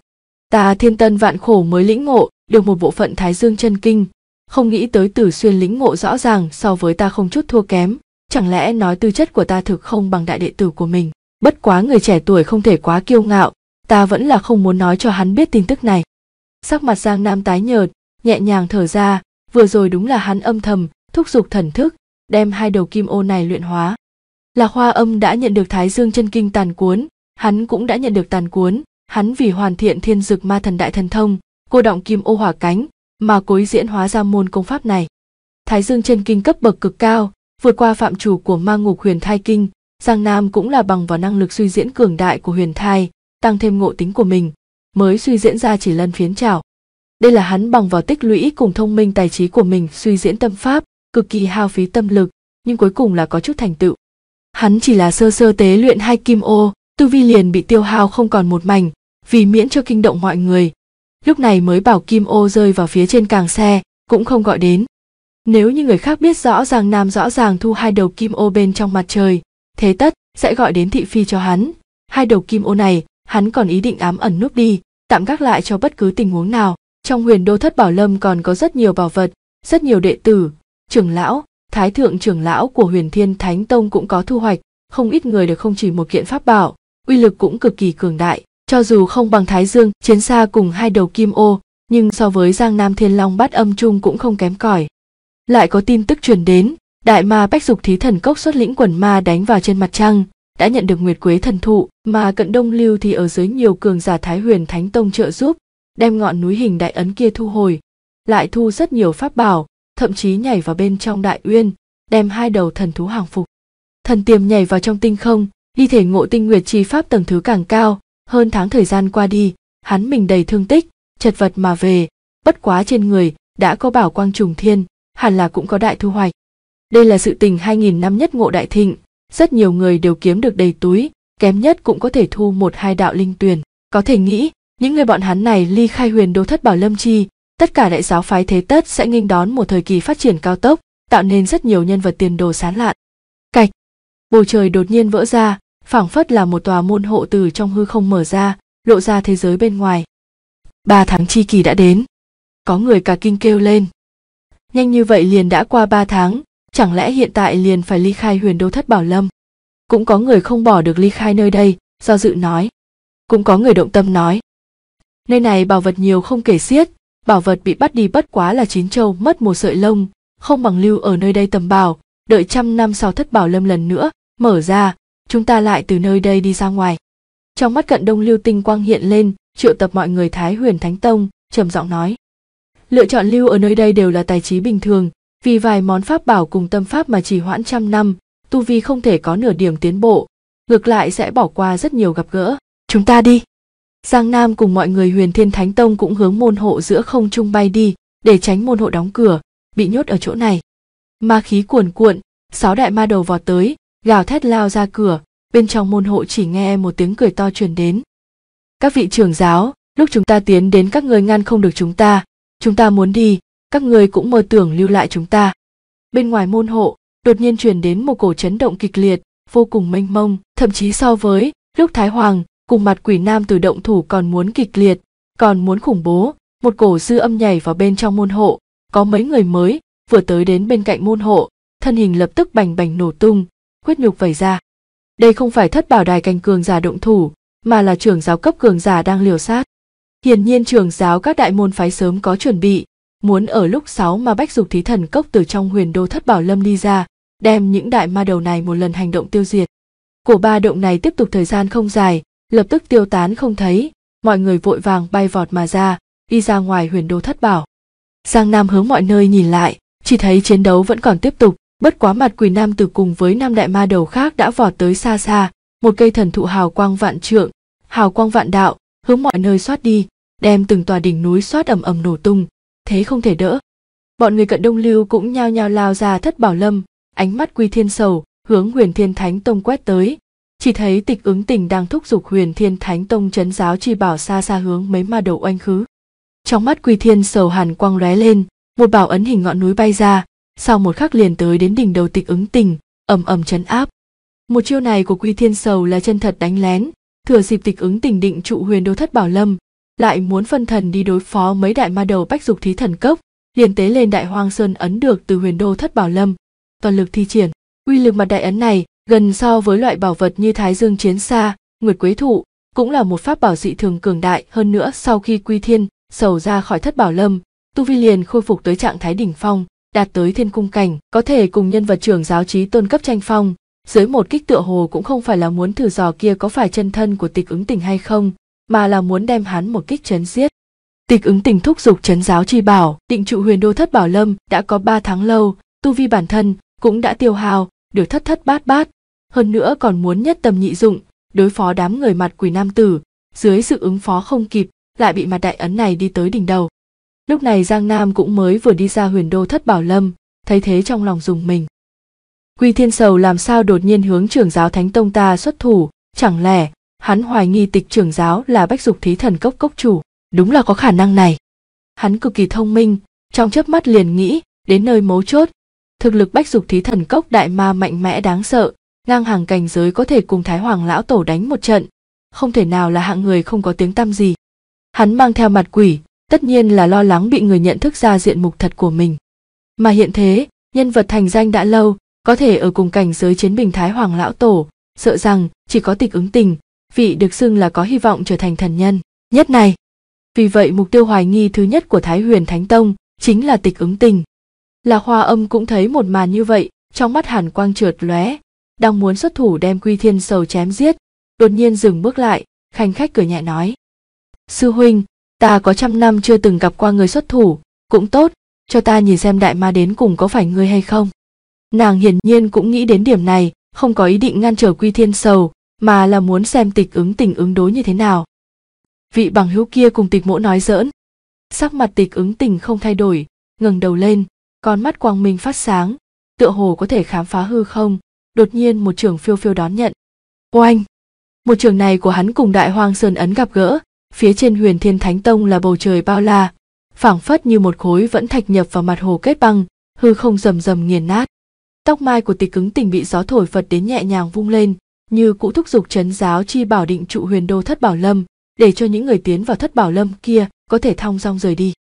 Ta thiên tân vạn khổ mới lĩnh ngộ được một bộ phận Thái Dương chân kinh, không nghĩ tới Tử Xuyên lĩnh ngộ rõ ràng so với ta không chút thua kém, chẳng lẽ nói tư chất của ta thực không bằng đại đệ tử của mình. Bất quá người trẻ tuổi không thể quá kiêu ngạo, ta vẫn là không muốn nói cho hắn biết tin tức này. Sắc mặt Giang Nam tái nhợt, nhẹ nhàng thở ra, vừa rồi đúng là hắn âm thầm thúc giục thần thức, đem hai đầu kim ô này luyện hóa. Lạc Hoa Âm đã nhận được Thái Dương chân kinh tàn cuốn, hắn cũng đã nhận được tàn cuốn, hắn vì hoàn thiện Thiên Dực Ma Thần Đại Thần Thông, cô động kim ô hỏa cánh, mà cố ý diễn hóa ra môn công pháp này. Thái Dương chân kinh cấp bậc cực cao, vượt qua phạm chủ của Ma Ngục Huyền Thai kinh, Giang Nam cũng là bằng vào năng lực suy diễn cường đại của Huyền Thai, tăng thêm ngộ tính của mình, mới suy diễn ra Chỉ Lân Phiến Trảo. Đây là hắn bằng vào tích lũy cùng thông minh tài trí của mình suy diễn tâm pháp, cực kỳ hao phí tâm lực, nhưng cuối cùng là có chút thành tựu. Hắn chỉ là sơ sơ tế luyện hai kim ô, tu vi liền bị tiêu hao không còn một mảnh, vì miễn cho kinh động mọi người. Lúc này mới bảo kim ô rơi vào phía trên càng xe, cũng không gọi đến. Nếu như người khác biết rõ Giang Nam rõ ràng thu hai đầu kim ô bên trong mặt trời, thế tất sẽ gọi đến thị phi cho hắn. Hai đầu kim ô này, hắn còn ý định ám ẩn núp đi, tạm gác lại cho bất cứ tình huống nào. Trong Huyền Đô Thất Bảo Lâm còn có rất nhiều bảo vật, rất nhiều đệ tử, trưởng lão, thái thượng trưởng lão của Huyền Thiên Thánh Tông cũng có thu hoạch, không ít người được không chỉ một kiện pháp bảo, uy lực cũng cực kỳ cường đại. Cho dù không bằng Thái Dương chiến xa cùng hai đầu kim ô, nhưng so với Giang Nam Thiên Long Bát Âm Trung cũng không kém cỏi. Lại có tin tức truyền đến, đại ma Bách Dục Thí Thần Cốc xuất lĩnh quần ma đánh vào trên mặt trăng, đã nhận được Nguyệt Quế thần thụ, mà Cận Đông Lưu thì ở dưới nhiều cường giả Thái Huyền Thánh Tông trợ giúp, đem ngọn núi hình đại ấn kia thu hồi, lại thu rất nhiều pháp bảo, thậm chí nhảy vào bên trong đại uyên, đem hai đầu thần thú hàng phục. Thần Tiềm nhảy vào trong tinh không, đi thể ngộ tinh nguyệt chi pháp tầng thứ càng cao. Hơn tháng thời gian qua đi, hắn mình đầy thương tích, chật vật mà về, bất quá trên người đã có bảo quang trùng thiên, hẳn là cũng có đại thu hoạch. Đây là sự tình 2000 năm nhất ngộ đại thịnh, rất nhiều người đều kiếm được đầy túi, kém nhất cũng có thể thu 1-2 đạo linh tuyền. Có thể nghĩ, những người bọn hắn này ly khai Huyền Đô Thất Bảo Lâm chi, tất cả đại giáo phái thế tất sẽ nghênh đón một thời kỳ phát triển cao tốc, tạo nên rất nhiều nhân vật tiền đồ sáng lạn. Cạch, bầu trời đột nhiên vỡ ra, phảng phất là một tòa môn hộ từ trong hư không mở ra, lộ ra thế giới bên ngoài. 3 tháng chi kỳ đã đến. Có người cả kinh kêu lên. Nhanh như vậy liền đã qua 3 tháng, chẳng lẽ hiện tại liền phải ly khai Huyền Đô Thất Bảo Lâm? Cũng có người không bỏ được ly khai nơi đây, do dự nói. Cũng có người động tâm nói. Nơi này bảo vật nhiều không kể xiết, bảo vật bị bắt đi bất quá là 9 châu mất một sợi lông, không bằng lưu ở nơi đây tầm bảo, đợi 100 năm sau Thất Bảo Lâm lần nữa mở ra, chúng ta lại từ nơi đây đi ra ngoài. Trong mắt Cận Đông Lưu tinh quang hiện lên, triệu tập mọi người Thái Huyền Thánh Tông, trầm giọng nói: lựa chọn lưu ở nơi đây đều là tài trí bình thường, vì vài món pháp bảo cùng tâm pháp mà trì hoãn 100 năm, tu vi không thể có nửa điểm tiến bộ, ngược lại sẽ bỏ qua rất nhiều gặp gỡ. Chúng ta đi. Giang Nam cùng mọi người Huyền Thiên Thánh Tông cũng hướng môn hộ giữa không trung bay đi, để tránh môn hộ đóng cửa, bị nhốt ở chỗ này. Ma khí cuồn cuộn, 6 đại ma đầu vọt tới, gào thét lao ra cửa, bên trong môn hộ chỉ nghe một tiếng cười to truyền đến. Các vị trưởng giáo, lúc chúng ta tiến đến các ngươi ngăn không được chúng ta muốn đi, các ngươi cũng mơ tưởng lưu lại chúng ta. Bên ngoài môn hộ, đột nhiên truyền đến một cổ chấn động kịch liệt, vô cùng mênh mông, thậm chí so với lúc Thái Hoàng cùng Mặt Quỷ Nam Tử động thủ còn muốn kịch liệt, còn muốn khủng bố. Một cổ dư âm nhảy vào bên trong môn hộ, có mấy người mới vừa tới đến bên cạnh môn hộ, thân hình lập tức bành bành nổ tung, huyết nhục vẩy ra. Đây không phải Thất Bảo Đài cảnh cường giả động thủ, mà là trưởng giáo cấp cường giả đang liều sát. Hiển nhiên trưởng giáo các đại môn phái sớm có chuẩn bị, muốn ở lúc 6 ma bách dục thí thần cốc từ trong huyền đô Thất Bảo Lâm đi ra, đem những đại ma đầu này một lần hành động tiêu diệt. Cổ ba động này tiếp tục thời gian không dài, lập tức tiêu tán không thấy, mọi người vội vàng bay vọt mà ra, đi ra ngoài huyền đô Thất Bảo. Giang Nam hướng mọi nơi nhìn lại, chỉ thấy chiến đấu vẫn còn tiếp tục, bất quá Mặt Quỷ Nam Tử cùng với 5 đại ma đầu khác đã vọt tới xa xa, một cây thần thụ hào quang vạn trượng, hào quang vạn đạo, hướng mọi nơi xoát đi, đem từng tòa đỉnh núi xoát ầm ầm nổ tung, thế không thể đỡ. Bọn người Cận Đông Lưu cũng nhao nhao lao ra Thất Bảo Lâm, ánh mắt Quy Thiên Sầu hướng Huyền Thiên Thánh Tông quét tới, chỉ thấy Tịch Ứng Tình đang thúc giục Huyền Thiên Thánh Tông trấn giáo chi bảo xa xa hướng mấy ma đầu oanh khứ. Trong mắt Quy Thiên Sầu hàn quang lóe lên, một bảo ấn hình ngọn núi bay ra, sau một khắc liền tới đến đỉnh đầu Tịch Ứng Tình, ầm ầm trấn áp. Một chiêu này của Quy Thiên Sầu là chân thật đánh lén, thừa dịp Tịch Ứng Tình định trụ huyền đô Thất Bảo Lâm, lại muốn phân thần đi đối phó mấy đại ma đầu bách dục thí thần cốc, liền tế lên Đại Hoang Sơn ấn được từ huyền đô Thất Bảo Lâm, toàn lực thi triển. Uy lực mặt đại ấn này gần so với loại bảo vật như Thái Dương Chiến Sa, Nguyệt Quế Thụ, cũng là một pháp bảo dị thường cường đại. Hơn nữa sau khi Quy Thiên Sầu ra khỏi Thất Bảo Lâm, tu vi liền khôi phục tới trạng thái đỉnh phong, đạt tới thiên cung cảnh, có thể cùng nhân vật trưởng giáo chí tôn cấp tranh phong. Dưới một kích tựa hồ cũng không phải là muốn thử dò kia có phải chân thân của Tịch Ứng Tình hay không, mà là muốn đem hắn một kích chấn giết. Tịch Ứng Tình thúc giục trấn giáo chi bảo, định trụ huyền đô Thất Bảo Lâm đã có 3 tháng lâu, tu vi bản thân cũng đã tiêu hao, được thất thất bát bát, hơn nữa còn muốn nhất tâm nhị dụng, đối phó đám người Mặt Quỷ Nam Tử, dưới sự ứng phó không kịp, lại bị mặt đại ấn này đi tới đỉnh đầu. Lúc này Giang Nam cũng mới vừa đi ra huyền đô Thất Bảo Lâm, thấy thế trong lòng rùng mình. Quy Thiên Sầu làm sao đột nhiên hướng trưởng giáo Thánh Tông ta xuất thủ, chẳng lẽ hắn hoài nghi Tịch trưởng giáo là bách dục thí thần cốc cốc chủ? Đúng là có khả năng này. Hắn cực kỳ thông minh, trong chớp mắt liền nghĩ đến nơi mấu chốt. Thực lực bách dục thí thần cốc đại ma mạnh mẽ đáng sợ, ngang hàng cảnh giới có thể cùng Thái Hoàng lão tổ đánh một trận, không thể nào là hạng người không có tiếng tăm gì. Hắn mang theo mặt quỷ, tất nhiên là lo lắng bị người nhận thức ra diện mục thật của mình. Mà hiện thế, nhân vật thành danh đã lâu, có thể ở cùng cảnh giới chiến bình Thái Hoàng lão tổ, sợ rằng chỉ có Tịch Ứng Tình, vị được xưng là có hy vọng trở thành thần nhân nhất này. Vì vậy mục tiêu hoài nghi thứ nhất của Thái Huyền Thánh Tông chính là Tịch Ứng Tình. Là Hoa Âm cũng thấy một màn như vậy, trong mắt hàn quang chợt lóe, đang muốn xuất thủ đem Quy Thiên Sầu chém giết, đột nhiên dừng bước lại, khanh khách cười nhẹ nói: "Sư huynh, ta có 100 năm chưa từng gặp qua người xuất thủ, cũng tốt, cho ta nhìn xem đại ma đến cùng có phải ngươi hay không." Nàng hiển nhiên cũng nghĩ đến điểm này, không có ý định ngăn trở Quy Thiên Sầu, mà là muốn xem Tịch Ứng Tình ứng đối như thế nào. Vị bằng hữu kia cùng Tịch mỗ nói giỡn. Sắc mặt Tịch Ứng Tình không thay đổi, ngẩng đầu lên, con mắt quang minh phát sáng, tựa hồ có thể khám phá hư không, đột nhiên một trường phiêu phiêu đón nhận. Oanh! Một trường này của hắn cùng Đại Hoang Sơn ấn gặp gỡ, phía trên Huyền Thiên Thánh Tông là bầu trời bao la, phảng phất như một khối vẫn thạch nhập vào mặt hồ kết băng, hư không rầm rầm nghiền nát. Tóc mai của Tịch Ứng Tình bị gió thổi phật đến nhẹ nhàng vung lên, như cũ thúc giục trấn giáo chi bảo định trụ huyền đô Thất Bảo Lâm, để cho những người tiến vào Thất Bảo Lâm kia có thể thong dong rời đi.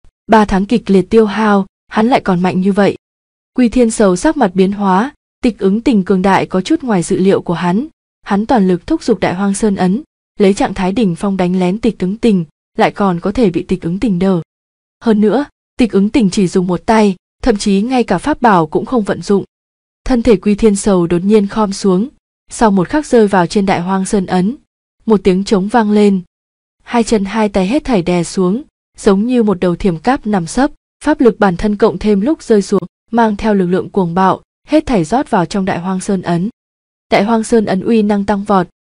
3 tháng kịch liệt tiêu hao, hắn lại còn mạnh như vậy. Quy Thiên Sầu sắc mặt biến hóa, Tịch Ứng Tình cường đại có chút ngoài dự liệu của hắn toàn lực thúc giục Đại Hoang Sơn ấn, lấy trạng thái đỉnh phong đánh lén Tịch Ứng Tình, lại còn có thể bị Tịch Ứng Tình đỡ. Hơn nữa, Tịch Ứng Tình chỉ dùng một tay, thậm chí ngay cả pháp bảo cũng không vận dụng. Thân thể Quy Thiên Sầu đột nhiên khom xuống, sau một khắc rơi vào trên Đại Hoang Sơn ấn, một tiếng trống vang lên, hai chân hai tay hết thảy đè xuống, giống như một đầu thiểm cáp nằm sấp, pháp lực bản thân cộng thêm lúc rơi xuống, mang theo lực lượng cuồng bạo, hết thảy rót vào trong Đại Hoang Sơn ấn. Đại Hoang Sơn ấn uy năng tăng vọt,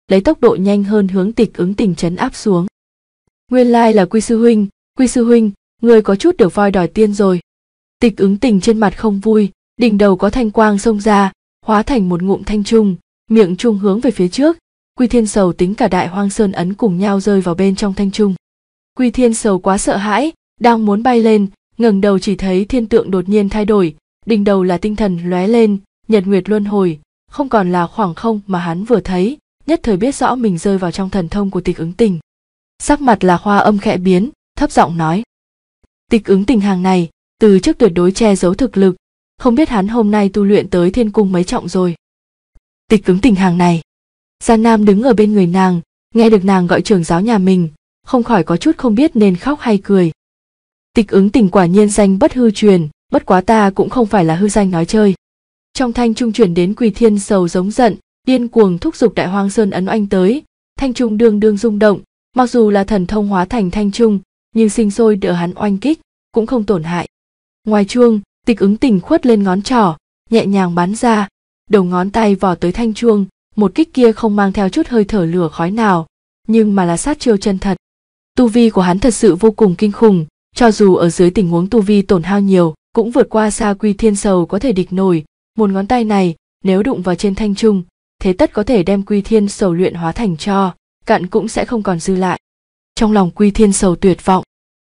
lấy tốc độ nhanh hơn hướng Tịch Ứng Tình trấn áp xuống. Nguyên lai là Quy sư huynh, người có chút được voi đòi tiên rồi. Tịch Ứng Tình trên mặt không vui, đỉnh đầu có thanh quang xông ra, hóa thành một ngụm thanh trung, miệng trung hướng về phía trước. Quy Thiên Sầu tính cả Đại Hoang Sơn ấn cùng nhau rơi vào bên trong thanh trung. Quy Thiên Sầu quá sợ hãi, đang muốn bay lên, ngẩng đầu chỉ thấy thiên tượng đột nhiên thay đổi, đỉnh đầu là tinh thần lóe lên, nhật nguyệt luân hồi, không còn là khoảng không mà hắn vừa thấy, nhất thời biết rõ mình rơi vào trong thần thông của Tịch Ứng Tình. Sắc mặt Lạc Hoa Âm khẽ biến, thấp giọng nói: Tịch Ứng Tình hàng này, từ trước tuyệt đối che giấu thực lực, không biết hắn hôm nay tu luyện tới thiên cung mấy trọng rồi. Tịch Ứng Tình hàng này. Giang Nam đứng ở bên người nàng, nghe được nàng gọi trưởng giáo nhà mình, không khỏi có chút không biết nên khóc hay cười. Tịch Ứng Tình quả nhiên danh bất hư truyền, bất quá ta cũng không phải là hư danh nói chơi. Trong thanh trung truyền đến Quy Thiên Sầu giống giận, điên cuồng thúc giục Đại Hoang Sơn ấn oanh tới, thanh trung đương đương rung động, mặc dù là thần thông hóa thành thanh trung, nhưng sinh sôi đỡ hắn oanh kích, cũng không tổn hại. Ngoài chuông, Tịch Ứng Tình khuất lên ngón trỏ, nhẹ nhàng bắn ra, đầu ngón tay vò tới thanh chuông, một kích kia không mang theo chút hơi thở lửa khói nào, nhưng mà là sát chiêu chân thật. Tu vi của hắn thật sự vô cùng kinh khủng, cho dù ở dưới tình huống tu vi tổn hao nhiều, cũng vượt qua xa Quy Thiên Sầu có thể địch nổi. Một ngón tay này, nếu đụng vào trên thanh trung, thế tất có thể đem Quy Thiên Sầu luyện hóa thành tro, cặn cũng sẽ không còn dư lại. Trong lòng Quy Thiên Sầu tuyệt vọng.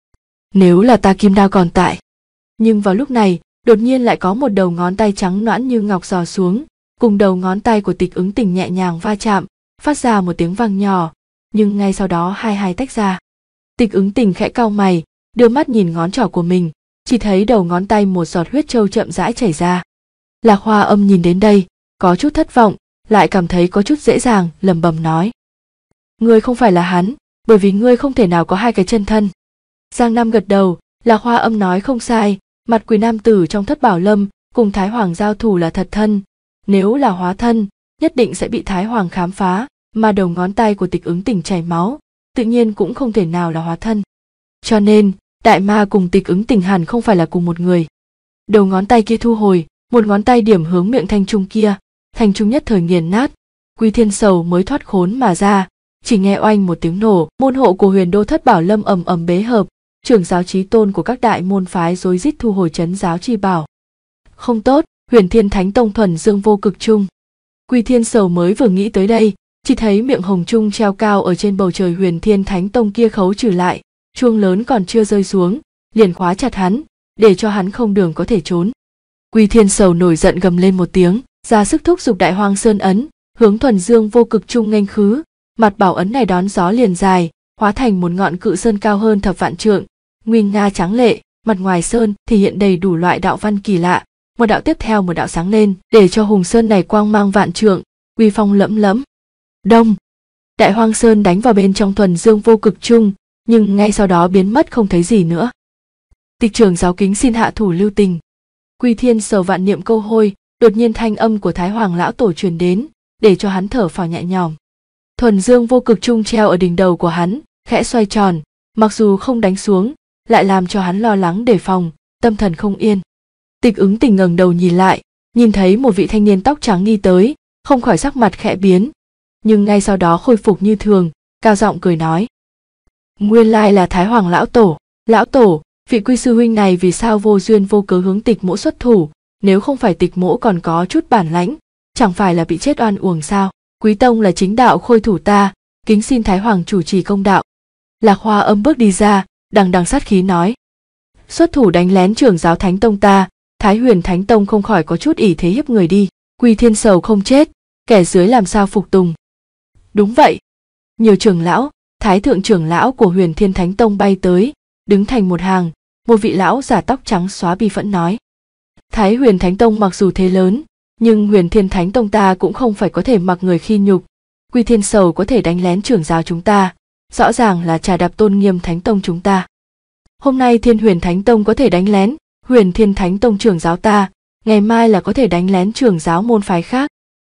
Nếu là ta kim đao còn tại. Nhưng vào lúc này, đột nhiên lại có một đầu ngón tay trắng nõn như ngọc giò xuống, cùng đầu ngón tay của Tịch Ứng Tình nhẹ nhàng va chạm, phát ra một tiếng vang nhỏ, nhưng ngay sau đó hai tách ra. Tịch Ứng Tình khẽ cau mày, đưa mắt nhìn ngón trỏ của mình, chỉ thấy đầu ngón tay một giọt huyết trâu chậm rãi chảy ra. Lạc Hoa Âm nhìn đến đây, có chút thất vọng, lại cảm thấy có chút dễ dàng, lẩm bẩm nói: Ngươi không phải là hắn, bởi vì ngươi không thể nào có hai cái chân thân. Giang Nam gật đầu, Lạc Hoa Âm nói không sai, mặt quỷ nam tử trong Thất Bảo Lâm cùng Thái Hoàng giao thủ là thật thân, nếu là hóa thân, nhất định sẽ bị Thái Hoàng khám phá, mà đầu ngón tay của Tịch Ứng Tình chảy máu, tự nhiên cũng không thể nào là hóa thân. Cho nên, Đại Ma cùng Tịch Ứng Tình hẳn không phải là cùng một người. Đầu ngón tay kia thu hồi, một ngón tay điểm hướng miệng thanh trung kia, thanh trung nhất thời nghiền nát, Quy Thiên Sầu mới thoát khốn mà ra, chỉ nghe oanh một tiếng nổ, môn hộ của Huyền Đô Thất Bảo Lâm ầm ầm bế hợp, trưởng giáo chí tôn của các đại môn phái rối rít thu hồi trấn giáo chi bảo. Không tốt, Huyền Thiên Thánh Tông thuần dương vô cực trung. Quy Thiên Sầu mới vừa nghĩ tới đây, chỉ thấy miệng hồng trung treo cao ở trên bầu trời Huyền Thiên Thánh Tông kia khấu trừ lại, chuông lớn còn chưa rơi xuống, liền khóa chặt hắn, để cho hắn không đường có thể trốn. Quy Thiên Sầu nổi giận gầm lên một tiếng, ra sức thúc giục Đại Hoang Sơn ấn, hướng thuần dương vô cực trung nghênh khứ, mặt bảo ấn này đón gió liền dài, hóa thành một ngọn cự sơn cao hơn thập vạn trượng, nguy nga tráng lệ, mặt ngoài sơn thì hiện đầy đủ loại đạo văn kỳ lạ, một đạo tiếp theo một đạo sáng lên, để cho hùng sơn này quang mang vạn trượng, uy phong lẫm lẫm. Đông, Đại Hoang Sơn đánh vào bên trong thuần dương vô cực trung, nhưng ngay sau đó biến mất không thấy gì nữa. Tịch trưởng giáo kính xin hạ thủ lưu tình. Quy Thiên Sầu vạn niệm câu hôi, đột nhiên thanh âm của Thái Hoàng lão tổ truyền đến, để cho hắn thở phào nhẹ nhõm. Thuần dương vô cực trung treo ở đỉnh đầu của hắn, khẽ xoay tròn, mặc dù không đánh xuống, lại làm cho hắn lo lắng đề phòng, tâm thần không yên. Tịch Ứng Tình ngẩng đầu nhìn lại, nhìn thấy một vị thanh niên tóc trắng đi tới, không khỏi sắc mặt khẽ biến, nhưng ngay sau đó khôi phục như thường, cao giọng cười nói: Nguyên lai là Thái Hoàng lão tổ, vị Quy sư huynh này vì sao vô duyên vô cớ hướng Tịch mỗ xuất thủ, nếu không phải Tịch mỗ còn có chút bản lãnh, chẳng phải là bị chết oan uổng sao? Quý tông là chính đạo khôi thủ ta, kính xin Thái Hoàng chủ trì công đạo. Lạc Hoa Âm bước đi ra, đằng đằng sát khí nói: Xuất thủ đánh lén trưởng giáo Thánh Tông ta, Thái Huyền Thánh Tông không khỏi có chút ỷ thế hiếp người đi. Quy Thiên Sầu không chết, kẻ dưới làm sao phục tùng? Đúng vậy. Nhiều trưởng lão, Thái thượng trưởng lão của Huyền Thiên Thánh Tông bay tới, đứng thành một hàng, một vị lão giả tóc trắng xóa bi phẫn nói: Thái Huyền Thánh Tông mặc dù thế lớn, nhưng Huyền Thiên Thánh Tông ta cũng không phải có thể mặc người khi nhục. Quy Thiên Sầu có thể đánh lén trưởng giáo chúng ta, rõ ràng là trà đạp tôn nghiêm Thánh Tông chúng ta. Hôm nay Thiên Huyền Thánh Tông có thể đánh lén Huyền Thiên Thánh Tông trưởng giáo ta, ngày mai là có thể đánh lén trưởng giáo môn phái khác.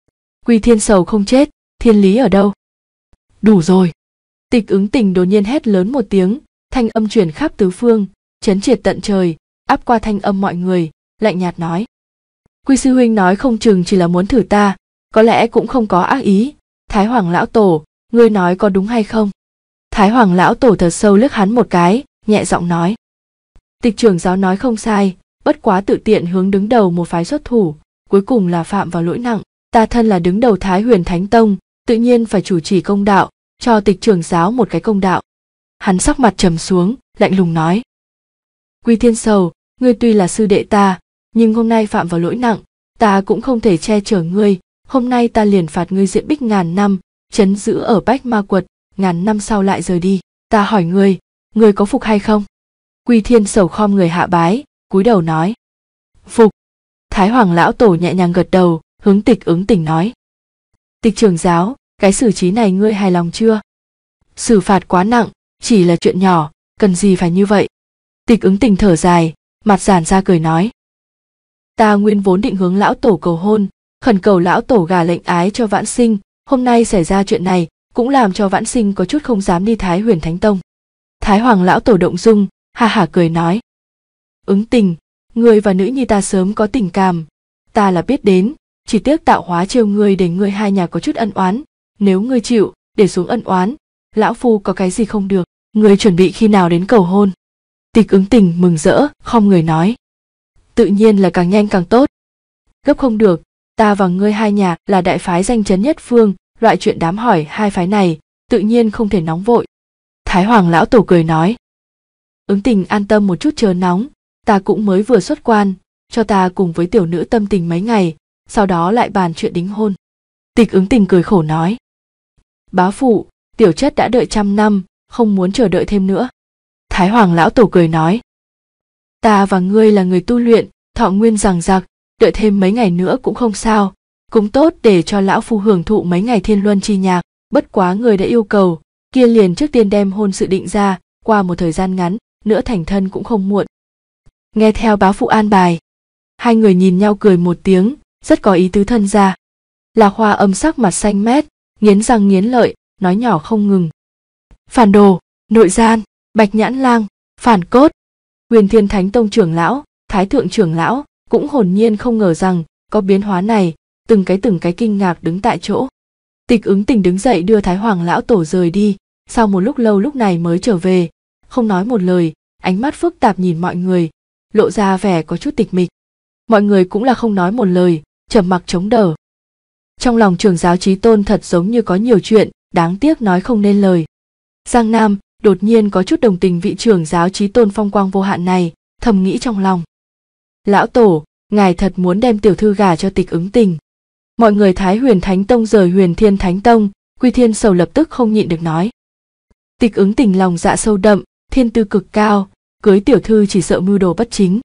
Quy Thiên Sầu không chết, thiên lý ở đâu? Đủ rồi. Tịch Ứng Tình đột nhiên hét lớn một tiếng, thanh âm truyền khắp tứ phương, chấn triệt tận trời, áp qua thanh âm mọi người, lạnh nhạt nói: Quy sư huynh nói không chừng chỉ là muốn thử ta, có lẽ cũng không có ác ý, Thái Hoàng lão tổ, ngươi nói có đúng hay không? Thái Hoàng lão tổ thật sâu liếc hắn một cái, nhẹ giọng nói. Tịch trưởng giáo nói không sai, bất quá tự tiện hướng đứng đầu một phái xuất thủ, cuối cùng là phạm vào lỗi nặng. Ta thân là đứng đầu Thái Huyền Thánh Tông, tự nhiên phải chủ trì công đạo, cho tịch trưởng giáo một cái công đạo. Hắn sắc mặt trầm xuống, lạnh lùng nói. Quy Thiên Sầu, ngươi tuy là sư đệ ta, nhưng hôm nay phạm vào lỗi nặng, ta cũng không thể che chở ngươi. Hôm nay ta liền phạt ngươi diện bích 1000 năm, trấn giữ ở Bách Ma Quật, 1000 năm sau lại rời đi. Ta hỏi ngươi có phục hay không? Quy Thiên Sầu khom người hạ bái, cúi đầu nói. Phục. Thái Hoàng lão tổ nhẹ nhàng gật đầu, hướng Tịch Ứng Tình nói. Tịch trưởng giáo, cái xử trí này ngươi hài lòng chưa? Xử phạt quá nặng, chỉ là chuyện nhỏ, cần gì phải như vậy? Tịch Ứng Tình thở dài, mặt giãn ra cười nói. Ta nguyên vốn định hướng lão tổ cầu hôn, khẩn cầu lão tổ gả lệnh ái cho vãn sinh, hôm nay xảy ra chuyện này, cũng làm cho vãn sinh có chút không dám đi Thái Huyền Thánh Tông. Thái Hoàng lão tổ động dung, ha hả cười nói. Ứng Tình, ngươi và nữ nhi ta sớm có tình cảm, ta là biết đến, chỉ tiếc tạo hóa trêu ngươi để ngươi hai nhà có chút ân oán, nếu ngươi chịu để xuống ân oán, lão phu có cái gì không được, ngươi chuẩn bị khi nào đến cầu hôn? Tịch Ứng Tình mừng rỡ, khom người nói. Tự nhiên là càng nhanh càng tốt. Gấp không được, ta và ngươi hai nhà là đại phái danh chấn nhất phương, loại chuyện đám hỏi hai phái này, tự nhiên không thể nóng vội. Thái Hoàng lão tổ cười nói. Ứng Tình an tâm một chút chớ nóng, ta cũng mới vừa xuất quan, cho ta cùng với tiểu nữ tâm tình mấy ngày, sau đó lại bàn chuyện đính hôn. Tịch Ứng Tình cười khổ nói. Bá phụ, tiểu chất đã đợi 100 năm, không muốn chờ đợi thêm nữa. Thái Hoàng lão tổ cười nói. Ta và ngươi là người tu luyện, thọ nguyên dằng dặc, đợi thêm mấy ngày nữa cũng không sao, cũng tốt để cho lão phu hưởng thụ mấy ngày thiên luân chi nhạc. Bất quá người đã yêu cầu, kia liền trước tiên đem hôn sự định ra, qua một thời gian ngắn nữa thành thân cũng không muộn. Nghe theo bá phụ an bài. Hai người nhìn nhau cười một tiếng, rất có ý tứ thân ra. Lạc Hoa âm sắc mặt xanh mét, nghiến răng nghiến lợi, nói nhỏ không ngừng. Phản đồ, nội gian, Bạch Nhãn Lang, phản cốt. Huyền Thiên Thánh Tông trưởng lão, Thái Thượng trưởng lão cũng hồn nhiên không ngờ rằng có biến hóa này, từng cái kinh ngạc đứng tại chỗ. Tịch Ứng Tình đứng dậy đưa Thái Hoàng lão tổ rời đi, sau một lúc lâu lúc này mới trở về, không nói một lời, ánh mắt phức tạp nhìn mọi người, lộ ra vẻ có chút tịch mịch. Mọi người cũng là không nói một lời, trầm mặc chống đỡ. Trong lòng trưởng giáo Chí Tôn thật giống như có nhiều chuyện, đáng tiếc nói không nên lời. Giang Nam đột nhiên có chút đồng tình vị trưởng giáo Chí Tôn phong quang vô hạn này, thầm nghĩ trong lòng. Lão tổ, ngài thật muốn đem tiểu thư gả cho Tịch Ứng Tình. Mọi người Thái Huyền Thánh Tông rời Huyền Thiên Thánh Tông, Quy Thiên Sầu lập tức không nhịn được nói. Tịch Ứng Tình lòng dạ sâu đậm, thiên tư cực cao, cưới tiểu thư chỉ sợ mưu đồ bất chính.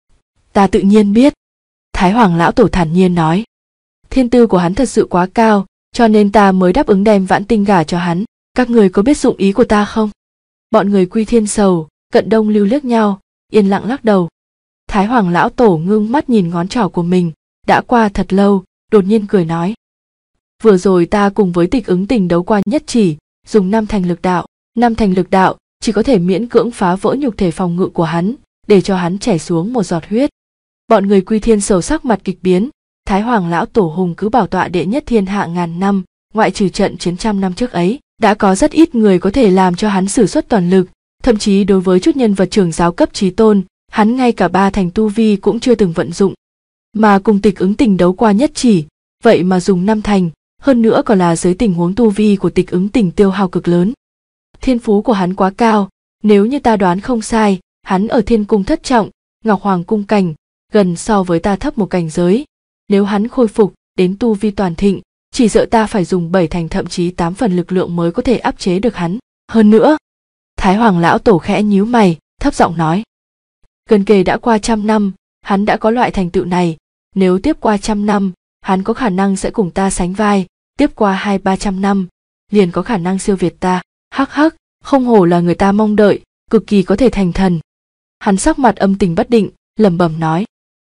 Ta tự nhiên biết. Thái Hoàng lão tổ thản nhiên nói. Thiên tư của hắn thật sự quá cao, cho nên ta mới đáp ứng đem Vãn Tinh gả cho hắn. Các người có biết dụng ý của ta không? Bọn người Quy Thiên Sầu, Cận Đông Lưu liếc nhau, yên lặng lắc đầu. Thái Hoàng lão tổ ngưng mắt nhìn ngón trỏ của mình, đã qua thật lâu, đột nhiên cười nói. Vừa rồi ta cùng với Tịch Ứng Tình đấu qua nhất chỉ, dùng 5 thành lực đạo. 5 thành lực đạo chỉ có thể miễn cưỡng phá vỡ nhục thể phòng ngự của hắn, để cho hắn chảy xuống một giọt huyết. Bọn người Quy Thiên Sầu sắc mặt kịch biến. Thái Hoàng lão tổ hùng cứ bảo tọa đệ nhất thiên hạ 1000 năm, ngoại trừ trận chiến 100 năm trước ấy, đã có rất ít người có thể làm cho hắn sử xuất toàn lực, thậm chí đối với chút nhân vật trưởng giáo cấp Chí Tôn, hắn ngay cả 3 thành tu vi cũng chưa từng vận dụng. Mà cùng Tịch Ứng Tình đấu qua nhất chỉ, vậy mà dùng 5 thành, hơn nữa còn là dưới tình huống tu vi của Tịch Ứng Tình tiêu hao cực lớn. Thiên phú của hắn quá cao, nếu như ta đoán không sai, hắn ở Thiên Cung thất trọng, Ngọc Hoàng cung cảnh, gần so với ta thấp một cảnh giới. Nếu hắn khôi phục đến tu vi toàn thịnh, chỉ sợ ta phải dùng 7 thành thậm chí 8 phần lực lượng mới có thể áp chế được hắn. Hơn nữa, Thái Hoàng lão tổ khẽ nhíu mày, thấp giọng nói. Gần kề đã qua 100 năm, hắn đã có loại thành tựu này, nếu tiếp qua 100 năm, hắn có khả năng sẽ cùng ta sánh vai, tiếp qua 200-300 năm, liền có khả năng siêu việt ta. Hắc hắc, không hổ là người ta mong đợi, cực kỳ có thể thành thần. Hắn sắc mặt âm tình bất định, lẩm bẩm nói.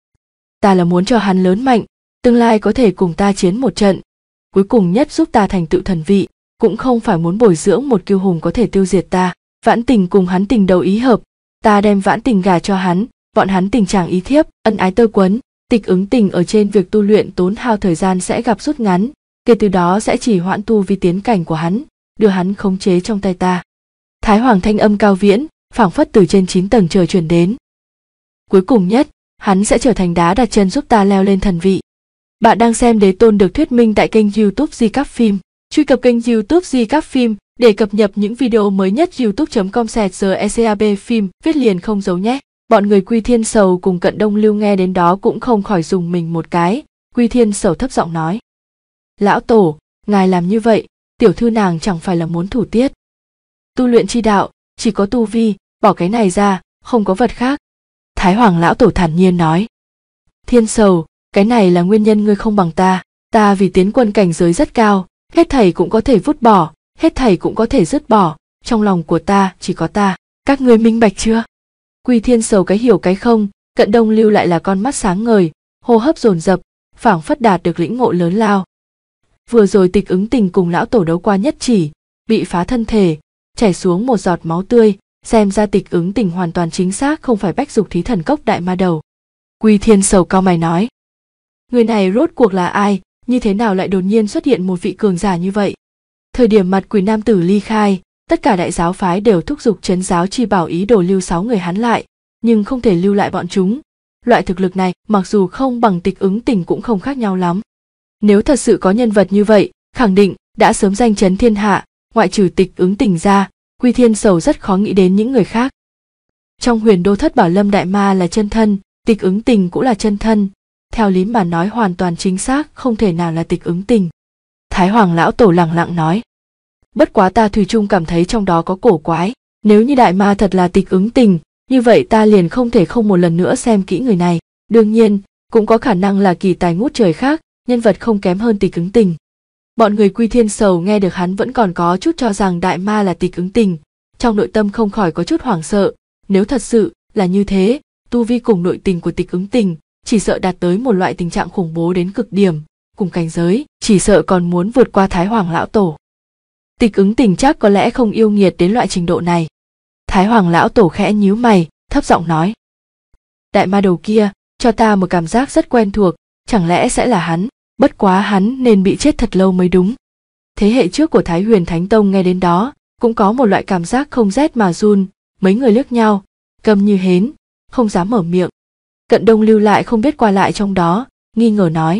Ta là muốn cho hắn lớn mạnh, tương lai có thể cùng ta chiến một trận, cuối cùng nhất giúp ta thành tựu thần vị, cũng không phải muốn bồi dưỡng một kiêu hùng có thể tiêu diệt ta. Vãn Tình cùng hắn tình đầu ý hợp, ta đem Vãn Tình gả cho hắn, bọn hắn tình chàng ý thiếp, ân ái tơ quấn. Tịch Ứng Tình ở trên việc tu luyện tốn hao thời gian sẽ gặp rút ngắn, kể từ đó sẽ chỉ hoãn tu vi tiến cảnh của hắn, đưa hắn khống chế trong tay ta. Thái Hoàng thanh âm cao viễn, phảng phất từ trên 9 tầng trời truyền đến. Cuối cùng nhất, hắn sẽ trở thành đá đặt chân giúp ta leo lên thần vị. Bạn đang xem Đế Tôn được thuyết minh tại kênh YouTube Recap Phim. Truy cập kênh YouTube Recap Phim để cập nhật những video mới nhất. youtube.com/recap phim viết liền không giấu nhé. Bọn người Quy Thiên Sầu cùng Cận Đông Lưu nghe đến đó cũng không khỏi dùng mình một cái. Quy Thiên Sầu thấp giọng nói: Lão Tổ, ngài làm như vậy, tiểu thư nàng chẳng phải là muốn thủ tiết. Tu luyện chi đạo, chỉ có tu vi, bỏ cái này ra, không có vật khác. Thái Hoàng lão tổ thản nhiên nói: Thiên Sầu, cái này là nguyên nhân ngươi không bằng ta. Ta vì tiến quân cảnh giới rất cao, hết thảy cũng có thể vứt bỏ, hết thảy cũng có thể dứt bỏ, trong lòng của ta chỉ có ta. Các ngươi minh bạch chưa? Quy Thiên Sầu cái hiểu cái không, Cận Đông Lưu lại là con mắt sáng ngời, hô hấp dồn dập, phảng phất đạt được lĩnh ngộ lớn lao. Vừa rồi Tịch Ứng Tình cùng lão tổ đấu qua nhất chỉ, bị phá thân thể, chảy xuống một giọt máu tươi, xem ra Tịch Ứng Tình hoàn toàn chính xác không phải Bách Dục Thí Thần Cốc đại ma đầu. Quy Thiên Sầu cau mày nói: Người này rốt cuộc là ai, như thế nào lại đột nhiên xuất hiện một vị cường giả như vậy? Thời điểm Mặt Quỷ nam tử ly khai, tất cả đại giáo phái đều thúc giục trấn giáo chi bảo ý đồ lưu 6 người hắn lại, nhưng không thể lưu lại bọn chúng. Loại thực lực này, mặc dù không bằng Tịch Ứng Tình cũng không khác nhau lắm. Nếu thật sự có nhân vật như vậy, khẳng định đã sớm danh chấn thiên hạ, ngoại trừ Tịch Ứng Tình ra, Quy Thiên Sầu rất khó nghĩ đến những người khác. Trong Huyền Đô Thất Bảo Lâm đại ma là chân thân, Tịch Ứng Tình cũng là chân thân, theo lý mà nói hoàn toàn chính xác không thể nào là Tịch Ứng Tình. Thái Hoàng lão tổ lẳng lặng nói: Bất quá ta thủy chung cảm thấy trong đó có cổ quái, nếu như đại ma thật là Tịch Ứng Tình, như vậy ta liền không thể không một lần nữa xem kỹ người này. Đương nhiên, cũng có khả năng là kỳ tài ngút trời khác, nhân vật không kém hơn Tịch Ứng Tình. Bọn người Quy Thiên Sầu nghe được hắn vẫn còn có chút cho rằng đại ma là Tịch Ứng Tình, trong nội tâm không khỏi có chút hoảng sợ. Nếu thật sự là như thế, tu vi cùng nội tình của Tịch Ứng Tình chỉ sợ đạt tới một loại tình trạng khủng bố đến cực điểm, cùng cảnh giới chỉ sợ còn muốn vượt qua Thái Hoàng lão tổ. Tịch Ứng Tình chắc có lẽ không yêu nghiệt đến loại trình độ này. Thái Hoàng lão tổ khẽ nhíu mày, thấp giọng nói: Đại ma đầu kia cho ta một cảm giác rất quen thuộc, chẳng lẽ sẽ là hắn? Bất quá hắn nên bị chết thật lâu mới đúng. Thế hệ trước của Thái Huyền Thánh Tông nghe đến đó cũng có một loại cảm giác không rét mà run, mấy người liếc nhau, câm như hến, không dám mở miệng. Cận Đông Lưu lại không biết qua lại trong đó, nghi ngờ nói: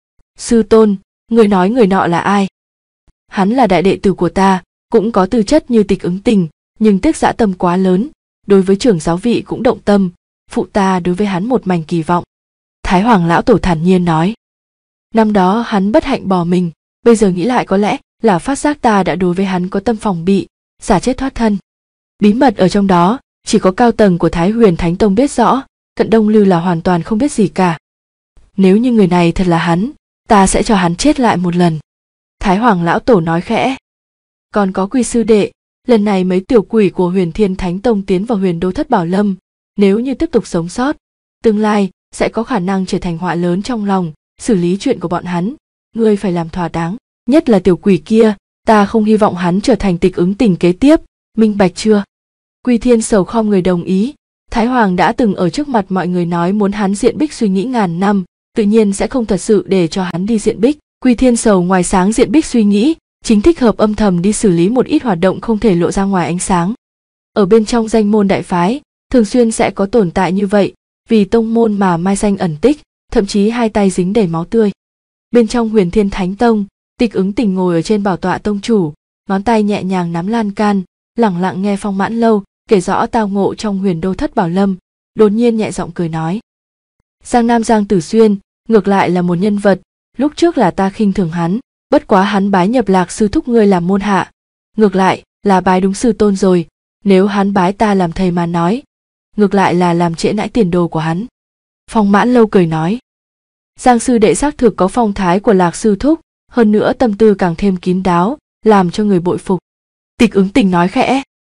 Sư tôn, người nói người nọ là ai? Hắn là đại đệ tử của ta, cũng có tư chất như Tịch Ứng Tình, nhưng tiếc dã tâm quá lớn, đối với trưởng giáo vị cũng động tâm, phụ ta đối với hắn một mảnh kỳ vọng. Thái Hoàng lão tổ thản nhiên nói: Năm đó hắn bất hạnh bỏ mình, bây giờ nghĩ lại có lẽ là phát giác ta đã đối với hắn có tâm phòng bị, giả chết thoát thân. Bí mật ở trong đó, chỉ có cao tầng của Thái Huyền Thánh Tông biết rõ, Cận Đông Lưu là hoàn toàn không biết gì cả. Nếu như người này thật là hắn, ta sẽ cho hắn chết lại một lần. Thái Hoàng lão tổ nói khẽ: Còn có Quy sư đệ, lần này mấy tiểu quỷ của Huyền Thiên Thánh Tông tiến vào Huyền Đô Thất Bảo Lâm, nếu như tiếp tục sống sót, tương lai sẽ có khả năng trở thành họa lớn trong lòng, xử lý chuyện của bọn hắn, ngươi phải làm thỏa đáng, nhất là tiểu quỷ kia, ta không hy vọng hắn trở thành Tịch Ứng Tình kế tiếp, minh bạch chưa? Quy Thiên Sầu khom người đồng ý. Thái Hoàng đã từng ở trước mặt mọi người nói muốn hắn diện bích suy nghĩ ngàn năm, tự nhiên sẽ không thật sự để cho hắn đi diện bích. Quy Thiên Sầu ngoài sáng diện bích suy nghĩ, chính thích hợp âm thầm đi xử lý một ít hoạt động không thể lộ ra ngoài ánh sáng. Ở bên trong danh môn đại phái, thường xuyên sẽ có tồn tại như vậy, vì tông môn mà mai danh ẩn tích, thậm chí hai tay dính đầy máu tươi. Bên trong Huyền Thiên Thánh Tông, Tịch Ứng Tình ngồi ở trên bảo tọa tông chủ, ngón tay nhẹ nhàng nắm lan can, lẳng lặng nghe Phong Mãn Lâu kể rõ tao ngộ trong Huyền Đô Thất Bảo Lâm, đột nhiên nhẹ giọng cười nói: Giang Nam Giang Tử Xuyên, ngược lại là một nhân vật, lúc trước là ta khinh thường hắn, bất quá hắn bái nhập Lạc sư thúc ngươi làm môn hạ, ngược lại là bái đúng sư tôn rồi, nếu hắn bái ta làm thầy mà nói, ngược lại là làm trễ nãi tiền đồ của hắn. Phong Mãn Lâu cười nói: Giang sư đệ xác thực có phong thái của Lạc sư thúc, hơn nữa tâm tư càng thêm kín đáo, làm cho người bội phục. Tịch Ứng Tình nói khẽ: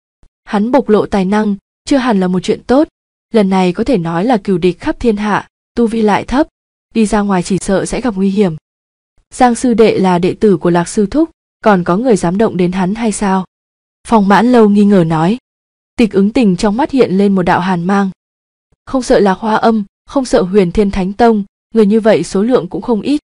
Hắn bộc lộ tài năng, chưa hẳn là một chuyện tốt, lần này có thể nói là cừu địch khắp thiên hạ, tu vi lại thấp, đi ra ngoài chỉ sợ sẽ gặp nguy hiểm. Giang sư đệ là đệ tử của Lạc sư thúc, còn có người dám động đến hắn hay sao? Phong Mãn Lâu nghi ngờ nói. Tịch Ứng Tình trong mắt hiện lên một đạo hàn mang. Không sợ Lạc Hoa Âm, không sợ Huyền Thiên Thánh Tông, người như vậy số lượng cũng không ít,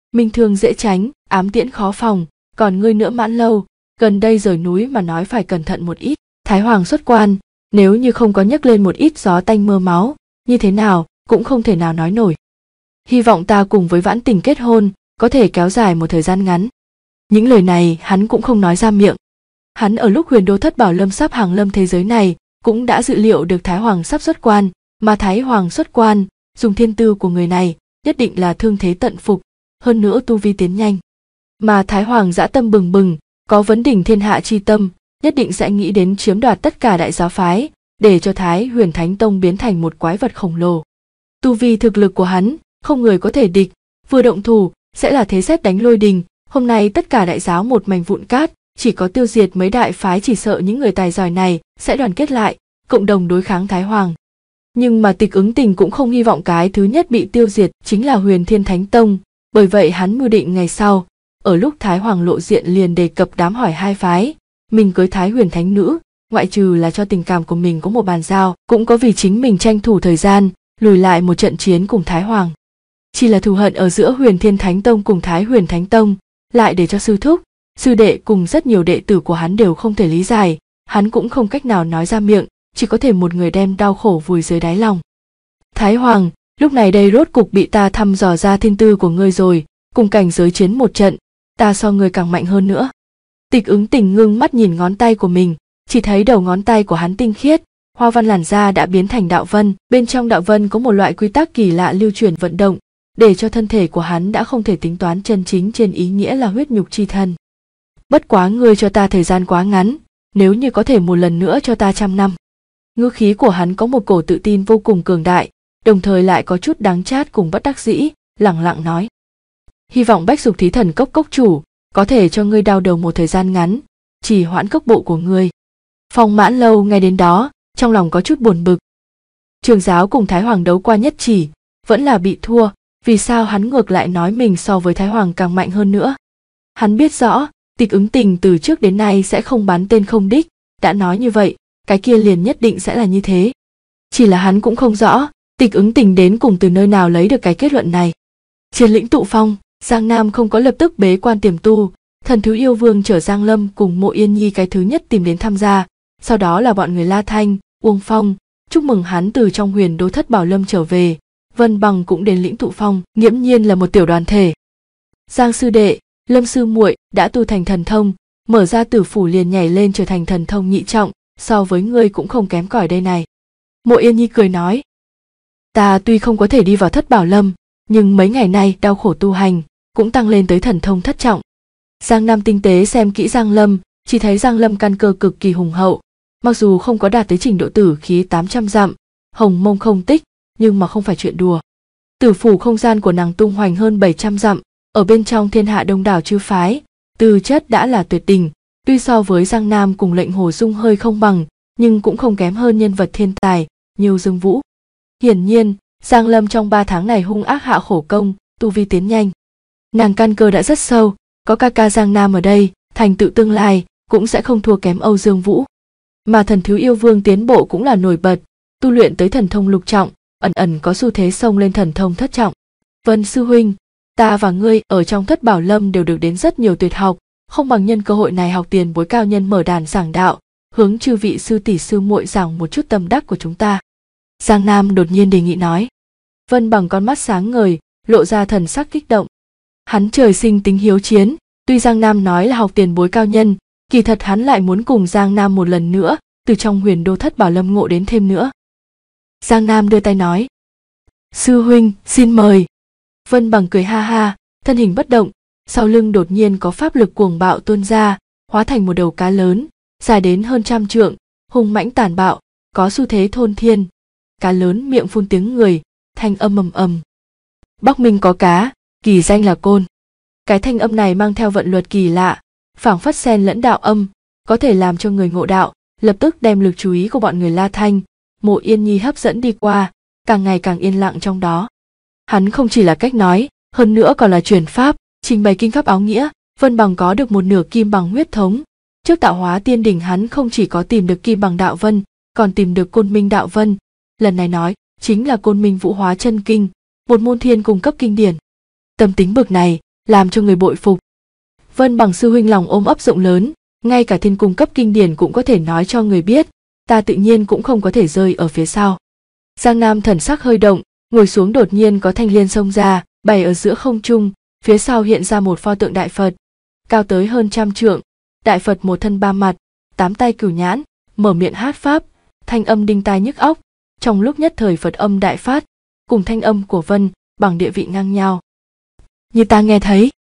Minh thương dễ tránh, ám tiễn khó phòng, còn ngươi nữa Mãn Lâu, gần đây rời núi mà nói phải cẩn thận một ít. Thái Hoàng xuất quan, nếu như không có nhấc lên một ít gió tanh mưa máu, như thế nào cũng không thể nào nói nổi. Hy vọng ta cùng với Vãn Tình kết hôn, có thể kéo dài một thời gian ngắn. Những lời này hắn cũng không nói ra miệng. Hắn ở lúc Huyền Đô Thất Bảo Lâm sắp hàng lâm thế giới này, cũng đã dự liệu được Thái Hoàng sắp xuất quan, mà Thái Hoàng xuất quan, dùng thiên tư của người này, nhất định là thương thế tận phục, hơn nữa tu vi tiến nhanh. Mà Thái Hoàng dã tâm bừng bừng, có vấn đỉnh thiên hạ chi tâm, nhất định sẽ nghĩ đến chiếm đoạt tất cả đại giáo phái, để cho Thái Huyền Thánh Tông biến thành một quái vật khổng lồ. Tu vi thực lực của hắn, không người có thể địch, vừa động thủ, sẽ là thế sét đánh lôi đình. Hôm nay tất cả đại giáo một mảnh vụn cát, chỉ có tiêu diệt mấy đại phái, chỉ sợ những người tài giỏi này sẽ đoàn kết lại, cộng đồng đối kháng Thái Hoàng. Nhưng mà Tịch Ứng Tình cũng không hy vọng cái thứ nhất bị tiêu diệt chính là Huyền Thiên Thánh Tông, bởi vậy hắn mưu định ngày sau, ở lúc Thái Hoàng lộ diện liền đề cập đám hỏi hai phái, mình cưới Thái Huyền Thánh Nữ, ngoại trừ là cho tình cảm của mình có một bàn giao, cũng có vì chính mình tranh thủ thời gian, lùi lại một trận chiến cùng Thái Hoàng. Chỉ là thù hận ở giữa Huyền Thiên Thánh Tông cùng Thái Huyền Thánh Tông, lại để cho sư thúc, sư đệ cùng rất nhiều đệ tử của hắn đều không thể lý giải, hắn cũng không cách nào nói ra miệng, chỉ có thể một người đem đau khổ vùi dưới đáy lòng. Thái Hoàng, lúc này đây rốt cục bị ta thăm dò ra thiên tư của ngươi rồi, cùng cảnh giới chiến một trận, ta so ngươi càng mạnh hơn nữa. Tịch Ứng Tình ngưng mắt nhìn ngón tay của mình, chỉ thấy đầu ngón tay của hắn tinh khiết, hoa văn làn da đã biến thành đạo vân, bên trong đạo vân có một loại quy tắc kỳ lạ lưu chuyển vận động, để cho thân thể của hắn đã không thể tính toán chân chính trên ý nghĩa là huyết nhục chi thân. Bất quá ngươi cho ta thời gian quá ngắn, nếu như có thể một lần nữa cho ta 100 năm. Ngữ khí của hắn có một cổ tự tin vô cùng cường đại, đồng thời lại có chút đắng chát cùng bất đắc dĩ, lẳng lặng nói. Hy vọng Bách Dục Thí Thần Cốc cốc chủ có thể cho ngươi đau đầu một thời gian ngắn, chỉ hoãn cốc bộ của ngươi. Phong Mãn Lâu nghe đến đó, trong lòng có chút buồn bực. Trường giáo cùng Thái Hoàng đấu qua nhất chỉ, vẫn là bị thua, vì sao hắn ngược lại nói mình so với Thái Hoàng càng mạnh hơn nữa. Hắn biết rõ, Tịch Ứng Tình từ trước đến nay sẽ không bắn tên không đích, đã nói như vậy, cái kia liền nhất định sẽ là như thế. Chỉ là hắn cũng không rõ, Tịch Ứng Tình đến cùng từ nơi nào lấy được cái kết luận này. Trên lĩnh Tụ Phong, Giang Nam không có lập tức bế quan tiềm tu, Thần Thú Yêu Vương chở Giang Lâm cùng Mộ Yên Nhi cái thứ nhất tìm đến tham gia, sau đó là bọn người La Thanh, Uông Phong, chúc mừng hắn từ trong Huyền Đô Thất Bảo Lâm trở về. Vân Bằng cũng đến lĩnh Tụ Phong, nghiễm nhiên là một tiểu đoàn thể. Giang sư đệ, Lâm sư muội đã tu thành thần thông, mở ra tử phủ liền nhảy lên trở thành thần thông nhị trọng, so với ngươi cũng không kém cỏi đây này. Mộ Yên Nhi cười nói, ta tuy không có thể đi vào Thất Bảo Lâm, nhưng mấy ngày nay đau khổ tu hành, cũng tăng lên tới thần thông thất trọng. Giang Nam tinh tế xem kỹ Giang Lâm, chỉ thấy Giang Lâm căn cơ cực kỳ hùng hậu, mặc dù không có đạt tới trình độ tử khí 800 dặm, hồng mông không tích, nhưng mà không phải chuyện đùa. Tử phủ không gian của nàng tung hoành hơn 700 dặm, ở bên trong thiên hạ đông đảo chư phái, tư chất đã là tuyệt đỉnh, tuy so với Giang Nam cùng Lệnh Hồ Dung hơi không bằng, nhưng cũng không kém hơn nhân vật thiên tài, Nhiêu Dương Vũ. Hiển nhiên, Giang Lâm trong 3 tháng này hung ác hạ khổ công, tu vi tiến nhanh. Nàng căn cơ đã rất sâu, có ca ca Giang Nam ở đây, thành tựu tương lai cũng sẽ không thua kém Âu Dương Vũ. Mà Thần Thú Yêu Vương tiến bộ cũng là nổi bật, tu luyện tới thần thông lục trọng, ẩn ẩn có xu thế xông lên thần thông thất trọng. Vân sư huynh, ta và ngươi ở trong Thất Bảo Lâm đều được đến rất nhiều tuyệt học, không bằng nhân cơ hội này học tiền bối cao nhân mở đàn giảng đạo, hướng chư vị sư tỷ sư muội giảng một chút tâm đắc của chúng ta. Giang Nam đột nhiên đề nghị nói. Vân Bằng con mắt sáng ngời, lộ ra thần sắc kích động. Hắn trời sinh tính hiếu chiến, tuy Giang Nam nói là học tiền bối cao nhân, kỳ thật hắn lại muốn cùng Giang Nam một lần nữa, từ trong Huyền Đô Thất Bảo Lâm ngộ đến thêm nữa. Giang Nam đưa tay nói, sư huynh, xin mời. Vân Bằng cười ha ha, thân hình bất động, sau lưng đột nhiên có pháp lực cuồng bạo tuôn ra, hóa thành một đầu cá lớn, dài đến hơn 100 trượng, hung mãnh tàn bạo, có xu thế thôn thiên. Cá lớn miệng phun tiếng người, thanh âm ầm ầm. Bắc Minh có cá, kỳ danh là Côn. Cái thanh âm này mang theo vận luật kỳ lạ, phảng phất xen lẫn đạo âm, có thể làm cho người ngộ đạo, lập tức đem lực chú ý của bọn người La Thanh, Mộ Yên Nhi hấp dẫn đi qua, càng ngày càng yên lặng trong đó. Hắn không chỉ là cách nói, hơn nữa còn là truyền pháp, trình bày kinh pháp áo nghĩa. Vân Bằng có được một nửa kim bằng huyết thống. Trước tạo hóa tiên đỉnh hắn không chỉ có tìm được kim bằng đạo vân, còn tìm được Côn Minh đạo vân. Lần này nói chính là Côn Minh Vũ Hóa Chân Kinh, một môn thiên cung cấp kinh điển. Tâm tính bực này làm cho người bội phục. Vân Bằng sư huynh lòng ôm ấp rộng lớn, ngay cả thiên cung cấp kinh điển cũng có thể nói cho người biết, ta tự nhiên cũng không có thể rơi ở phía sau. Giang Nam thần sắc hơi động, ngồi xuống đột nhiên có thanh liên xông ra, bày ở giữa không trung, phía sau hiện ra một pho tượng đại Phật, cao tới hơn 100 trượng. Đại Phật một thân ba mặt, 8 tay cửu nhãn, mở miệng hát pháp, thanh âm đinh tai nhức óc. Trong lúc nhất thời Phật âm đại phát, cùng thanh âm của Vân Bằng địa vị ngang nhau. Như ta nghe thấy,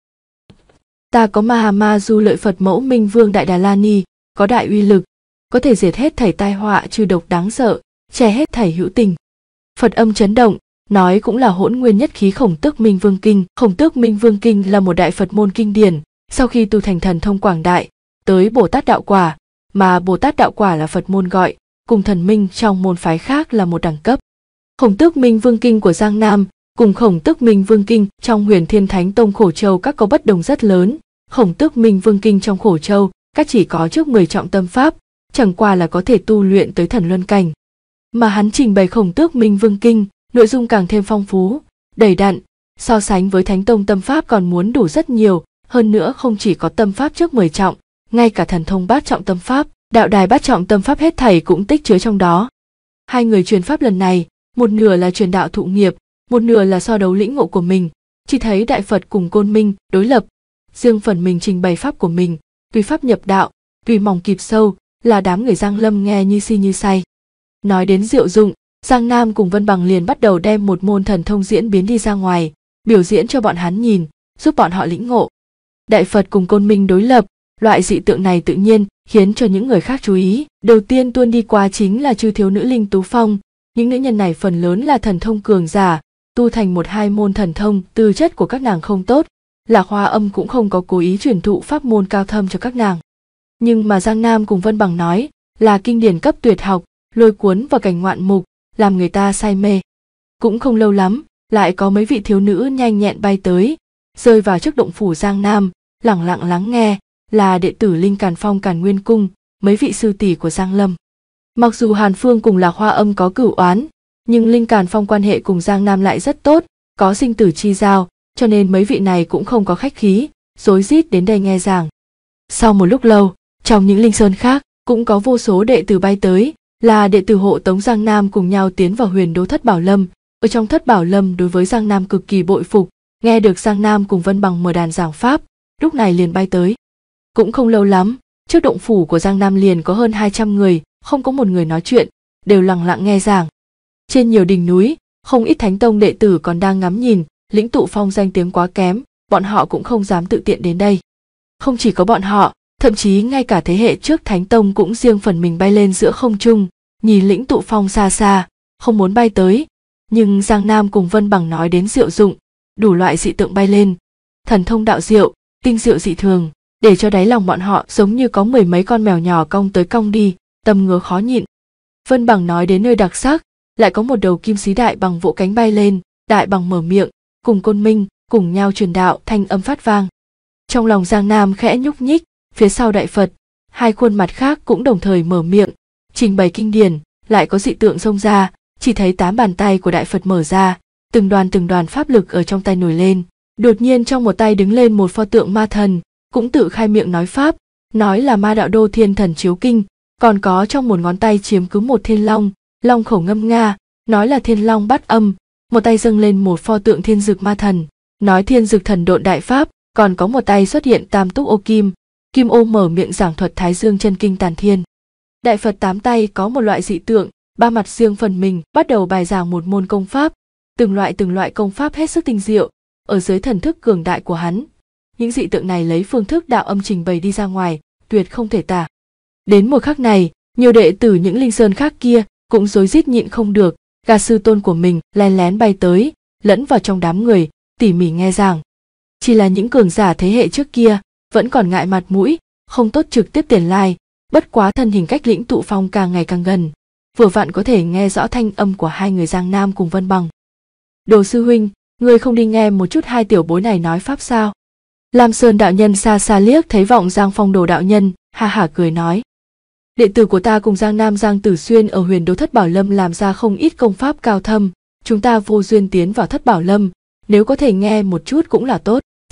ta có Mahama Du Lợi Phật Mẫu Minh Vương Đại Đà La Ni, có đại uy lực, có thể diệt hết thảy tai họa trừ độc đáng sợ, che hết thảy hữu tình. Phật âm chấn động, nói cũng là hỗn nguyên nhất khí Khổng Tước Minh Vương Kinh. Khổng Tước Minh Vương Kinh là một đại Phật môn kinh điển, sau khi tu thành thần thông quảng đại, tới Bồ Tát đạo quả, mà Bồ Tát đạo quả là Phật môn gọi, cùng thần minh trong môn phái khác là một đẳng cấp. Khổng Tước Minh Vương Kinh của Giang Nam cùng Khổng Tước Minh Vương Kinh trong Huyền Thiên Thánh Tông Khổ Châu các có bất đồng rất lớn. Khổng Tước Minh Vương Kinh trong Khổ Châu các chỉ có trước 10 trọng tâm pháp, chẳng qua là có thể tu luyện tới thần luân cảnh. Mà hắn trình bày Khổng Tước Minh Vương Kinh, nội dung càng thêm phong phú, đầy đặn, so sánh với Thánh Tông tâm pháp còn muốn đủ rất nhiều, hơn nữa không chỉ có tâm pháp trước 10 trọng, ngay cả thần thông bát trọng tâm pháp, đạo đài bát trọng tâm pháp hết thảy cũng tích chứa trong đó. Hai người truyền pháp lần này, một nửa là truyền đạo thụ nghiệp, một nửa là so đấu lĩnh ngộ của mình, chỉ thấy Đại Phật cùng Côn Minh đối lập, riêng phần mình trình bày pháp của mình, tùy pháp nhập đạo, tùy mỏng kịp sâu, là đám người Giang Lâm nghe như si như say. Nói đến diệu dụng, Giang Nam cùng Vân Bằng liền bắt đầu đem một môn thần thông diễn biến đi ra ngoài, biểu diễn cho bọn hắn nhìn, giúp bọn họ lĩnh ngộ. Đại Phật cùng Côn Minh đối lập, loại dị tượng này tự nhiên khiến cho những người khác chú ý. Đầu tiên tuôn đi qua chính là chư thiếu nữ Linh Tú Phong, những nữ nhân này phần lớn là thần thông cường giả, tu thành một hai môn thần thông, tư chất của các nàng không tốt, Lạc Hoa Âm cũng không có cố ý truyền thụ pháp môn cao thâm cho các nàng. Nhưng mà Giang Nam cùng Vân Bằng nói là kinh điển cấp tuyệt học, lôi cuốn vào cảnh ngoạn mục, làm người ta say mê. Cũng không lâu lắm, lại có mấy vị thiếu nữ nhanh nhẹn bay tới, rơi vào trước động phủ Giang Nam, lẳng lặng lắng nghe, là đệ tử Linh Càn Phong Càn Nguyên Cung, mấy vị sư tỷ của Giang Lâm. Mặc dù Hàn Phương cùng Lạc Hoa Âm có cửu oán, nhưng Linh Càn Phong quan hệ cùng Giang Nam lại rất tốt, có sinh tử chi giao, cho nên mấy vị này cũng không có khách khí, rối rít đến đây nghe giảng. Sau một lúc lâu, trong những linh sơn khác cũng có vô số đệ tử bay tới, là đệ tử hộ tống Giang Nam cùng nhau tiến vào Huyền Đô Thất Bảo Lâm. Ở trong Thất Bảo Lâm đối với Giang Nam cực kỳ bội phục, nghe được Giang Nam cùng Vân Bằng mở đàn giảng pháp, lúc này liền bay tới. Cũng không lâu lắm, trước động phủ của Giang Nam liền có hơn 200 người, không có một người nói chuyện, đều lặng lặng nghe giảng. Trên nhiều đỉnh núi, không ít Thánh Tông đệ tử còn đang ngắm nhìn, Lĩnh Tụ Phong danh tiếng quá kém, bọn họ cũng không dám tự tiện đến đây. Không chỉ có bọn họ, thậm chí ngay cả thế hệ trước Thánh Tông cũng riêng phần mình bay lên giữa không trung, nhìn Lĩnh Tụ Phong xa xa, không muốn bay tới. Nhưng Giang Nam cùng Vân Bằng nói đến diệu dụng, đủ loại dị tượng bay lên, thần thông đạo diệu, tinh diệu dị thường, để cho đáy lòng bọn họ giống như có mười mấy con mèo nhỏ cong tới cong đi, tâm ngứa khó nhịn. Vân Bằng nói đến nơi đặc sắc, lại có một đầu kim xí đại bằng vỗ cánh bay lên, đại bằng mở miệng, cùng Côn Minh cùng nhau truyền đạo, thanh âm phát vang. Trong lòng Giang Nam khẽ nhúc nhích, phía sau Đại Phật, hai khuôn mặt khác cũng đồng thời mở miệng, trình bày kinh điển, lại có dị tượng xông ra, chỉ thấy 8 bàn tay của Đại Phật mở ra, từng đoàn pháp lực ở trong tay nổi lên. Đột nhiên trong một tay đứng lên một pho tượng ma thần, cũng tự khai miệng nói pháp, nói là Ma Đạo Đô Thiên Thần Chiếu Kinh, còn có trong một ngón tay chiếm cứ một thiên long, long khẩu ngâm nga, nói là thiên long bát âm, một tay dâng lên một pho tượng Thiên Dực Ma Thần, nói Thiên Dực Thần Độn Đại Pháp, còn có một tay xuất hiện Tam Túc Ô Kim, Kim Ô mở miệng giảng thuật Thái Dương Chân Kinh Tàn Thiên. Đại Phật 8 tay có một loại dị tượng, ba mặt riêng phần mình bắt đầu bài giảng một môn công pháp, từng loại công pháp hết sức tinh diệu, ở dưới thần thức cường đại của hắn. Những dị tượng này lấy phương thức đạo âm trình bày đi ra ngoài, tuyệt không thể tả. Đến một khắc này, nhiều đệ tử những linh sơn khác kia cũng rối rít nhịn không được, gà sư tôn của mình lén lén bay tới, lẫn vào trong đám người, tỉ mỉ nghe giảng. Chỉ là những cường giả thế hệ trước kia vẫn còn ngại mặt mũi, không tốt trực tiếp tiền lai, bất quá thân hình cách Lĩnh Tụ Phong càng ngày càng gần, vừa vặn có thể nghe rõ thanh âm của hai người Giang Nam cùng Vân Bằng. Đồ sư huynh, ngươi không đi nghe một chút hai tiểu bối này nói pháp sao? Lam Sơn đạo nhân xa xa liếc thấy Vọng Giang Phong Đồ đạo nhân, ha hả cười nói. Đệ tử của ta cùng Giang Nam Giang Tử Xuyên ở Huyền Đô Thất Bảo Lâm làm ra không ít công pháp cao thâm, chúng ta vô duyên tiến vào Thất Bảo Lâm, nếu có thể nghe một chút cũng là tốt.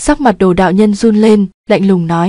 Sắc mặt Đồ đạo nhân run lên, lạnh lùng nói.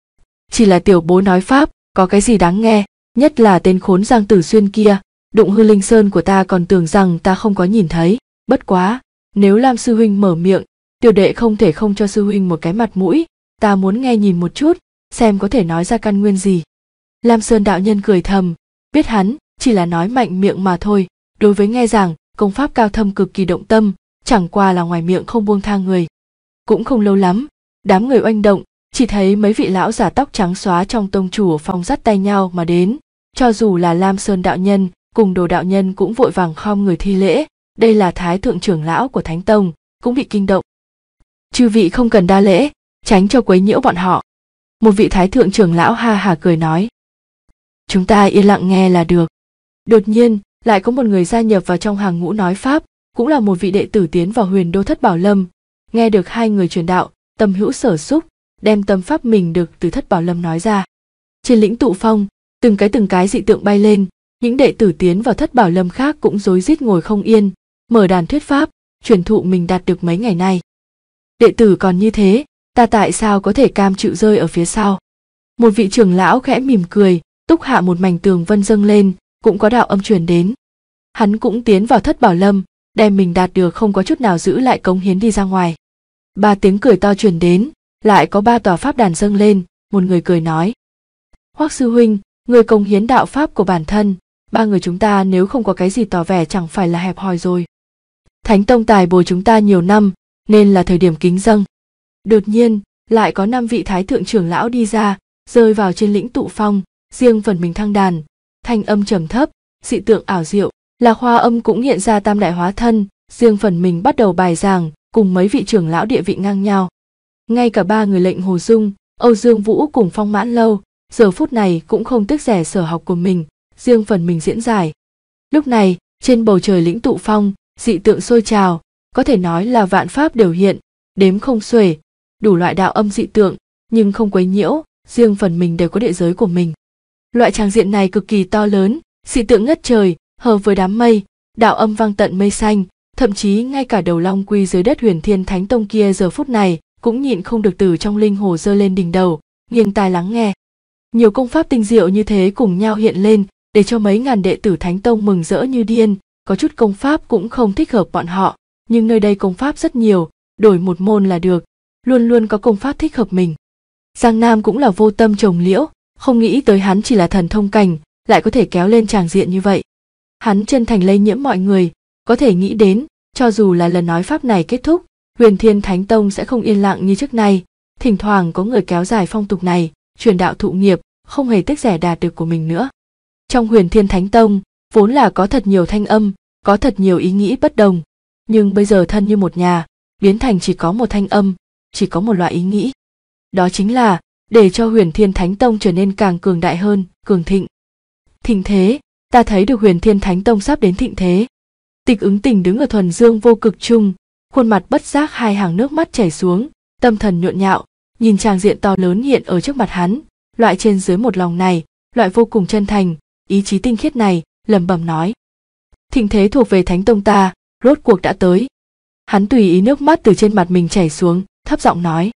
Chỉ là tiểu bối nói pháp, có cái gì đáng nghe, nhất là tên khốn Giang Tử Xuyên kia, đụng hư linh sơn của ta còn tưởng rằng ta không có nhìn thấy. Bất quá, nếu Lam sư huynh mở miệng, tiểu đệ không thể không cho sư huynh một cái mặt mũi, ta muốn nghe nhìn một chút, xem có thể nói ra căn nguyên gì. Lam Sơn đạo nhân cười thầm, biết hắn chỉ là nói mạnh miệng mà thôi, đối với nghe rằng công pháp cao thâm cực kỳ động tâm, chẳng qua là ngoài miệng không buông tha người. Cũng không lâu lắm, đám người oanh động, chỉ thấy mấy vị lão giả tóc trắng xóa trong tông chủ phong dắt tay nhau mà đến, cho dù là Lam Sơn đạo nhân cùng Đồ đạo nhân cũng vội vàng khom người thi lễ, đây là thái thượng trưởng lão của Thánh Tông, cũng bị kinh động. Chư vị không cần đa lễ, tránh cho quấy nhiễu bọn họ. Một vị thái thượng trưởng lão ha hả cười nói. Chúng ta yên lặng nghe là được. Đột nhiên, lại có một người gia nhập vào trong hàng ngũ nói pháp, cũng là một vị đệ tử tiến vào Huyền Đô Thất Bảo Lâm. Nghe được hai người truyền đạo, tâm hữu sở xúc, đem tâm pháp mình được từ Thất Bảo Lâm nói ra. Trên lĩnh tụ phong, từng cái dị tượng bay lên, những đệ tử tiến vào Thất Bảo Lâm khác cũng rối rít ngồi không yên, mở đàn thuyết pháp, truyền thụ mình đạt được mấy ngày nay. Đệ tử còn như thế, ta tại sao có thể cam chịu rơi ở phía sau? Một vị trưởng lão khẽ mỉm cười, túc hạ một mảnh tường vân dâng lên, cũng có đạo âm truyền đến. Hắn cũng tiến vào Thất Bảo Lâm, đem mình đạt được không có chút nào giữ lại cống hiến đi ra ngoài. Ba tiếng cười to truyền đến, lại có ba tòa pháp đàn dâng lên, một người cười nói. Hoắc sư huynh, người cống hiến đạo pháp của bản thân, ba người chúng ta nếu không có cái gì tỏ vẻ chẳng phải là hẹp hòi rồi. Thánh Tông tài bồi chúng ta nhiều năm, nên là thời điểm kính dâng. Đột nhiên, lại có 5 vị thái thượng trưởng lão đi ra, rơi vào trên lĩnh tụ phong, riêng phần mình thăng đàn, thanh âm trầm thấp, dị tượng ảo diệu, là Hoa Âm cũng hiện ra tam đại hóa thân, riêng phần mình bắt đầu bài giảng, cùng mấy vị trưởng lão địa vị ngang nhau. Ngay cả ba người lệnh Hồ Dung, Âu Dương Vũ cùng Phong Mãn Lâu, giờ phút này cũng không tiếc rẻ sở học của mình, riêng phần mình diễn giải. Lúc này, trên bầu trời lĩnh tụ phong, dị tượng sôi trào, có thể nói là vạn pháp đều hiện, đếm không xuể, đủ loại đạo âm dị tượng, nhưng không quấy nhiễu, riêng phần mình đều có địa giới của mình. Loại tràng diện này cực kỳ to lớn, dị tượng ngất trời, hợp với đám mây, đạo âm vang tận mây xanh, thậm chí ngay cả đầu long quy dưới đất Huyền Thiên Thánh Tông kia giờ phút này cũng nhịn không được từ trong linh hồ giơ lên đỉnh đầu, nghiêng tai lắng nghe. Nhiều công pháp tinh diệu như thế cùng nhau hiện lên, để cho mấy ngàn đệ tử Thánh Tông mừng rỡ như điên. Có chút công pháp cũng không thích hợp bọn họ, nhưng nơi đây công pháp rất nhiều, đổi một môn là được, luôn luôn có công pháp thích hợp mình. Giang Nam cũng là vô tâm trồng liễu, không nghĩ tới hắn chỉ là thần thông cảnh, lại có thể kéo lên tràng diện như vậy. Hắn chân thành lây nhiễm mọi người, có thể nghĩ đến, cho dù là lần nói pháp này kết thúc, Huyền Thiên Thánh Tông sẽ không yên lặng như trước nay, thỉnh thoảng có người kéo dài phong tục này, truyền đạo thụ nghiệp, không hề tiếc rẻ đạt được của mình nữa. Trong Huyền Thiên Thánh Tông, vốn là có thật nhiều thanh âm, có thật nhiều ý nghĩ bất đồng, nhưng bây giờ thân như một nhà, biến thành chỉ có một thanh âm, chỉ có một loại ý nghĩ. Đó chính là để cho Huyền Thiên Thánh Tông trở nên càng cường đại hơn, cường thịnh. Thịnh thế, ta thấy được Huyền Thiên Thánh Tông sắp đến thịnh thế. Tịch Ứng Tình đứng ở thuần dương vô cực trung, khuôn mặt bất giác hai hàng nước mắt chảy xuống, tâm thần nhộn nhạo, nhìn tràng diện to lớn hiện ở trước mặt hắn, loại trên dưới một lòng này, loại vô cùng chân thành, ý chí tinh khiết này, lẩm bẩm nói. Thịnh thế thuộc về Thánh Tông ta, rốt cuộc đã tới. Hắn tùy ý nước mắt từ trên mặt mình chảy xuống, thấp giọng nói.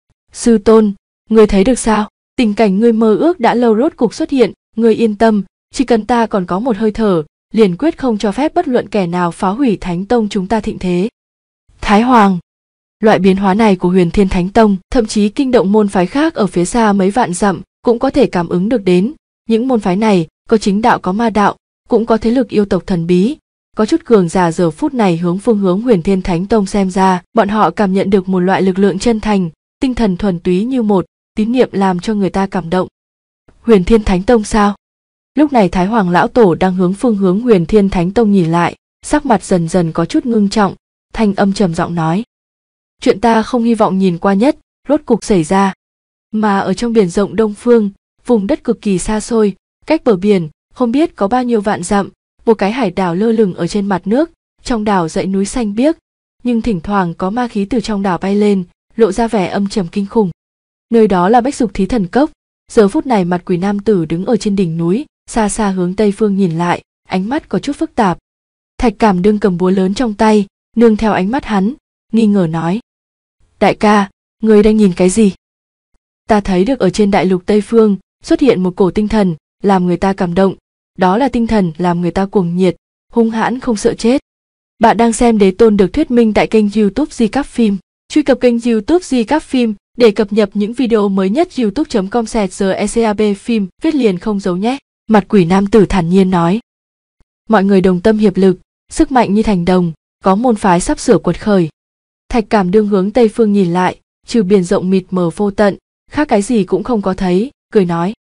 Sư tôn, ngươi thấy được sao? Tình cảnh ngươi mơ ước đã lâu rốt cuộc xuất hiện, ngươi yên tâm, chỉ cần ta còn có một hơi thở, liền quyết không cho phép bất luận kẻ nào phá hủy Thánh Tông chúng ta thịnh thế. Thái Hoàng. Loại biến hóa này của Huyền Thiên Thánh Tông, thậm chí kinh động môn phái khác ở phía xa mấy vạn dặm, cũng có thể cảm ứng được đến. Những môn phái này, có chính đạo có ma đạo, cũng có thế lực yêu tộc thần bí. Có chút cường giả giờ phút này hướng phương hướng Huyền Thiên Thánh Tông xem ra, bọn họ cảm nhận được một loại lực lượng chân thành, tinh thần thuần túy như một, tín niệm làm cho người ta cảm động. Huyền Thiên Thánh Tông sao? Lúc này Thái Hoàng lão tổ đang hướng phương hướng Huyền Thiên Thánh Tông nhìn lại, sắc mặt dần dần có chút ngưng trọng, thanh âm trầm giọng nói. Chuyện ta không hy vọng nhìn qua nhất, rốt cục xảy ra. Mà ở trong biển rộng Đông Phương, vùng đất cực kỳ xa xôi, cách bờ biển, không biết có bao nhiêu vạn dặm, một cái hải đảo lơ lửng ở trên mặt nước, trong đảo dãy núi xanh biếc, nhưng thỉnh thoảng có ma khí từ trong đảo bay lên, lộ ra vẻ âm trầm kinh khủng. Nơi đó là Bách Dục Thí Thần Cốc, giờ phút này mặt quỷ nam tử đứng ở trên đỉnh núi, xa xa hướng tây phương nhìn lại, ánh mắt có chút phức tạp. Thạch Cảm đương cầm búa lớn trong tay, nương theo ánh mắt hắn, nghi ngờ nói. Đại ca, Người đang nhìn cái gì? Ta thấy được ở trên đại lục Tây Phương xuất hiện một cổ tinh thần làm người ta cảm động, đó là tinh thần làm người ta cuồng nhiệt, hung hãn không sợ chết. Bạn đang xem Đế Tôn được thuyết minh tại kênh YouTube Recap Phim. Truy cập kênh YouTube Recap Phim để cập nhật những video mới nhất. youtube.com/recap phim viết liền không giấu nhé. Mặt quỷ nam tử thản nhiên nói. Mọi người đồng tâm hiệp lực, sức mạnh như thành đồng, có môn phái sắp sửa quật khởi. Thạch Cảm Đương hướng Tây Phương nhìn lại, trừ biển rộng mịt mờ vô tận, khác cái gì cũng không có thấy, cười nói.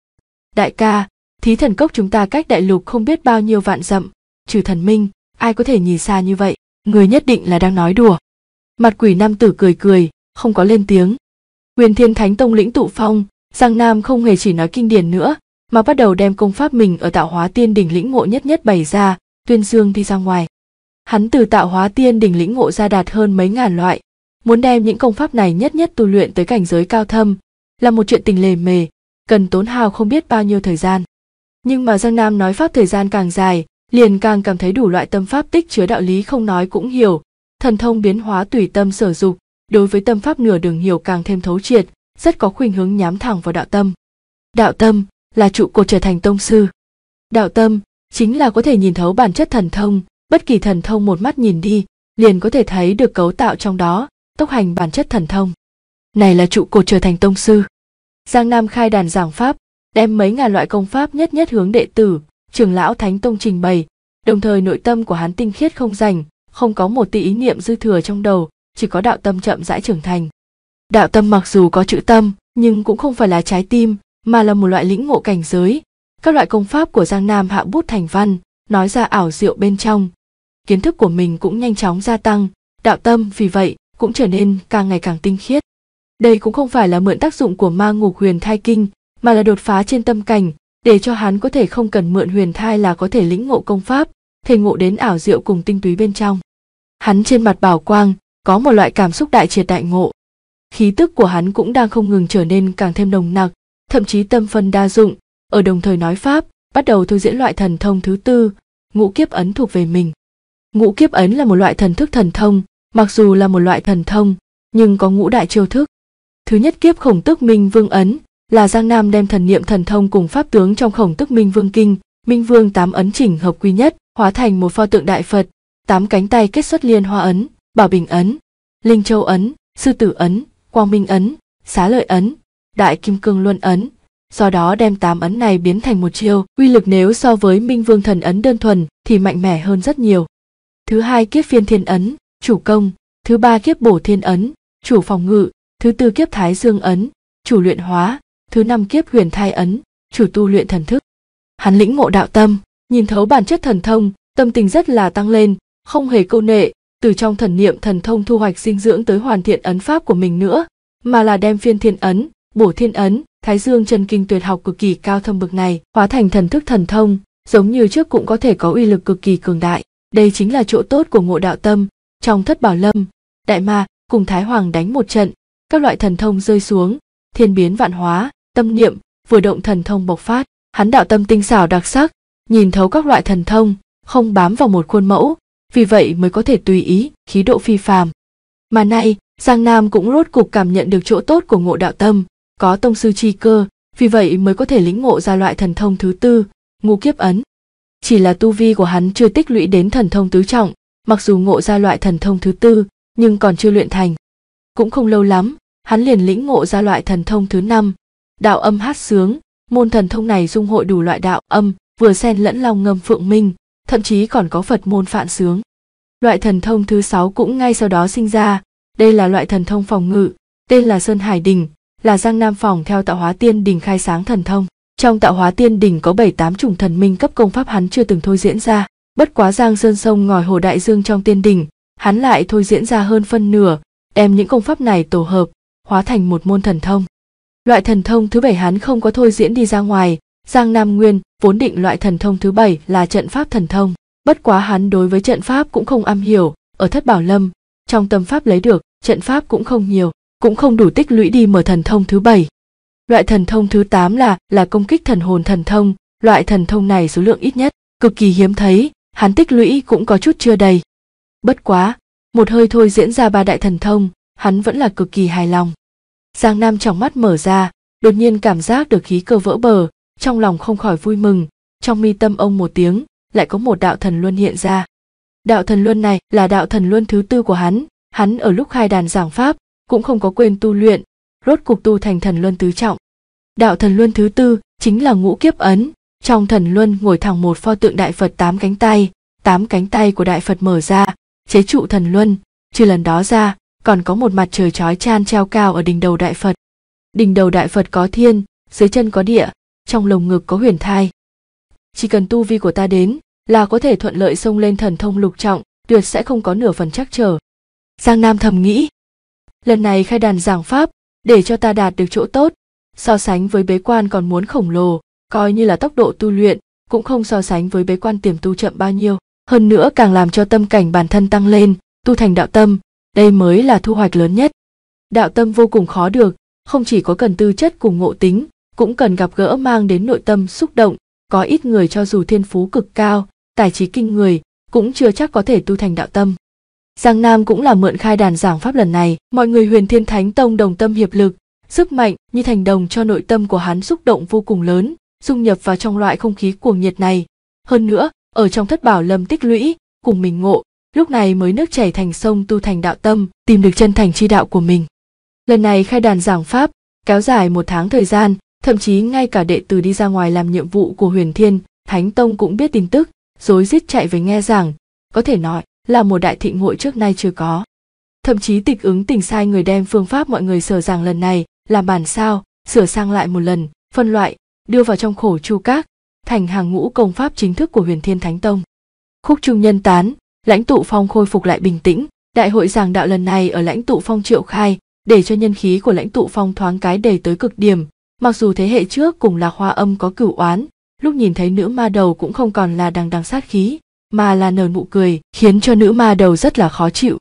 Đại ca, Thí Thần Cốc chúng ta cách đại lục không biết bao nhiêu vạn dặm, trừ thần minh, ai có thể nhìn xa như vậy, người nhất định là đang nói đùa. Mặt quỷ nam tử cười cười, không có lên tiếng. Huyền Thiên Thánh Tông lĩnh tụ phong, Giang Nam không hề chỉ nói kinh điển nữa, mà bắt đầu đem công pháp mình ở Tạo Hóa Tiên Đỉnh lĩnh ngộ nhất nhất bày ra, tuyên dương đi ra ngoài. Hắn từ Tạo Hóa Tiên Đỉnh lĩnh ngộ ra đạt hơn mấy ngàn loại, muốn đem những công pháp này nhất nhất tu luyện tới cảnh giới cao thâm, là một chuyện tình lề mề, cần tốn hao không biết bao nhiêu thời gian. Nhưng mà Giang Nam nói pháp thời gian càng dài, liền càng cảm thấy đủ loại tâm pháp tích chứa đạo lý không nói cũng hiểu, thần thông biến hóa tùy tâm sở dục, đối với tâm pháp nửa đường hiểu càng thêm thấu triệt, rất có khuynh hướng nhắm thẳng vào đạo tâm. Đạo tâm là trụ cột trở thành tông sư. Đạo tâm chính là có thể nhìn thấu bản chất thần thông, bất kỳ thần thông một mắt nhìn đi, liền có thể thấy được cấu tạo trong đó, tốc hành bản chất thần thông. Này là trụ cột trở thành tông sư. Giang Nam khai đàn giảng pháp, đem mấy ngàn loại công pháp nhất nhất hướng đệ tử, trưởng lão Thánh Tông trình bày, đồng thời nội tâm của hắn tinh khiết không rành, không có một tí ý niệm dư thừa trong đầu, chỉ có đạo tâm chậm rãi trưởng thành. Đạo tâm mặc dù có chữ tâm, nhưng cũng không phải là trái tim, mà là một loại lĩnh ngộ cảnh giới. Các loại công pháp của Giang Nam hạ bút thành văn, nói ra ảo diệu bên trong. Kiến thức của mình cũng nhanh chóng gia tăng, đạo tâm vì vậy cũng trở nên càng ngày càng tinh khiết. Đây cũng không phải là mượn tác dụng của Ma Ngục Huyền Thai Kinh, mà là đột phá trên tâm cảnh, để cho hắn có thể không cần mượn huyền thai là có thể lĩnh ngộ công pháp, thể ngộ đến ảo diệu cùng tinh túy bên trong. Hắn trên mặt bảo quang, có một loại cảm xúc đại triệt đại ngộ. Khí tức của hắn cũng đang không ngừng trở nên càng thêm nồng nặc, thậm chí tâm phân đa dụng, ở đồng thời nói pháp, bắt đầu thôi diễn loại thần thông thứ tư, Ngũ Kiếp Ấn thuộc về mình. Ngũ Kiếp Ấn là một loại thần thức thần thông, mặc dù là một loại thần thông, nhưng có ngũ đại chiêu thức. Thứ nhất kiếp Khổng Tức Minh Vương Ấn, là Giang Nam đem thần niệm thần thông cùng pháp tướng trong Khổng Tức Minh Vương Kinh, Minh Vương 8 ấn chỉnh hợp quy nhất, hóa thành một pho tượng đại Phật, 8 cánh tay kết xuất Liên Hoa Ấn, Bảo Bình Ấn, Linh Châu Ấn, Sư Tử Ấn, Quang Minh Ấn, Xá Lợi Ấn, Đại Kim Cương Luân Ấn. Do đó đem 8 ấn này biến thành một chiêu, uy lực nếu so với Minh Vương Thần Ấn đơn thuần thì mạnh mẽ hơn rất nhiều. Thứ hai kiếp Phiên Thiên Ấn, chủ công, thứ ba kiếp Bổ Thiên Ấn, chủ phòng ngự, thứ tư kiếp Thái Dương Ấn, chủ luyện hóa, thứ năm kiếp Huyền Thai Ấn, chủ tu luyện thần thức. Hắn lĩnh ngộ đạo tâm, nhìn thấu bản chất thần thông, tâm tình rất là tăng lên, không hề câu nệ, từ trong thần niệm thần thông thu hoạch dinh dưỡng tới hoàn thiện ấn pháp của mình nữa, mà là đem Phiên Thiên Ấn, Bổ Thiên Ấn, Thái Dương Chân Kinh tuyệt học cực kỳ cao thâm bậc này hóa thành thần thức thần thông, giống như trước cũng có thể có uy lực cực kỳ cường đại. Đây chính là chỗ tốt của ngộ đạo tâm. Trong Thất Bảo Lâm, Đại Ma cùng Thái Hoàng đánh một trận, các loại thần thông rơi xuống, thiên biến vạn hóa, tâm niệm vừa động thần thông bộc phát. Hắn đạo tâm tinh xảo đặc sắc, nhìn thấu các loại thần thông, không bám vào một khuôn mẫu, vì vậy mới có thể tùy ý, khí độ phi phàm. Mà nay, Giang Nam cũng rốt cục cảm nhận được chỗ tốt của ngộ đạo tâm, có tông sư chi cơ, vì vậy mới có thể lĩnh ngộ ra loại thần thông thứ tư, Ngũ Kiếp Ấn. Chỉ là tu vi của hắn chưa tích lũy đến thần thông tứ trọng, mặc dù ngộ ra loại thần thông thứ tư, nhưng còn chưa luyện thành. Cũng không lâu lắm, hắn liền lĩnh ngộ ra loại thần thông thứ năm, Đạo Âm Hát Sướng. Môn thần thông này dung hội đủ loại đạo âm, vừa xen lẫn long ngâm phượng minh, thậm chí còn có Phật môn Phạn Sướng. Loại thần thông thứ 6 cũng ngay sau đó sinh ra, đây là loại thần thông phòng ngự, tên là Sơn Hải Đỉnh, là Giang Nam phòng theo Tạo Hóa Tiên Đỉnh khai sáng thần thông. Trong Tạo Hóa Tiên Đỉnh có 7-8 chủng thần minh cấp công pháp hắn chưa từng thôi diễn ra, bất quá Giang Sơn Sông ngòi Hồ Đại Dương trong Tiên Đỉnh, hắn lại thôi diễn ra hơn phân nửa, đem những công pháp này tổ hợp, hóa thành một môn thần thông. Loại thần thông thứ 7 hắn không có thôi diễn đi ra ngoài, Giang Nam Nguyên vốn định loại thần thông thứ 7 là trận pháp thần thông, bất quá hắn đối với trận pháp cũng không am hiểu, ở Thất Bảo Lâm, trong tâm pháp lấy được, trận pháp cũng không nhiều, cũng không đủ tích lũy đi mở thần thông thứ 7. Loại thần thông thứ 8 là công kích thần hồn thần thông, loại thần thông này số lượng ít nhất, cực kỳ hiếm thấy, hắn tích lũy cũng có chút chưa đầy. Bất quá, một hơi thôi diễn ra 3 đại thần thông, hắn vẫn là cực kỳ hài lòng. Giang Nam tròng mắt mở ra, đột nhiên cảm giác được khí cơ vỡ bờ, trong lòng không khỏi vui mừng, trong mi tâm ông một tiếng, lại có một đạo thần luân hiện ra. Đạo thần luân này là đạo thần luân thứ 4 của hắn ở lúc khai đàn giảng pháp, cũng không có quên tu luyện, rốt cục tu thành thần luân tứ trọng. Đạo thần luân thứ 4 chính là Ngũ Kiếp Ấn, trong thần luân ngồi thẳng một pho tượng Đại Phật 8 cánh tay của Đại Phật mở ra, chế trụ thần luân, trừ lần đó ra, còn có một mặt trời chói chang treo cao ở đỉnh đầu Đại Phật. Đỉnh đầu Đại Phật có thiên, dưới chân có địa, trong lồng ngực có huyền thai. Chỉ cần tu vi của ta đến, là có thể thuận lợi xông lên thần thông lục trọng, tuyệt sẽ không có nửa phần trắc trở. Giang Nam thầm nghĩ, lần này khai đàn giảng pháp, để cho ta đạt được chỗ tốt, so sánh với bế quan còn muốn khổng lồ, coi như là tốc độ tu luyện, cũng không so sánh với bế quan tiềm tu chậm bao nhiêu. Hơn nữa càng làm cho tâm cảnh bản thân tăng lên, tu thành đạo tâm, đây mới là thu hoạch lớn nhất. Đạo tâm vô cùng khó được, không chỉ có cần tư chất cùng ngộ tính, cũng cần gặp gỡ mang đến nội tâm xúc động, có ít người cho dù thiên phú cực cao, tài trí kinh người, cũng chưa chắc có thể tu thành đạo tâm. Giang Nam cũng là mượn khai đàn giảng pháp lần này, mọi người Huyền Thiên Thánh Tông đồng tâm hiệp lực, sức mạnh như thành đồng cho nội tâm của hắn xúc động vô cùng lớn, dung nhập vào trong loại không khí cuồng nhiệt này. Hơn nữa, ở trong thất bảo lâm tích lũy, cùng mình ngộ, lúc này mới nước chảy thành sông tu thành đạo tâm, tìm được chân thành chi đạo của mình. Lần này khai đàn giảng pháp, kéo dài 1 tháng thời gian, thậm chí ngay cả đệ tử đi ra ngoài làm nhiệm vụ của Huyền Thiên Thánh Tông cũng biết tin tức, rối rít chạy về nghe giảng, có thể nói là một đại thịnh hội trước nay chưa có. Thậm chí Tịch Ứng Tình sai người đem phương pháp mọi người sở giảng lần này làm bản sao, sửa sang lại một lần, phân loại, đưa vào trong Khổ Chu Các, thành hàng ngũ công pháp chính thức của Huyền Thiên Thánh Tông. Khúc Trung nhân tán, Lãnh Tụ Phong khôi phục lại bình tĩnh. Đại hội giảng đạo lần này ở Lãnh Tụ Phong triệu khai, để cho nhân khí của Lãnh Tụ Phong thoáng cái đầy tới cực điểm. Mặc dù thế hệ trước cùng Lạc Hoa Âm có cửu oán, lúc nhìn thấy nữ ma đầu cũng không còn là đằng đằng sát khí, mà là nở nụ cười, khiến cho nữ ma đầu rất là khó chịu.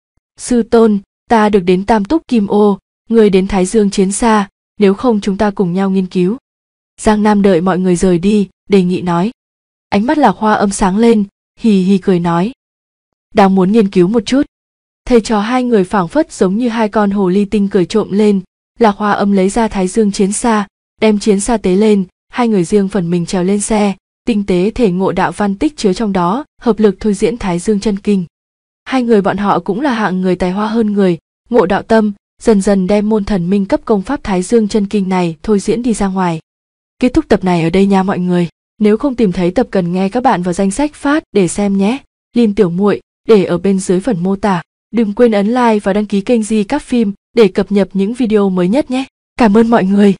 Sư tôn, ta được đến Tam Túc Kim Ô, người đến Thái Dương Chiến Xa, nếu không chúng ta cùng nhau nghiên cứu. Giang Nam đợi mọi người rời đi, đề nghị nói. Ánh mắt Lạc Hoa Âm sáng lên, hì hì cười nói. Đang muốn nghiên cứu một chút. Thầy trò hai người phảng phất giống như hai con hồ ly tinh cười trộm lên. Lạc Hoa Âm lấy ra Thái Dương Chiến Xa, đem chiến xa tế lên, hai người riêng phần mình trèo lên xe, tinh tế thể ngộ đạo văn tích chứa trong đó, hợp lực thôi diễn Thái Dương chân kinh. Hai người bọn họ cũng là hạng người tài hoa hơn người, ngộ đạo tâm, dần dần đem môn thần minh cấp công pháp Thái Dương chân kinh này thôi diễn đi ra ngoài. Kết thúc tập này ở đây nha mọi người. Nếu không tìm thấy tập cần nghe các bạn vào danh sách phát để xem nhé. Link tiểu muội để ở bên dưới phần mô tả. Đừng quên ấn like và đăng ký kênh Di Các Phim để cập nhật những video mới nhất nhé. Cảm ơn mọi người.